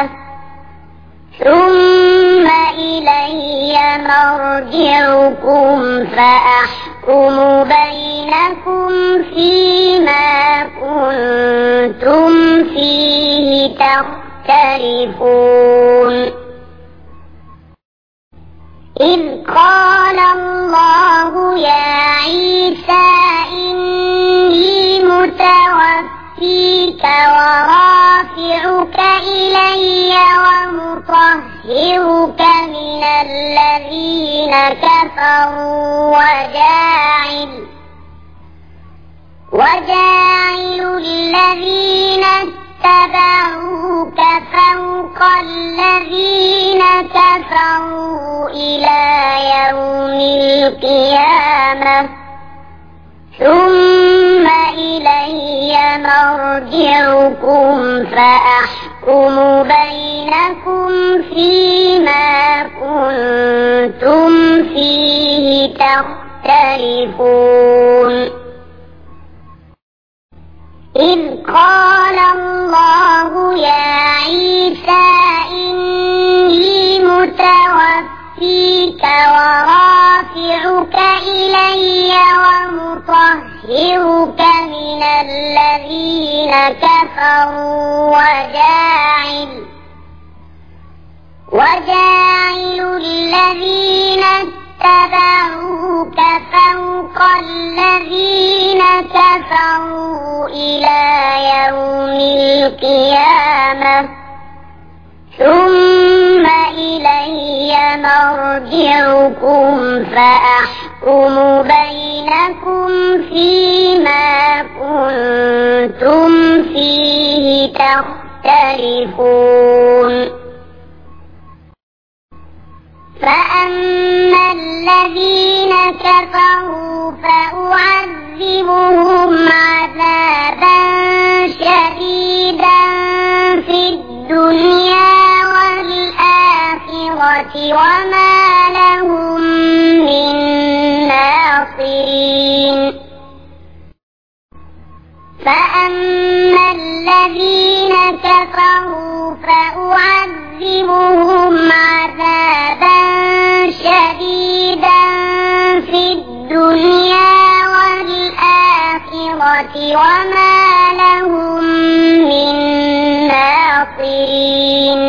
ثم إلي مرجعكم فأحكم بينكم فيما كنتم فيه تختلفون إذ قال الله يا عيسى إني متوفيك ورافعك إلي ومطهرك من الذين كفروا وجاعل وجاعل الذين اتبعوك فوق الذين كفروا إلى يوم القيامة ثم إلي مرجعكم فأحكم بينكم فيما كنتم فيه تختلفون إذ قال الله يا عيسى إني متوفيك ورافعك إلي ومطهرك من الذين كفروا وجاعل وجاعل الذين اتبعوك فوق الذين كفروا إلى يوم القيامة ثم إلي مرجعكم فأحكم بينكم فيما كنتم فيه تختلفون فأما الذين كفروا فأعذبهم عذابا شديدا في الدنيا والآخرة وما لهم من ناصرين فأما الذين كفروا فأعذبهم عذابا شديدا في الدنيا والآخرة وما لهم من ناصرين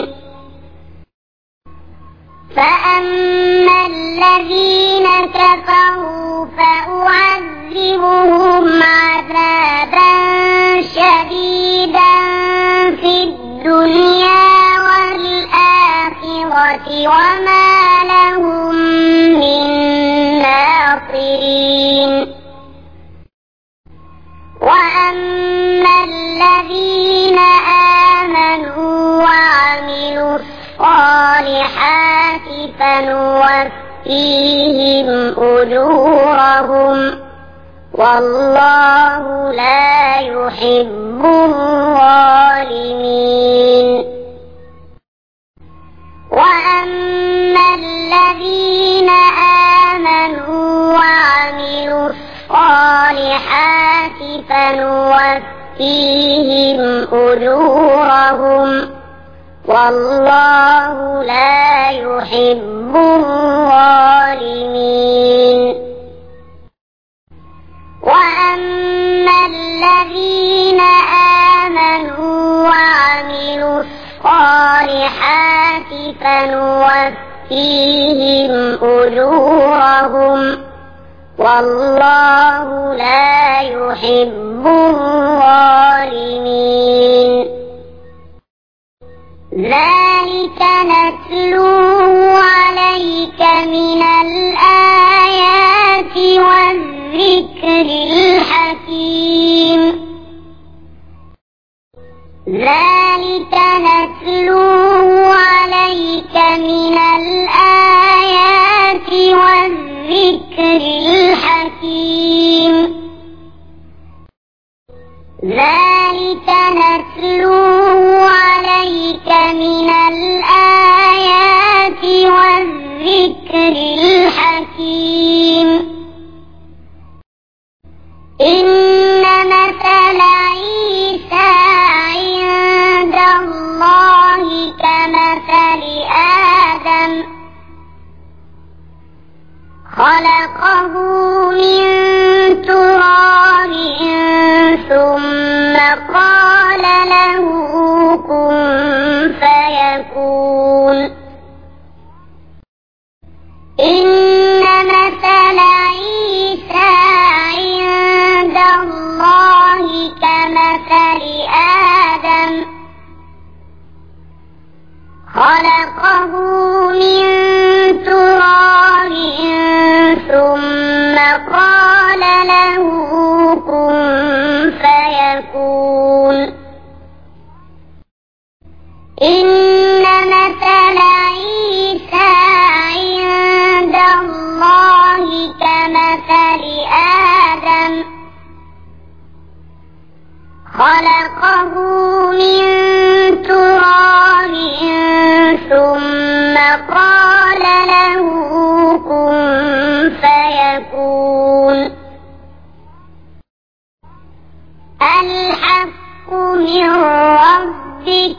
فأما الذين كفروا فأعذبهم عذابا شديدا في الدنيا والآخرة وما لهم من ناصرين وأما الذين آمنوا وعملوا الصالحات فنوفيهم أجورهم والله لا يحب الظالمين وأما الذين آمنوا وعملوا الصالحات فنوفيهم أجورهم والله لا يحب الظالمين وأما الذين آمنوا وعملوا الصالحات فنوفيهم أجورهم والله لا يحب الظالمين. ذلك نتلوه عليك من الآيات والذكر الحكيم. ذلك نتلوه عليك من الآيات والذكر الحكيم. ذلك نتلوه عليك من الآيات والذكر الحكيم. إن مثل عيسى عند الله كمثل آدم خلقه من تراب ثم قال له كن فيكون. إن مثل عيسى عند الله كمثل آدم خلقه من تراب ثم قال له كن فيكون. إن مثل عيسى عند الله كمثل آدم خلقه من تراب ثم قال له كن فيكون. الحق من ربك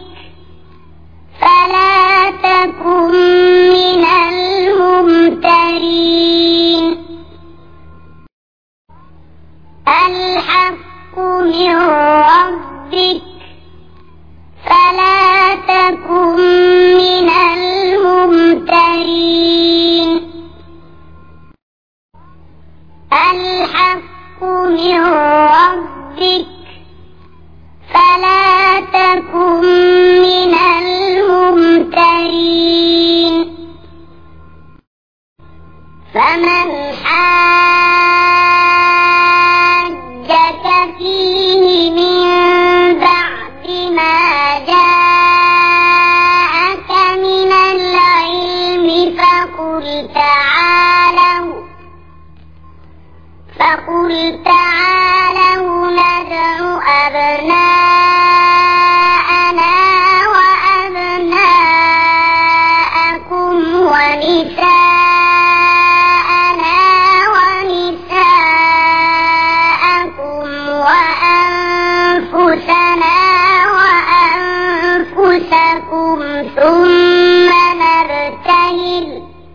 فلا تكن من الممترين. الحق من ربك فلا تكن من الممترين. الحق من ربك فلا تكن من الممترين. فمن حاجك فيه من بعد ما جاءك من العلم فقل تعالوا فقل تعالوا ندع أبناءنا وأبناءكم ونساءنا ونساءكم وأنفسنا وأنفسكم ثم نبتهل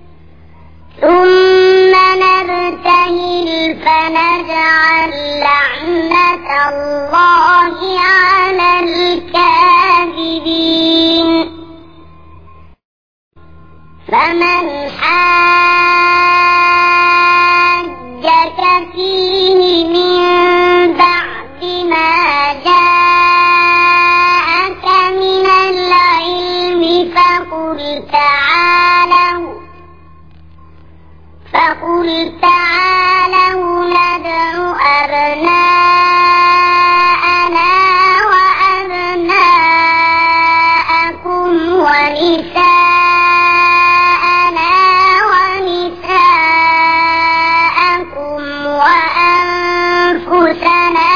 ثم نبتهل فنجعل لعنة الله على الكاذبين. فمن حاجك فيه من بعد ما جاءك من العلم فقل تعالوا فقل تعالوا ندع أبناءنا وأبناءكم ونساءنا ونساءكم وأنفسنا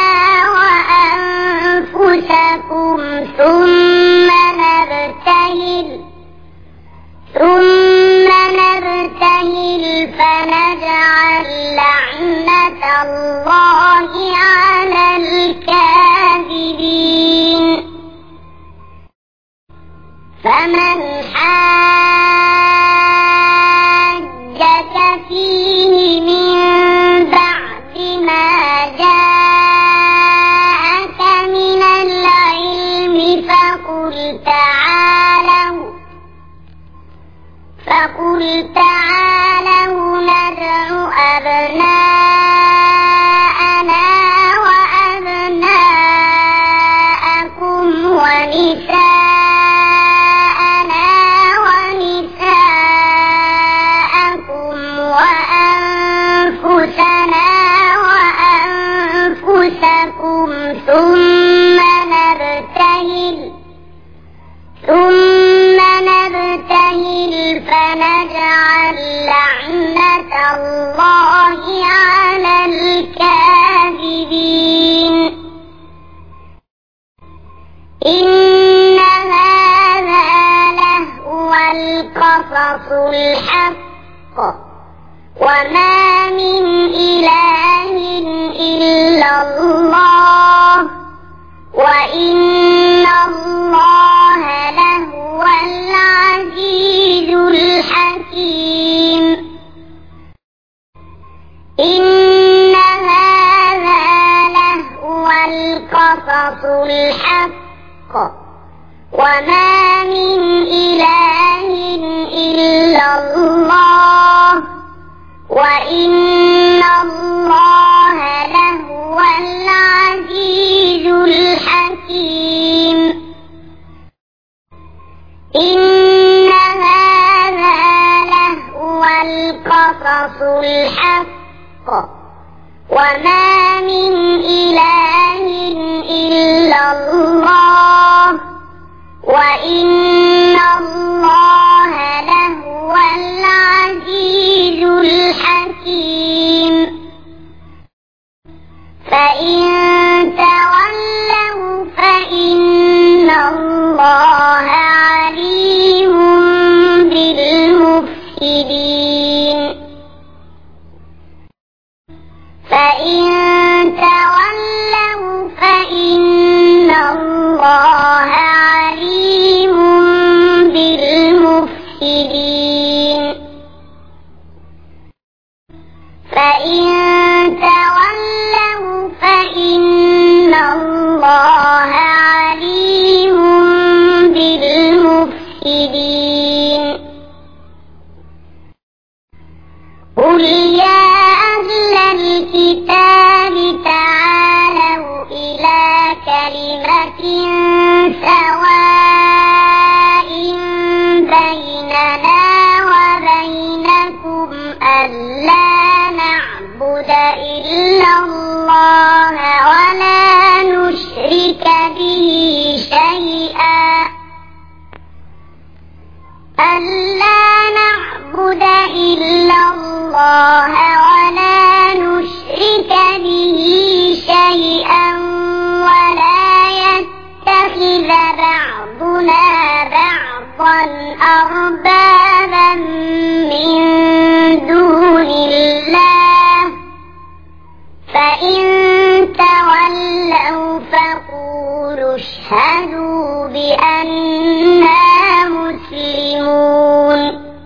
وأنفسكم ثم نبتهل ثم نبتهل فنجعل لعنة الله على الكاذبين. فمن حاجك فيه من بعد ما جاءك من العلم تعالوا فقل تعالوا ندع أبناءنا وأبناءكم ونساءنا ونساءكم وأنفسنا وأنفسكم ثم نبتهل ثم نبتهل فنجعل لعنة الله على الكاذبين إن هذا لهو القصص الحق وما من إله إلا الله وإن الله لهو العزيز الحكيم إن هذا لهو القصص الحق وما من إله إلا الله وإن الله لهو العزيز الحكيم إن هذا لهو القصص الحق وما من إله إلا الله وإن الله لهو العزيز الحكيم فإن تولوا فإن الله عليم بالمفسدين فإن تولوا فإن الله عليم بالمفسدين فإن تولوا فإن الله عليم بالمفسدين قل يا أهل الكتاب تعالوا إلى كلمة سواء بيننا وبينكم ألا نعبد إلا الله ولا نشرك به شيئا ألا نعبد إلا الله ولا نشرك به شيئا ولا يتخذ بعضنا بعضا أربابا من دون الله فإن تولوا فقولوا اشهدوا بأننا مسلمون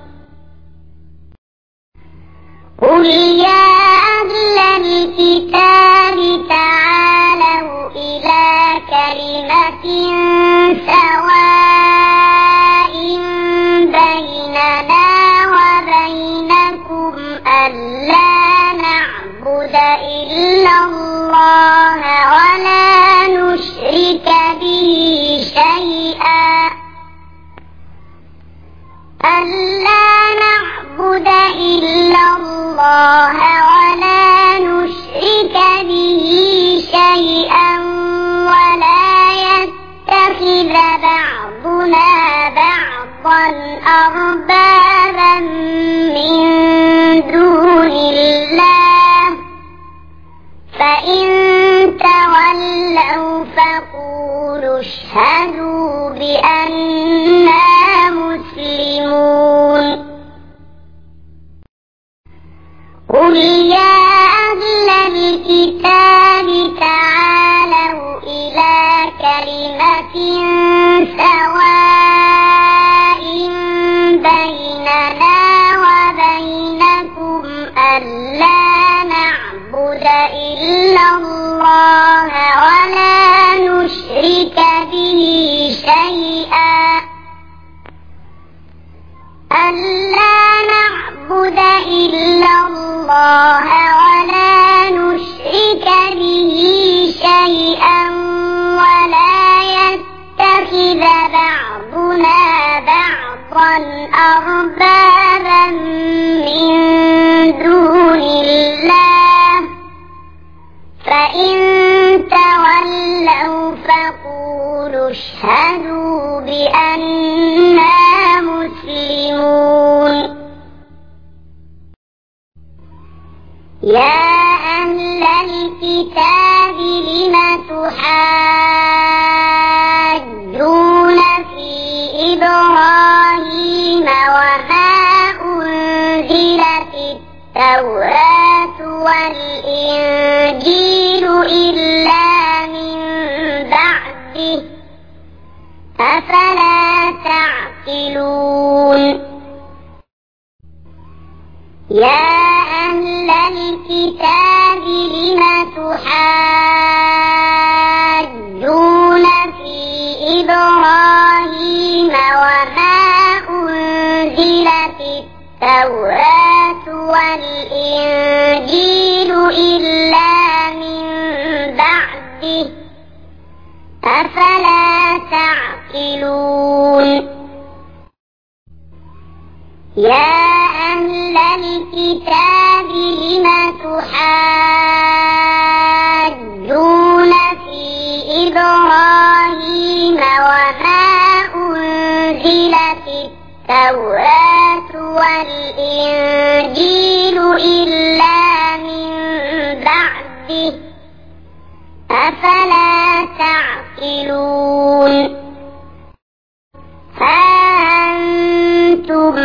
قل يا أهل الكتاب تعالوا إلى كلمة سواء بيننا وبينكم ألا نعبد إلا الله ولا نشرك به شيئا ألا نعبد إلا الله ولا نشرك به شيئا ولا يتخذ بعضنا بعضا أربابا من دون الله فإن تولوا فقولوا اشهدوا بأننا مسلمون قل يا أهل الكتاب تعالوا إلى كلمة سواء بيننا وبينكم ألا نعبد إلا الله ولا نشرك به شيئا إلا الله ولا نشرك به شيئا ولا يتخذ بعضنا بعضا أربابا من دون الله فإن تولوا فقولوا اشهدوا بأننا مسلمون. يا أهل الكتاب لم تحاجون في إبراهيم وما أنزلت التوراة والإنجيل إلا من بعده أفلا تعقلون. يا أهل الكتاب لم تحاجون في إبراهيم وما أنزلت التوراة والإنجيل إلا من بعده أفلا تعقلون. يا أهل الكتاب لم تحاجون في إبراهيم وما أنزلت التوراة والإنجيل إلا من بعده أفلا تعقلون. أنتم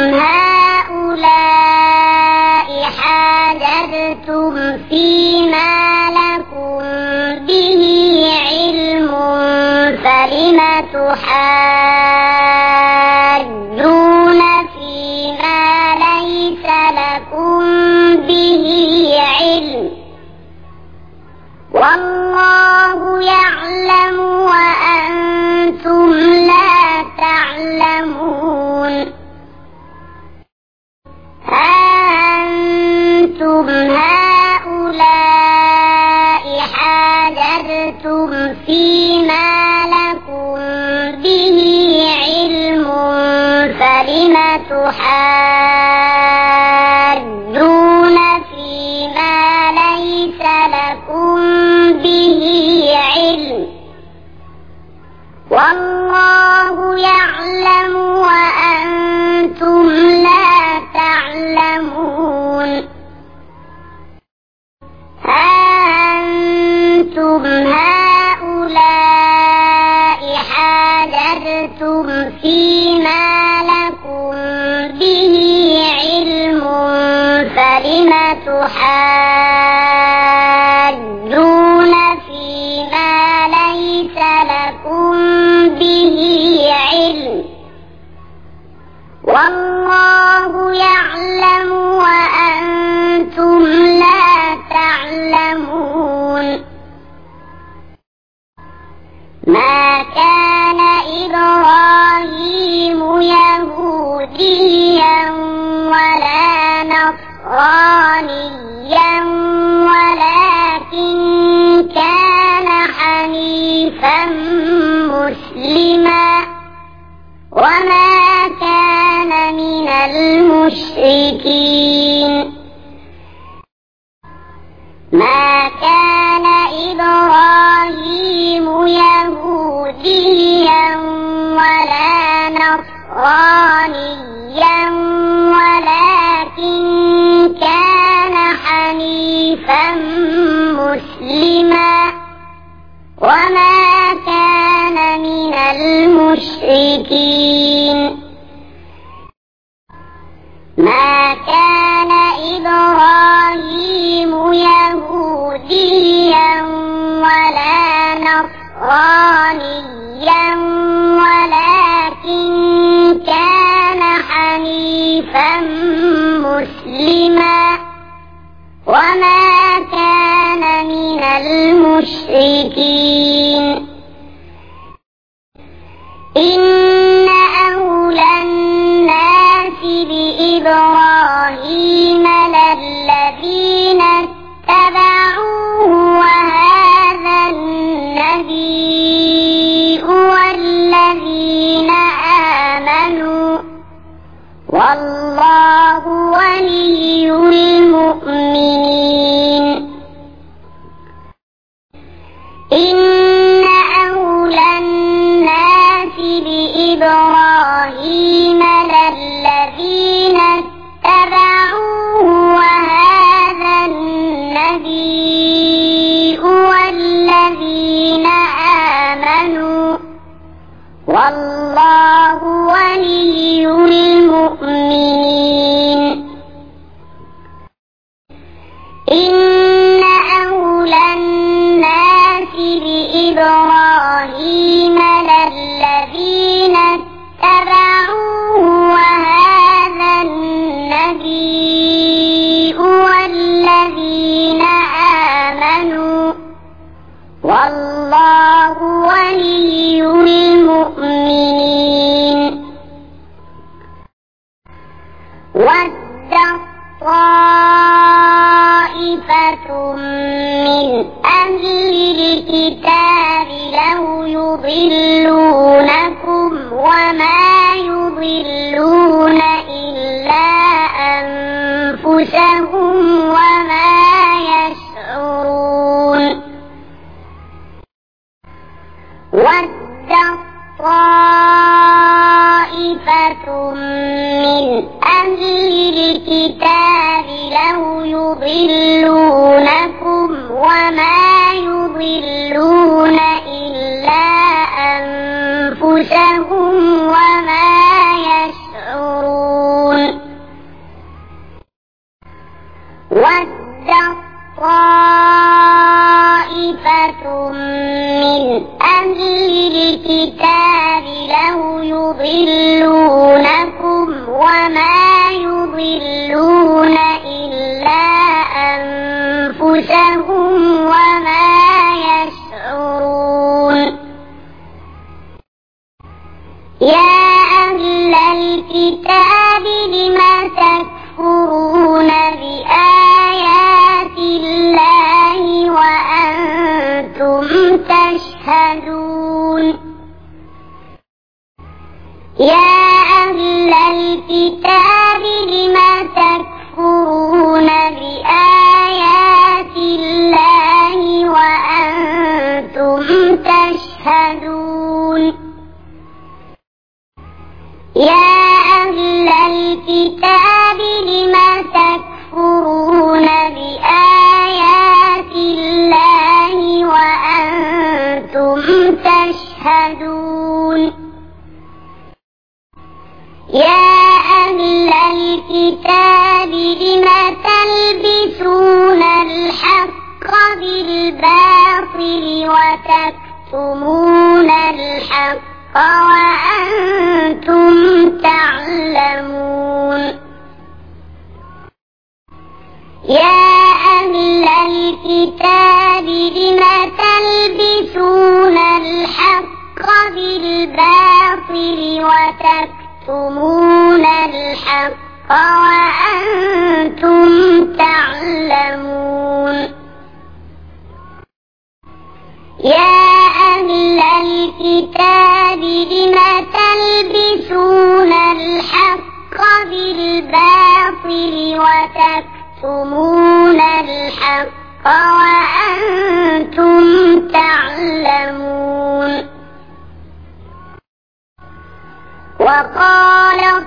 هؤلاء حاججتم فيما لكم به علم فلم تحاجون فيما ليس لكم به علم والله يعلم وأنتم لا تعلمون. أنتم هؤلاء حاججتم فيما لكم به علم فلم تحاجون فيما ليس لكم به علم والله يعلم وأنتم لا تعلمون. أنتم هؤلاء حاججتم فيما لكم به علم فلم تحاجون فيما ليس لكم به علم والله يعلم وأنتم لا تعلمون. ما كان إبراهيم يهوديا ولا نصرانيا ولكن كان حنيفا مسلما وما كان من المشركين. ما كان إبراهيم يهوديا ولا نصرانيا ولكن كان حنيفا مسلما وما كان من المشركين. ما كان إبراهيم يهوديا ولا نصرانيا ولكن كان حنيفا مسلما وما كان من المشركين. إن أولى الناس بإبراهيم والله ولي المؤمنين إن أولى الناس بإبراهيم للذين اتبعوه وهذا النبي والذين آمنوا والله ولي المؤمنين إن أولى الناس بإبراهيم للذين اتبعوه وهذا النبي والذين آمنوا والله ولي المؤمنين ود طائفة من أهل الكتاب لو يضلونكم وما يضلون إلا أنفسهم وما يشعرون ود طائفة من أهل الكتاب لو يضلونكم وما يضلون إلا أنفسهم وما يشعرون ود طائفة من أهل الكتاب لو يضلونكم وما يضلون إلا أنفسهم وما يشعرون يا أهل الكتاب لم تكفرون بآيات الله وأنتم تشهدون يا أهل الكتاب لم تكفرون بآيات الله وأنتم تشهدون يا أهل الكتاب لم تكفرون بآيات الله وأنتم تشهدون يا أهل الكتاب لم تلبسون الحق بالباطل وتكتمون الحق وأنتم تعلمون يا أهل الكتاب لم تلبسون الحق بالباطل وتكتمون الحق وأنتم تعلمون يا أهل الكتاب لم تلبسون الحق بالباطل وتكتمون الحق وأنتم تعلمون وقالت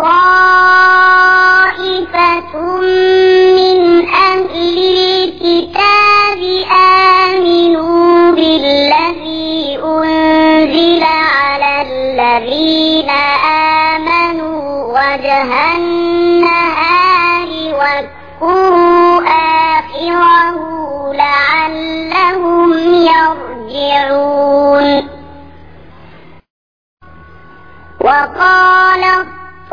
طائفة من أهل الكتاب آمنوا بالذي أنزل على الذين آمنوا وجه النهار واذكروا آخره لعلهم يرجعون وقالت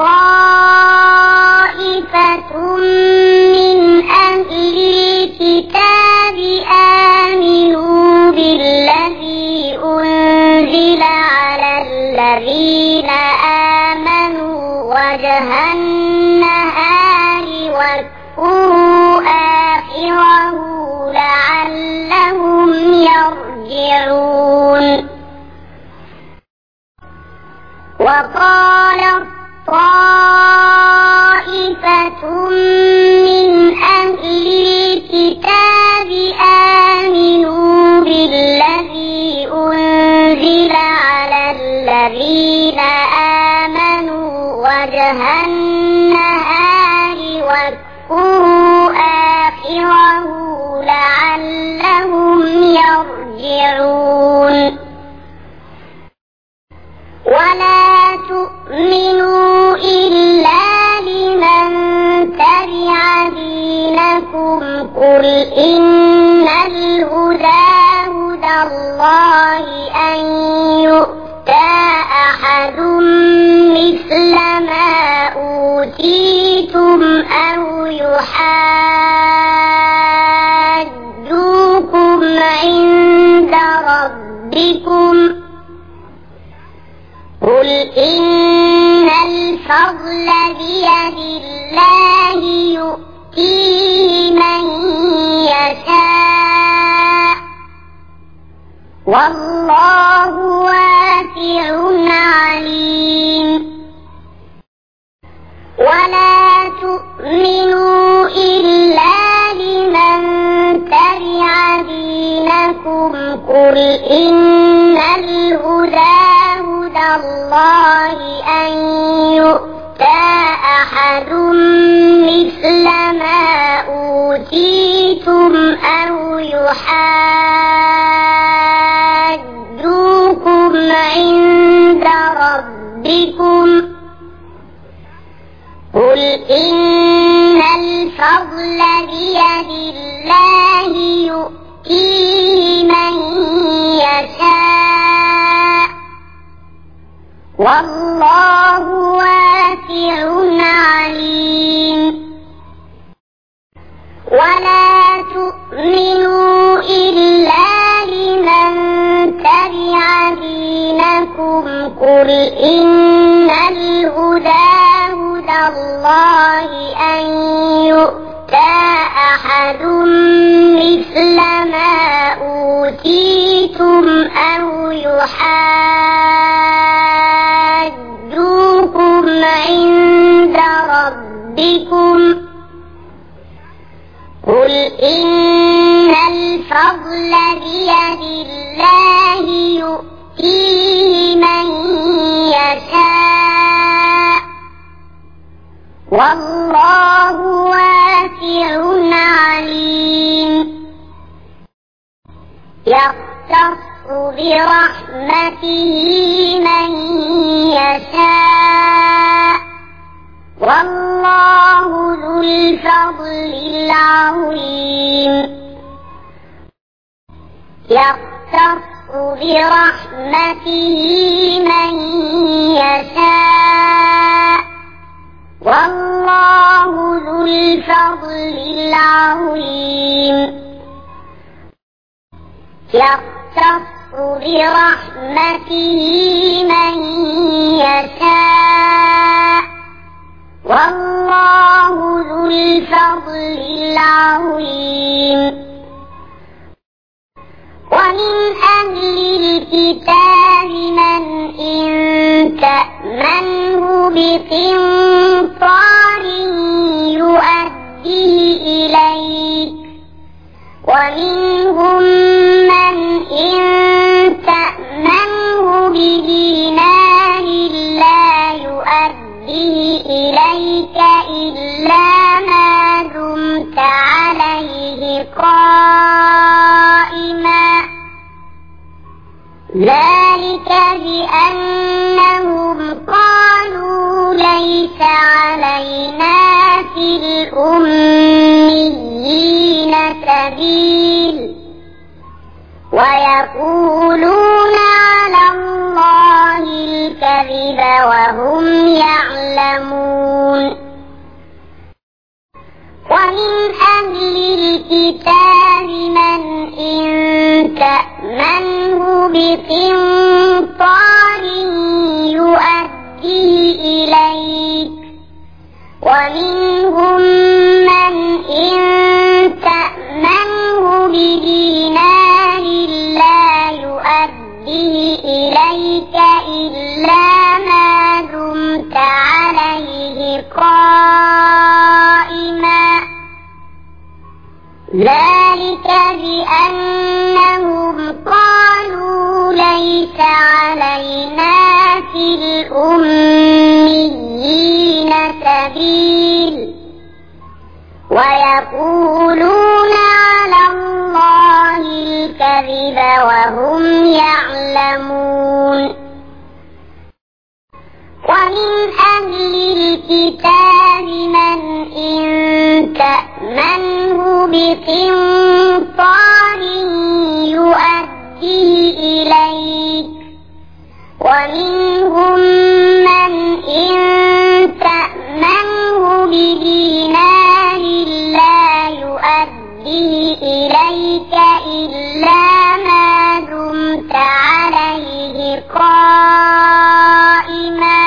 طائفة من أهل الكتاب آمنوا بالذي أنزل على الذين آمنوا وجه النهار واذكروا آخره لعلهم يرجعون وقالت طائفة وجه النهار واذكروا آخره لعلهم يرجعون ولا تؤمنوا إلا لمن تبع دينكم قل إن الهدى هدى الله أن يؤتى أحد مثل ما أوتيتم أو يحاجوكم عند ربكم قل إن الفضل بيد الله يؤتيه من يشاء والله واسع عليم ولا تؤمنوا إلا لمن تبع دينكم قل إن الهدى هدى الله أن يؤتى أحد مثل ما أوتيتم أو يحاجوكم عند ربكم قل إن الفضل بيد الله يؤتيه من يشاء والله واسع عليم ولا تؤمنوا إلا لمن تبع دينكم قل إن الهدى هدى الله أن يؤتى أحد مثل ما أوتيتم أو يحاجوكم عند ربكم قل إن الفضل بيد الله يؤتيه من يشاء والله واسع عليم يختص برحمته من يشاء والله ذو الفضل العظيم يختص برحمته من يشاء والله ذو الفضل العظيم يختص برحمته من يشاء والله ذو الفضل العظيم ومن أهل الكتاب من إن تأمنه بقنطار يؤديه إليك ومنهم من إن تأمنه بدينار لا يؤديه إليك إلا ما دمت عليه قائما ذلك بأنهم قالوا ليس علينا في الأميين سبيل ويقولون على الله الكذب وهم يعلمون ومن أهل الكتاب من إن تأمنه بقنطار يؤديه إليك ومنهم من إن تأمنه بدينار لا يؤديه إليك إلا ما دمت عليه قائما ذلك بأنهم قالوا ليس علينا في الأميين ويقولون على الله الكذب وهم يعلمون. ومن أهل الكتاب من إن تأمنه بقنطار يؤديه إليك، ومنهم من إن تأمنه بدينار لا يؤديه إليك إلا ما دمت عليه قائما،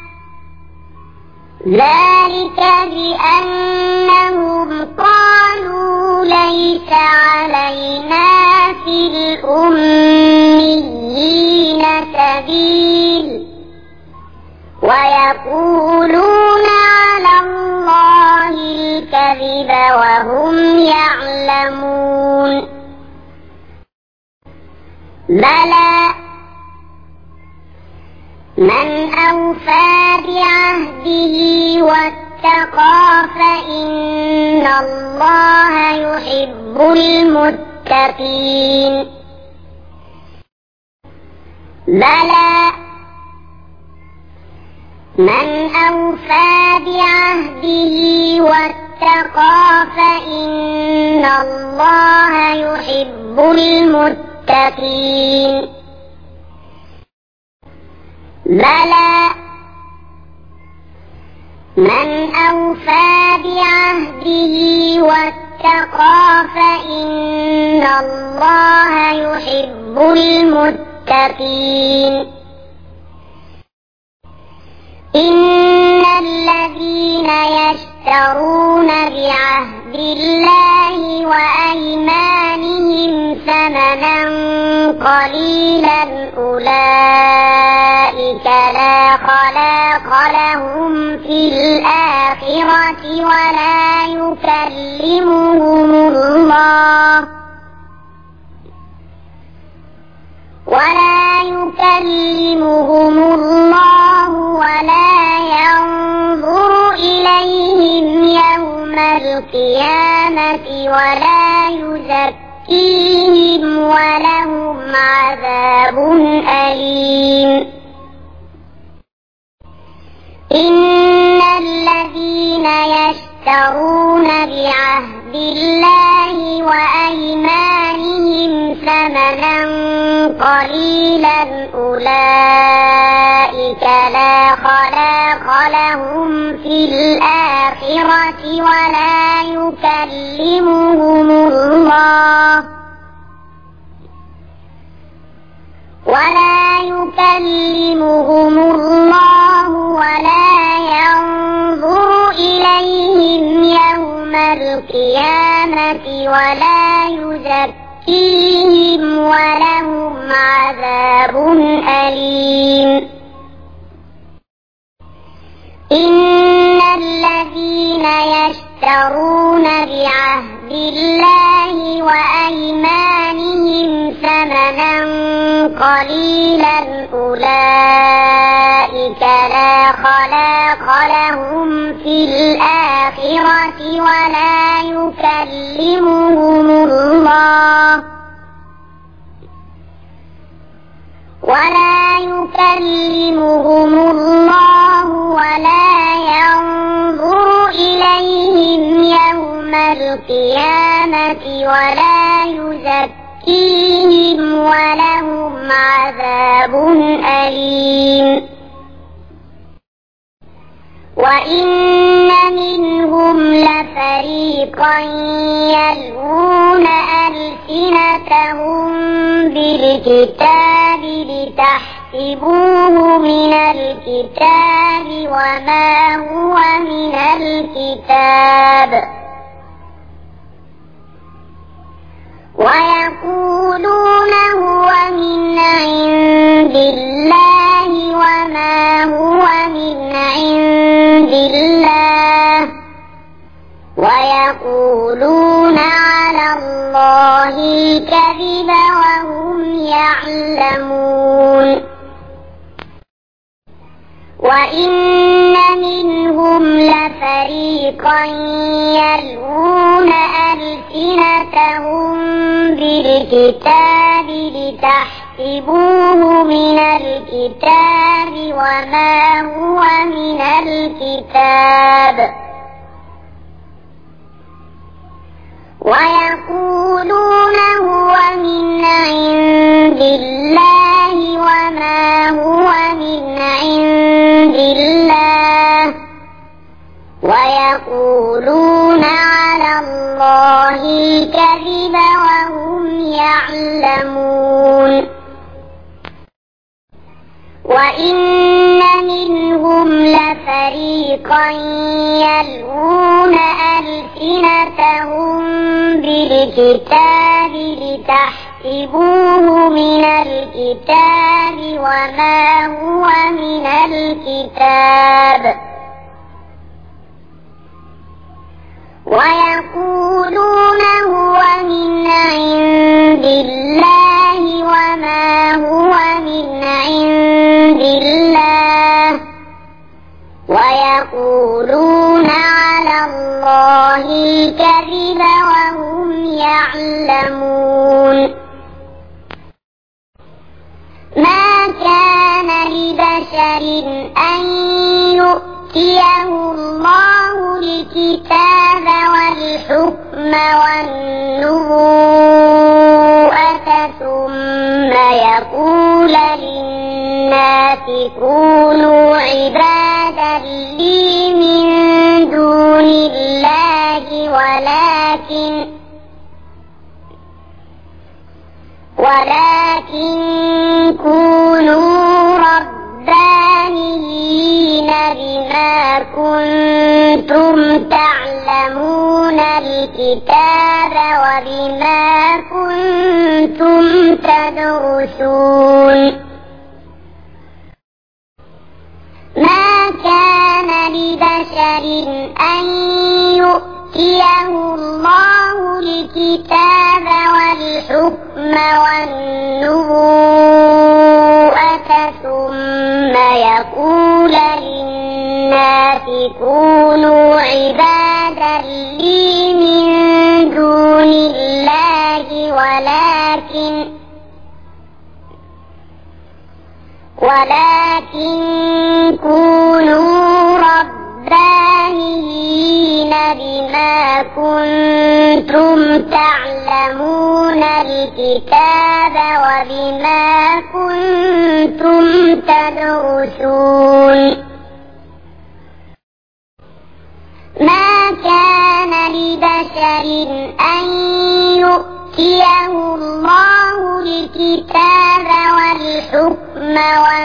ذلك بأنهم قالوا ليس علينا في الأميين سبيل، ويقولون على الله الكذب وهم يعلمون. بلى من أوفى بعهده واتقى فإن الله يحب المتقين. بلى من أوفى بعهده واتقى فإن الله يحب المتقين. بلى من أوفى بعهده واتقى فإن الله يحب المتقين. إن الذين يشترون بعهد الله وأيمانهم ثمنا قليلا أولئك لا خلاق لهم في الآخرة ولا يكلمهم الله ولا يكلمهم الله ولا ينظر إليهم يوم القيامة ولا يزكيهم ولهم عذاب أليم. إن الذين يشترون بعهد الله وأيمانهم ثمنا قليلا أولئك لا خلاق لهم في الآخرة ولا يكلمهم الله ولا يكلمهم الله ولا ينظر إليهم يوم القيامة ولا يزكيهم ولهم عذاب أليم. إن الذين يشترون بعهد الله وأيمانهم ثمنا قليلا أولئك لا خلاق لهم في الآخرة ولا يكلمهم الله ولا يكلمهم الله ولا ينظر إليهم يوم القيامة ولا يزكيهم ولهم عذاب أليم. وإن منهم لفريقا يلوون ألسنتهم بالكتاب لتحسبوه من الكتاب وما هو من الكتاب ويقولون هو من عند الله وما هو من عند الله ويقولون على الله الكذب وهم يعلمون. وإن منهم لفريقا يلوون ألسنتهم بالكتاب لتحسبوه من الكتاب وما هو من الكتاب ويقولون هو من عند الله وما هو من عند الله ويقولون على الله الكذب وهم يعلمون وإن منهم لفريقا يلوون ألسنتهم بالكتاب لتحسبوه من الكتاب وما هو من الكتاب ويقولون هو من عند الله وما هو من عند الله ويقولون على الله الكذب وهم يعلمون ما كان لبشر أن يؤتيه الله الكتاب والحكم والنبوءة ثم يقول للناس كونوا عبادا لي من دون الله ولكن ولكن كونوا ربانيين بما كنتم تعلمون الكتاب وبما كنتم تدرسون ما كان لبشر أن يؤتيه الله الكتاب والحكم والنبوءة ثم يقول للناس كونوا عبادا لي من دون الله ولكن ولكن كونوا ربانيين بما كنتم تعلمون الكتاب وبما كنتم تدرسون ما كان لبشر أن يؤتيه الله الكتاب والحكم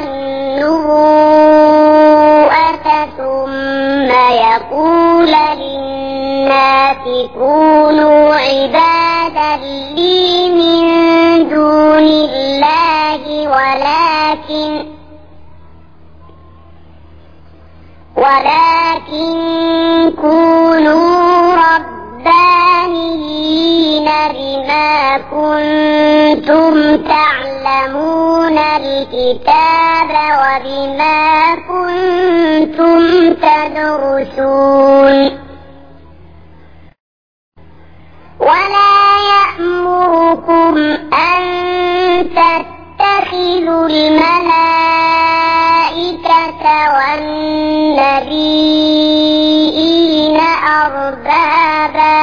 والنبوءة ثم يقول للناس كونوا عبادا لي من دون الله ولكن ولكن كونوا ربانيين بما كنتم تعلمون الكتاب وبما كنتم تدرسون ولا يأمركم أن تتخذوا الملائكة والنبيين أربابا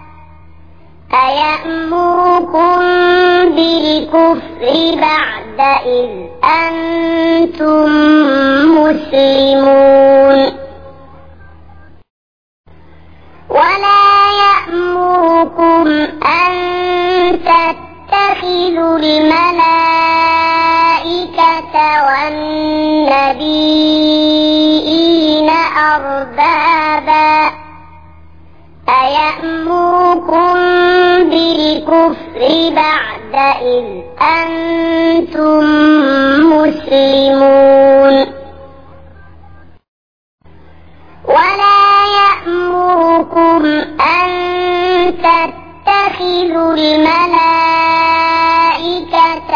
أيأمركم بالكفر بعد إذ أنتم مسلمون ولا يأمركم أن تتخذوا الملائكة والنبيين أربابا أيأمركم بالكفر بعد إذ أنتم مسلمون ولا يأمركم أن تتخذوا الملائكة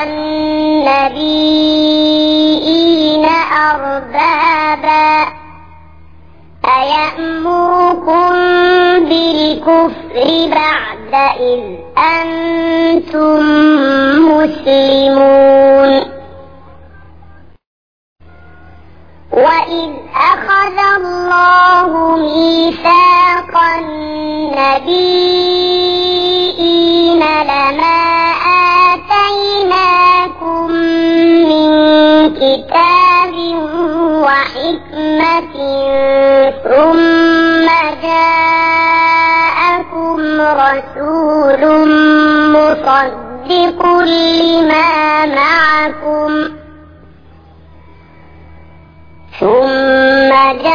والنبيين أربابا أيأمركم بالكفر بعد إذ أنتم مسلمون وإذ أخذ الله ميثاق النبيين لما آتيناكم من كتاب وحكمة ثم جاءكم رسول مصدق لما معكم ثم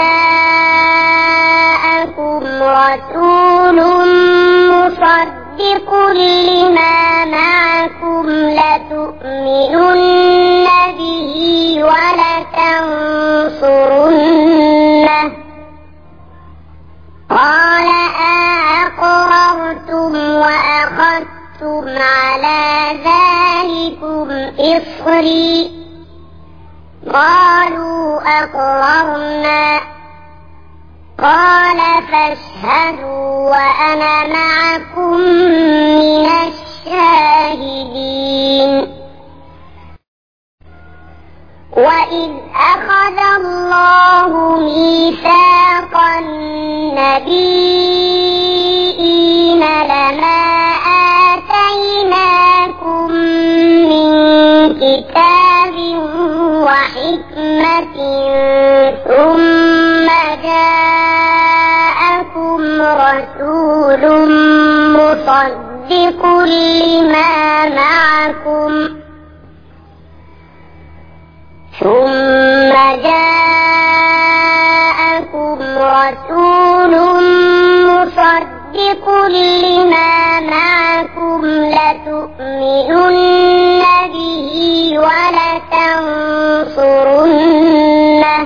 جاءكم رسول مصدق لما معكم لتؤمنن به ولتنصرنه قال أأقررتم وأخذتم على ذلكم إصري قالوا أقررنا قال فاشهدوا وأنا معكم من الشاهدين وإذ أخذ الله ميثاق النبيين لما آتيناكم من كتاب وحكمة ثم جاءكم رسول مصدق لما معكم ثم جاءكم رسول مصدق لما معكم لتؤمنن به ولتنصرنه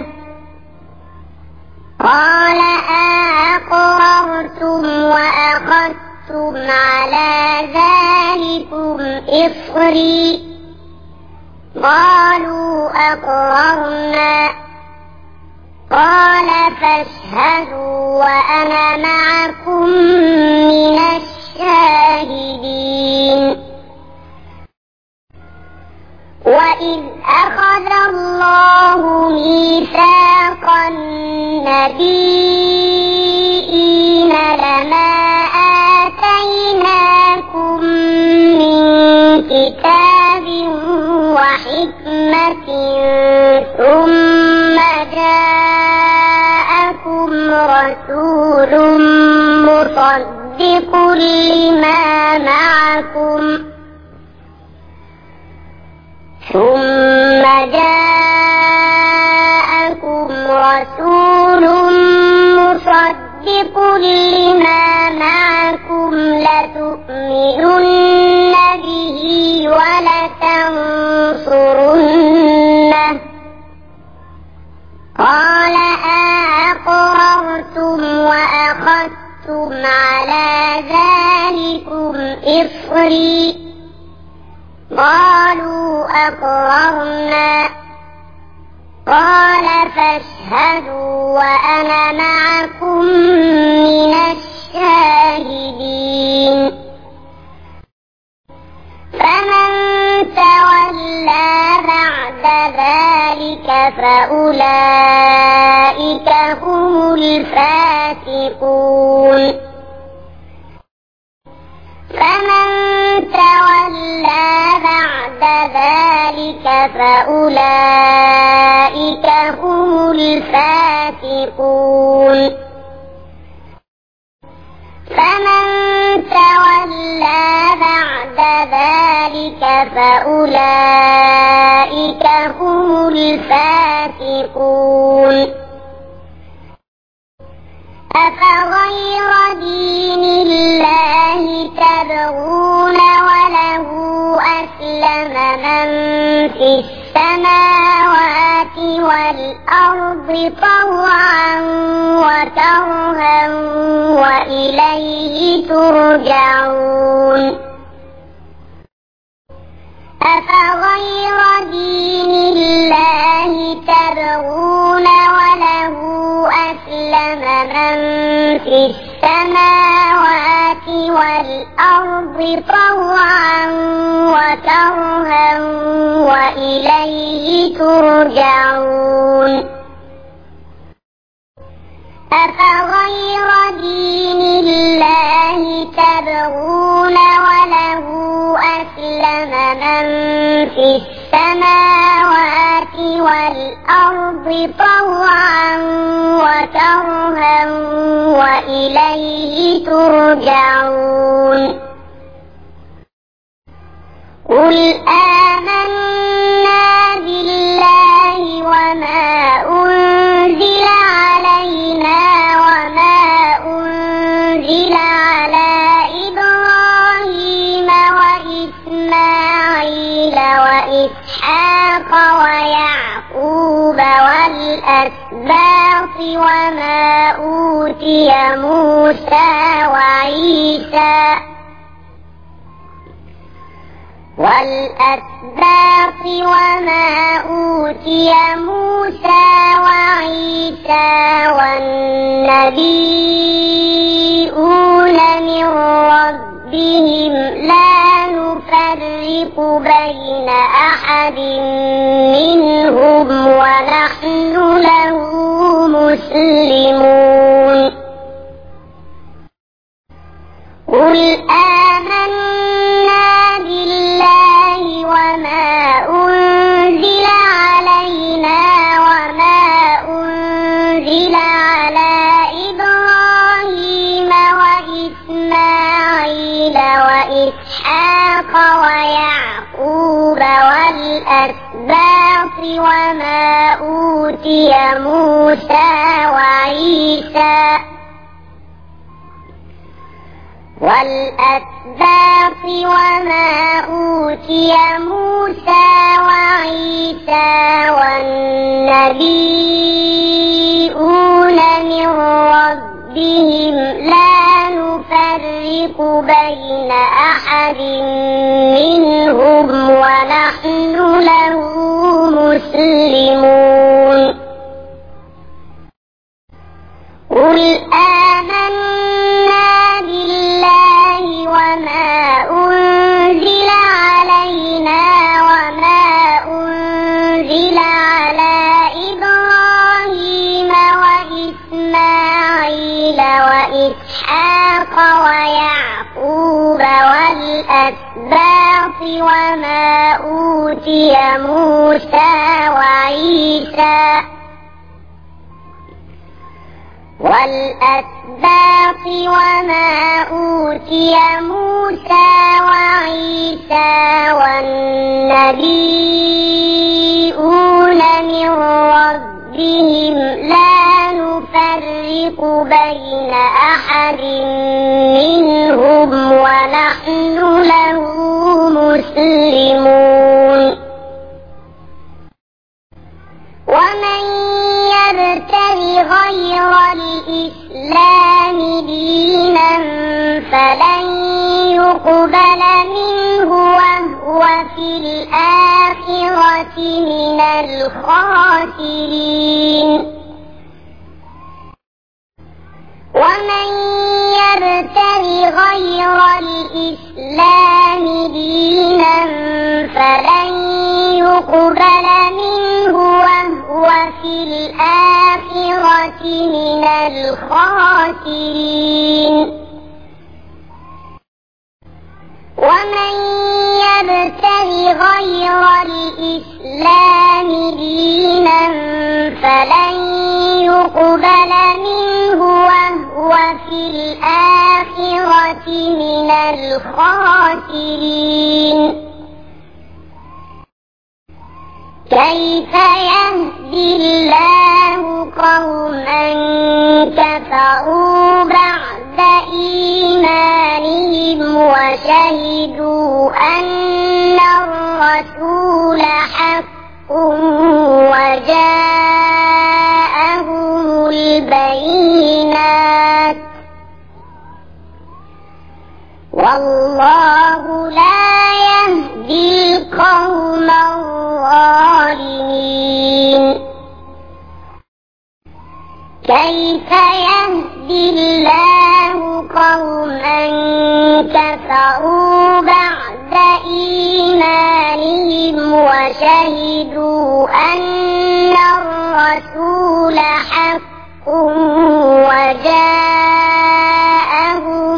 قال أأقررتم وأخذتم على ذلكم إصري قالوا أقررنا قال فاشهدوا وأنا معكم من الشاهدين وإذ أخذ الله ميثاق النبيين لما آتيناكم من كتاب وحكمة ثم جاءكم رسول مصدق لما معكم ثم جاءكم رسول مصدق لما معكم لتؤمنن به ولتنصرنه قال أأقررتم وأخذتم على ذلكم إصري قالوا أقررنا قال فاشهدوا وأنا معكم من الشاهدين فمن تولى بعد ذلك فأولئك هم الفاسقون فمن تولى بعد ذلك فأولئك هم الفاسقون فمن تولى بعد ذلك فأولئك هم الفاسقون أفغير دين الله تبغون وله أسلم من في السماوات والأرض طوعا وكرها وإليه ترجعون أفغير دين الله تبغون وله أسلم من في السماوات السماوات والأرض طوعا وكرها وإليه ترجعون أفغير دين الله تبغون وله أسلم من في السماوات والأرض طوعا وكرها وإليه ترجعون قل آمنا بالله وما أنزل علينا وما أنزل على إبراهيم وإسماعيل وإسحاق ويعقوب والأسباط وما أوتي موسى وعيسى والأسباط وما أوتي موسى وعيسى والنبيون من ربهم لا نفرق بين أحد منهم ونحن له مسلمون قل آمنا بالله وما أنزل علينا وما أنزل على إبراهيم وإسماعيل وإسحاق ويعقوب والأسباط وما أوتي موسى وعيسى والأسباط وما أوتي موسى وعيسى والنبيون من ربهم لا نفرق بين أحد منهم ونحن له مسلمون قل آمنا بالله وما أنزل علينا وما أنزل على إبراهيم وإسماعيل وإسحاق ويعقوب والأسباط وما أوتي موسى وعيسى والأسباط وما أوتي موسى وعيسى والنبيون من ربهم لا نفرق بين أحد منهم ونحن له مسلمون ومن يبتغي غير الإسلام دينا فلن يقبل منه وهو في الآخرة من الخاسرين ومن يبتغي غير الإسلام دينا فلن يقبل منه وهو في الآخرة من الخاسرين ومن يبتغي غير الإسلام دينا فلن يقبل منه وهو في الآخرة من الخاسرين كيف يهدي الله قوما كفروا بعد إيمانهم وشهدوا أن الرسول حق وجاءهم البينات والله لا يهدي القوم الظالمين كيف يهدي الله قوما كفروا بعد إيمانهم وشهدوا أن الرسول حق وجاءهم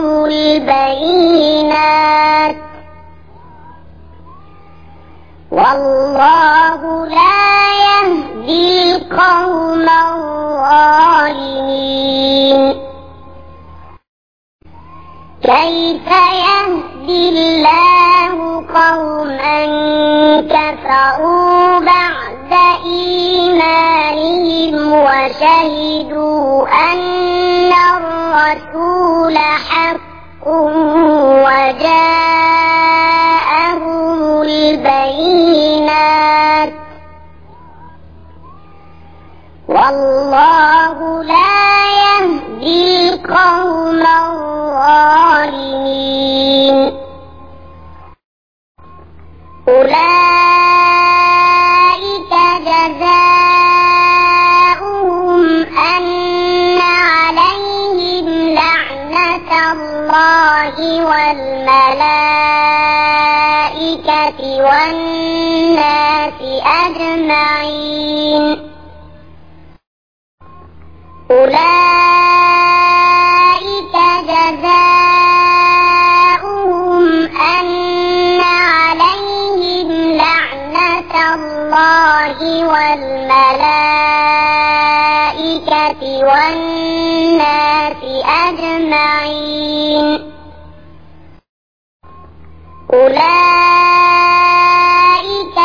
البينات والله لا يهدي القوم الظالمين. كيف يهدي الله قوما كفروا بعد إيمانهم وشهدوا أن الرسول حق وجاءهم البينات والله لا يهدي القوم الظالمين. أولئك جزاؤهم أن عليهم لعنة الله والملائكة والناس أجمعين. أولئك جزاؤهم أن عليهم لعنة الله والملائكة والناس أجمعين. أولئك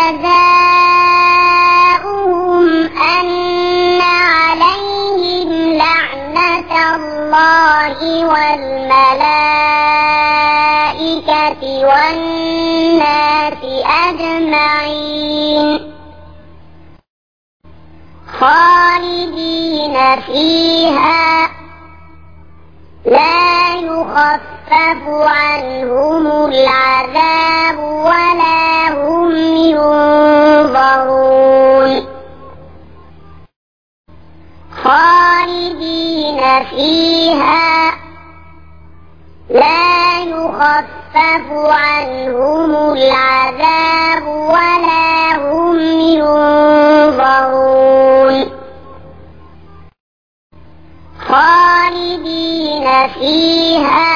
جزاؤهم أن عليهم لعنة الله والملائكة والناس أجمعين خالدين فيها لا يخفف عنهم العذاب ولا هم ينظرون. خالدين فيها لا يخفف عنهم العذاب ولا هم ينظرون. خالدين فيها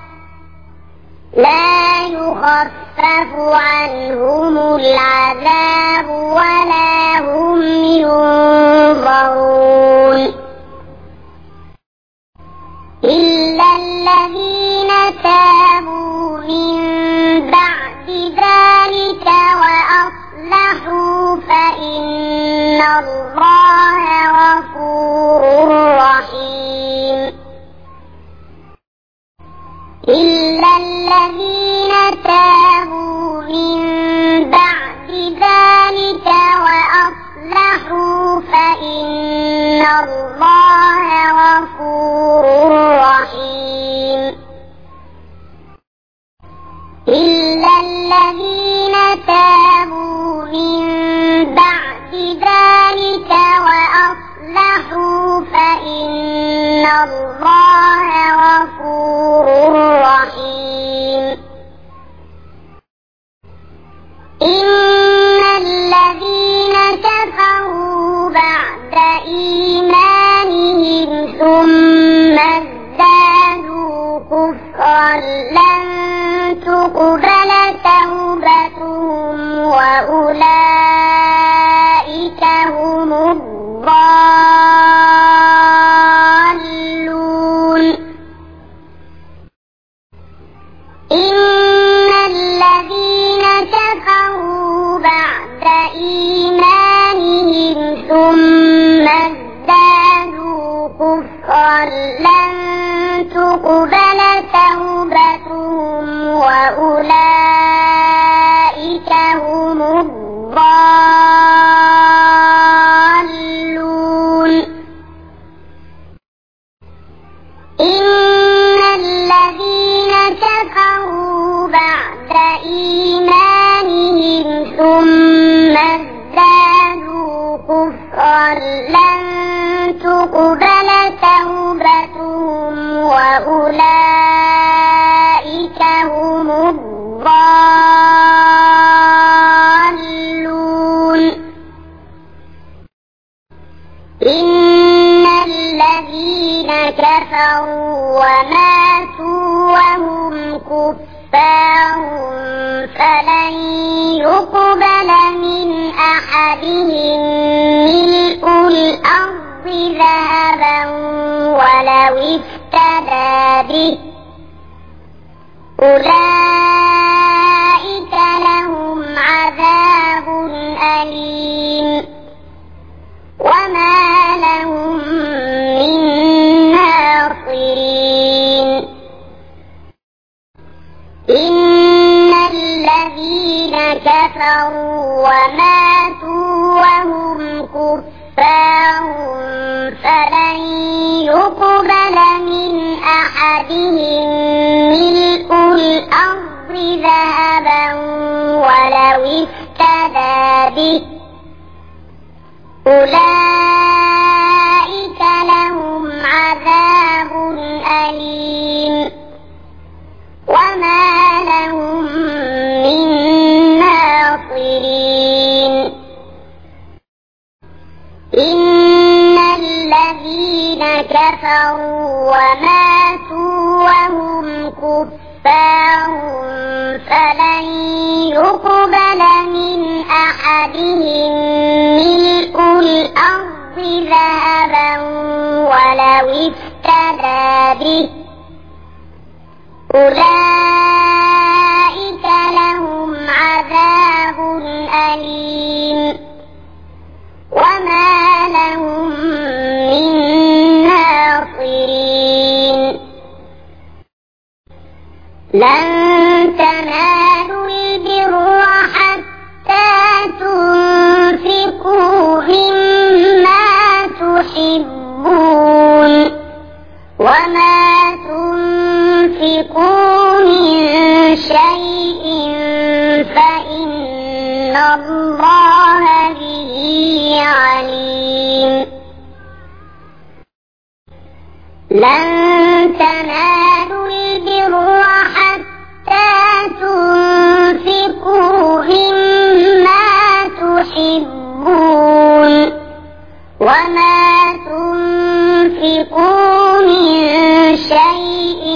لا يخفف عنهم العذاب ولا هم ينظرون إلا الذين تابوا من بعد ذلك وأصلحوا فإن الله غفور رحيم. إلا الذين تابوا من بعد ذلك وأصلحوا فإن الله غفور رحيم. إلا الذين تابوا من بعد ذلك وأصلحوا فإن الله غفور رحيم. إن الذين كفروا بعد إيمانهم ثم ازدادوا كفرا لن تقبل توبتهم وأولئك هم الضالون. إن الذين كفروا بعد إيمانهم ثم ازدادوا كفرا لن تقبل توبتهم وأولئك هم الضالون. إن الذين كفروا بعد إيمانهم ثم ازدادوا كفرا لن تقبل الذين كفروا وماتوا وهم كفار فلن يقبل من أحدهم ملء الأرض ذهبا ولو افتدى به أولئك لهم عذاب أليم وما لهم من ناصرين إن الذين كفروا وماتوا وهم كفار فلن يقبل من أحدهم ملء الأرض ذهبا ولو افتدى به أولئك لهم عذاب أليم وما لهم من ناصرين إن الذين كفروا وماتوا وهم كفار فلن يقبل من أحدهم ملء الأرض ذهبا ولو افتدى به أولئك لهم عذاب أليم وما لهم من ناصرين لن تنالوا البر حتى تنفقوا مما تحبون وما تنفقوا من شيء فإن الله به عليم لن تنالوا البر حتى تنفقوا مما تحبون وما تنفقوا من شيء فإن الله به عليم لن تنالوا البر حتى تنفقوا مما تحبون وما تنفقوا من شيء فإن الله به عليم لن تنالوا البر حتى تنفقوا مما تحبون وما تنفقوا من شيء فإن الله به عليم لن تنالوا البر حتى تنفقوا مما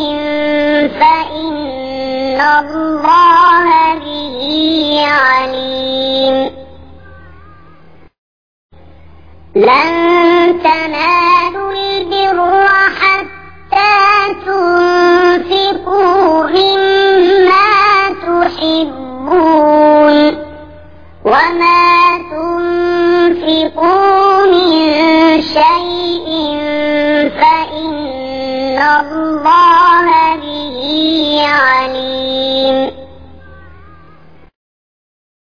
تحبون الله به عليم لن تنالوا البر حتى تنفقوا مما تحبون وما تنفقوا من شيء فإن الله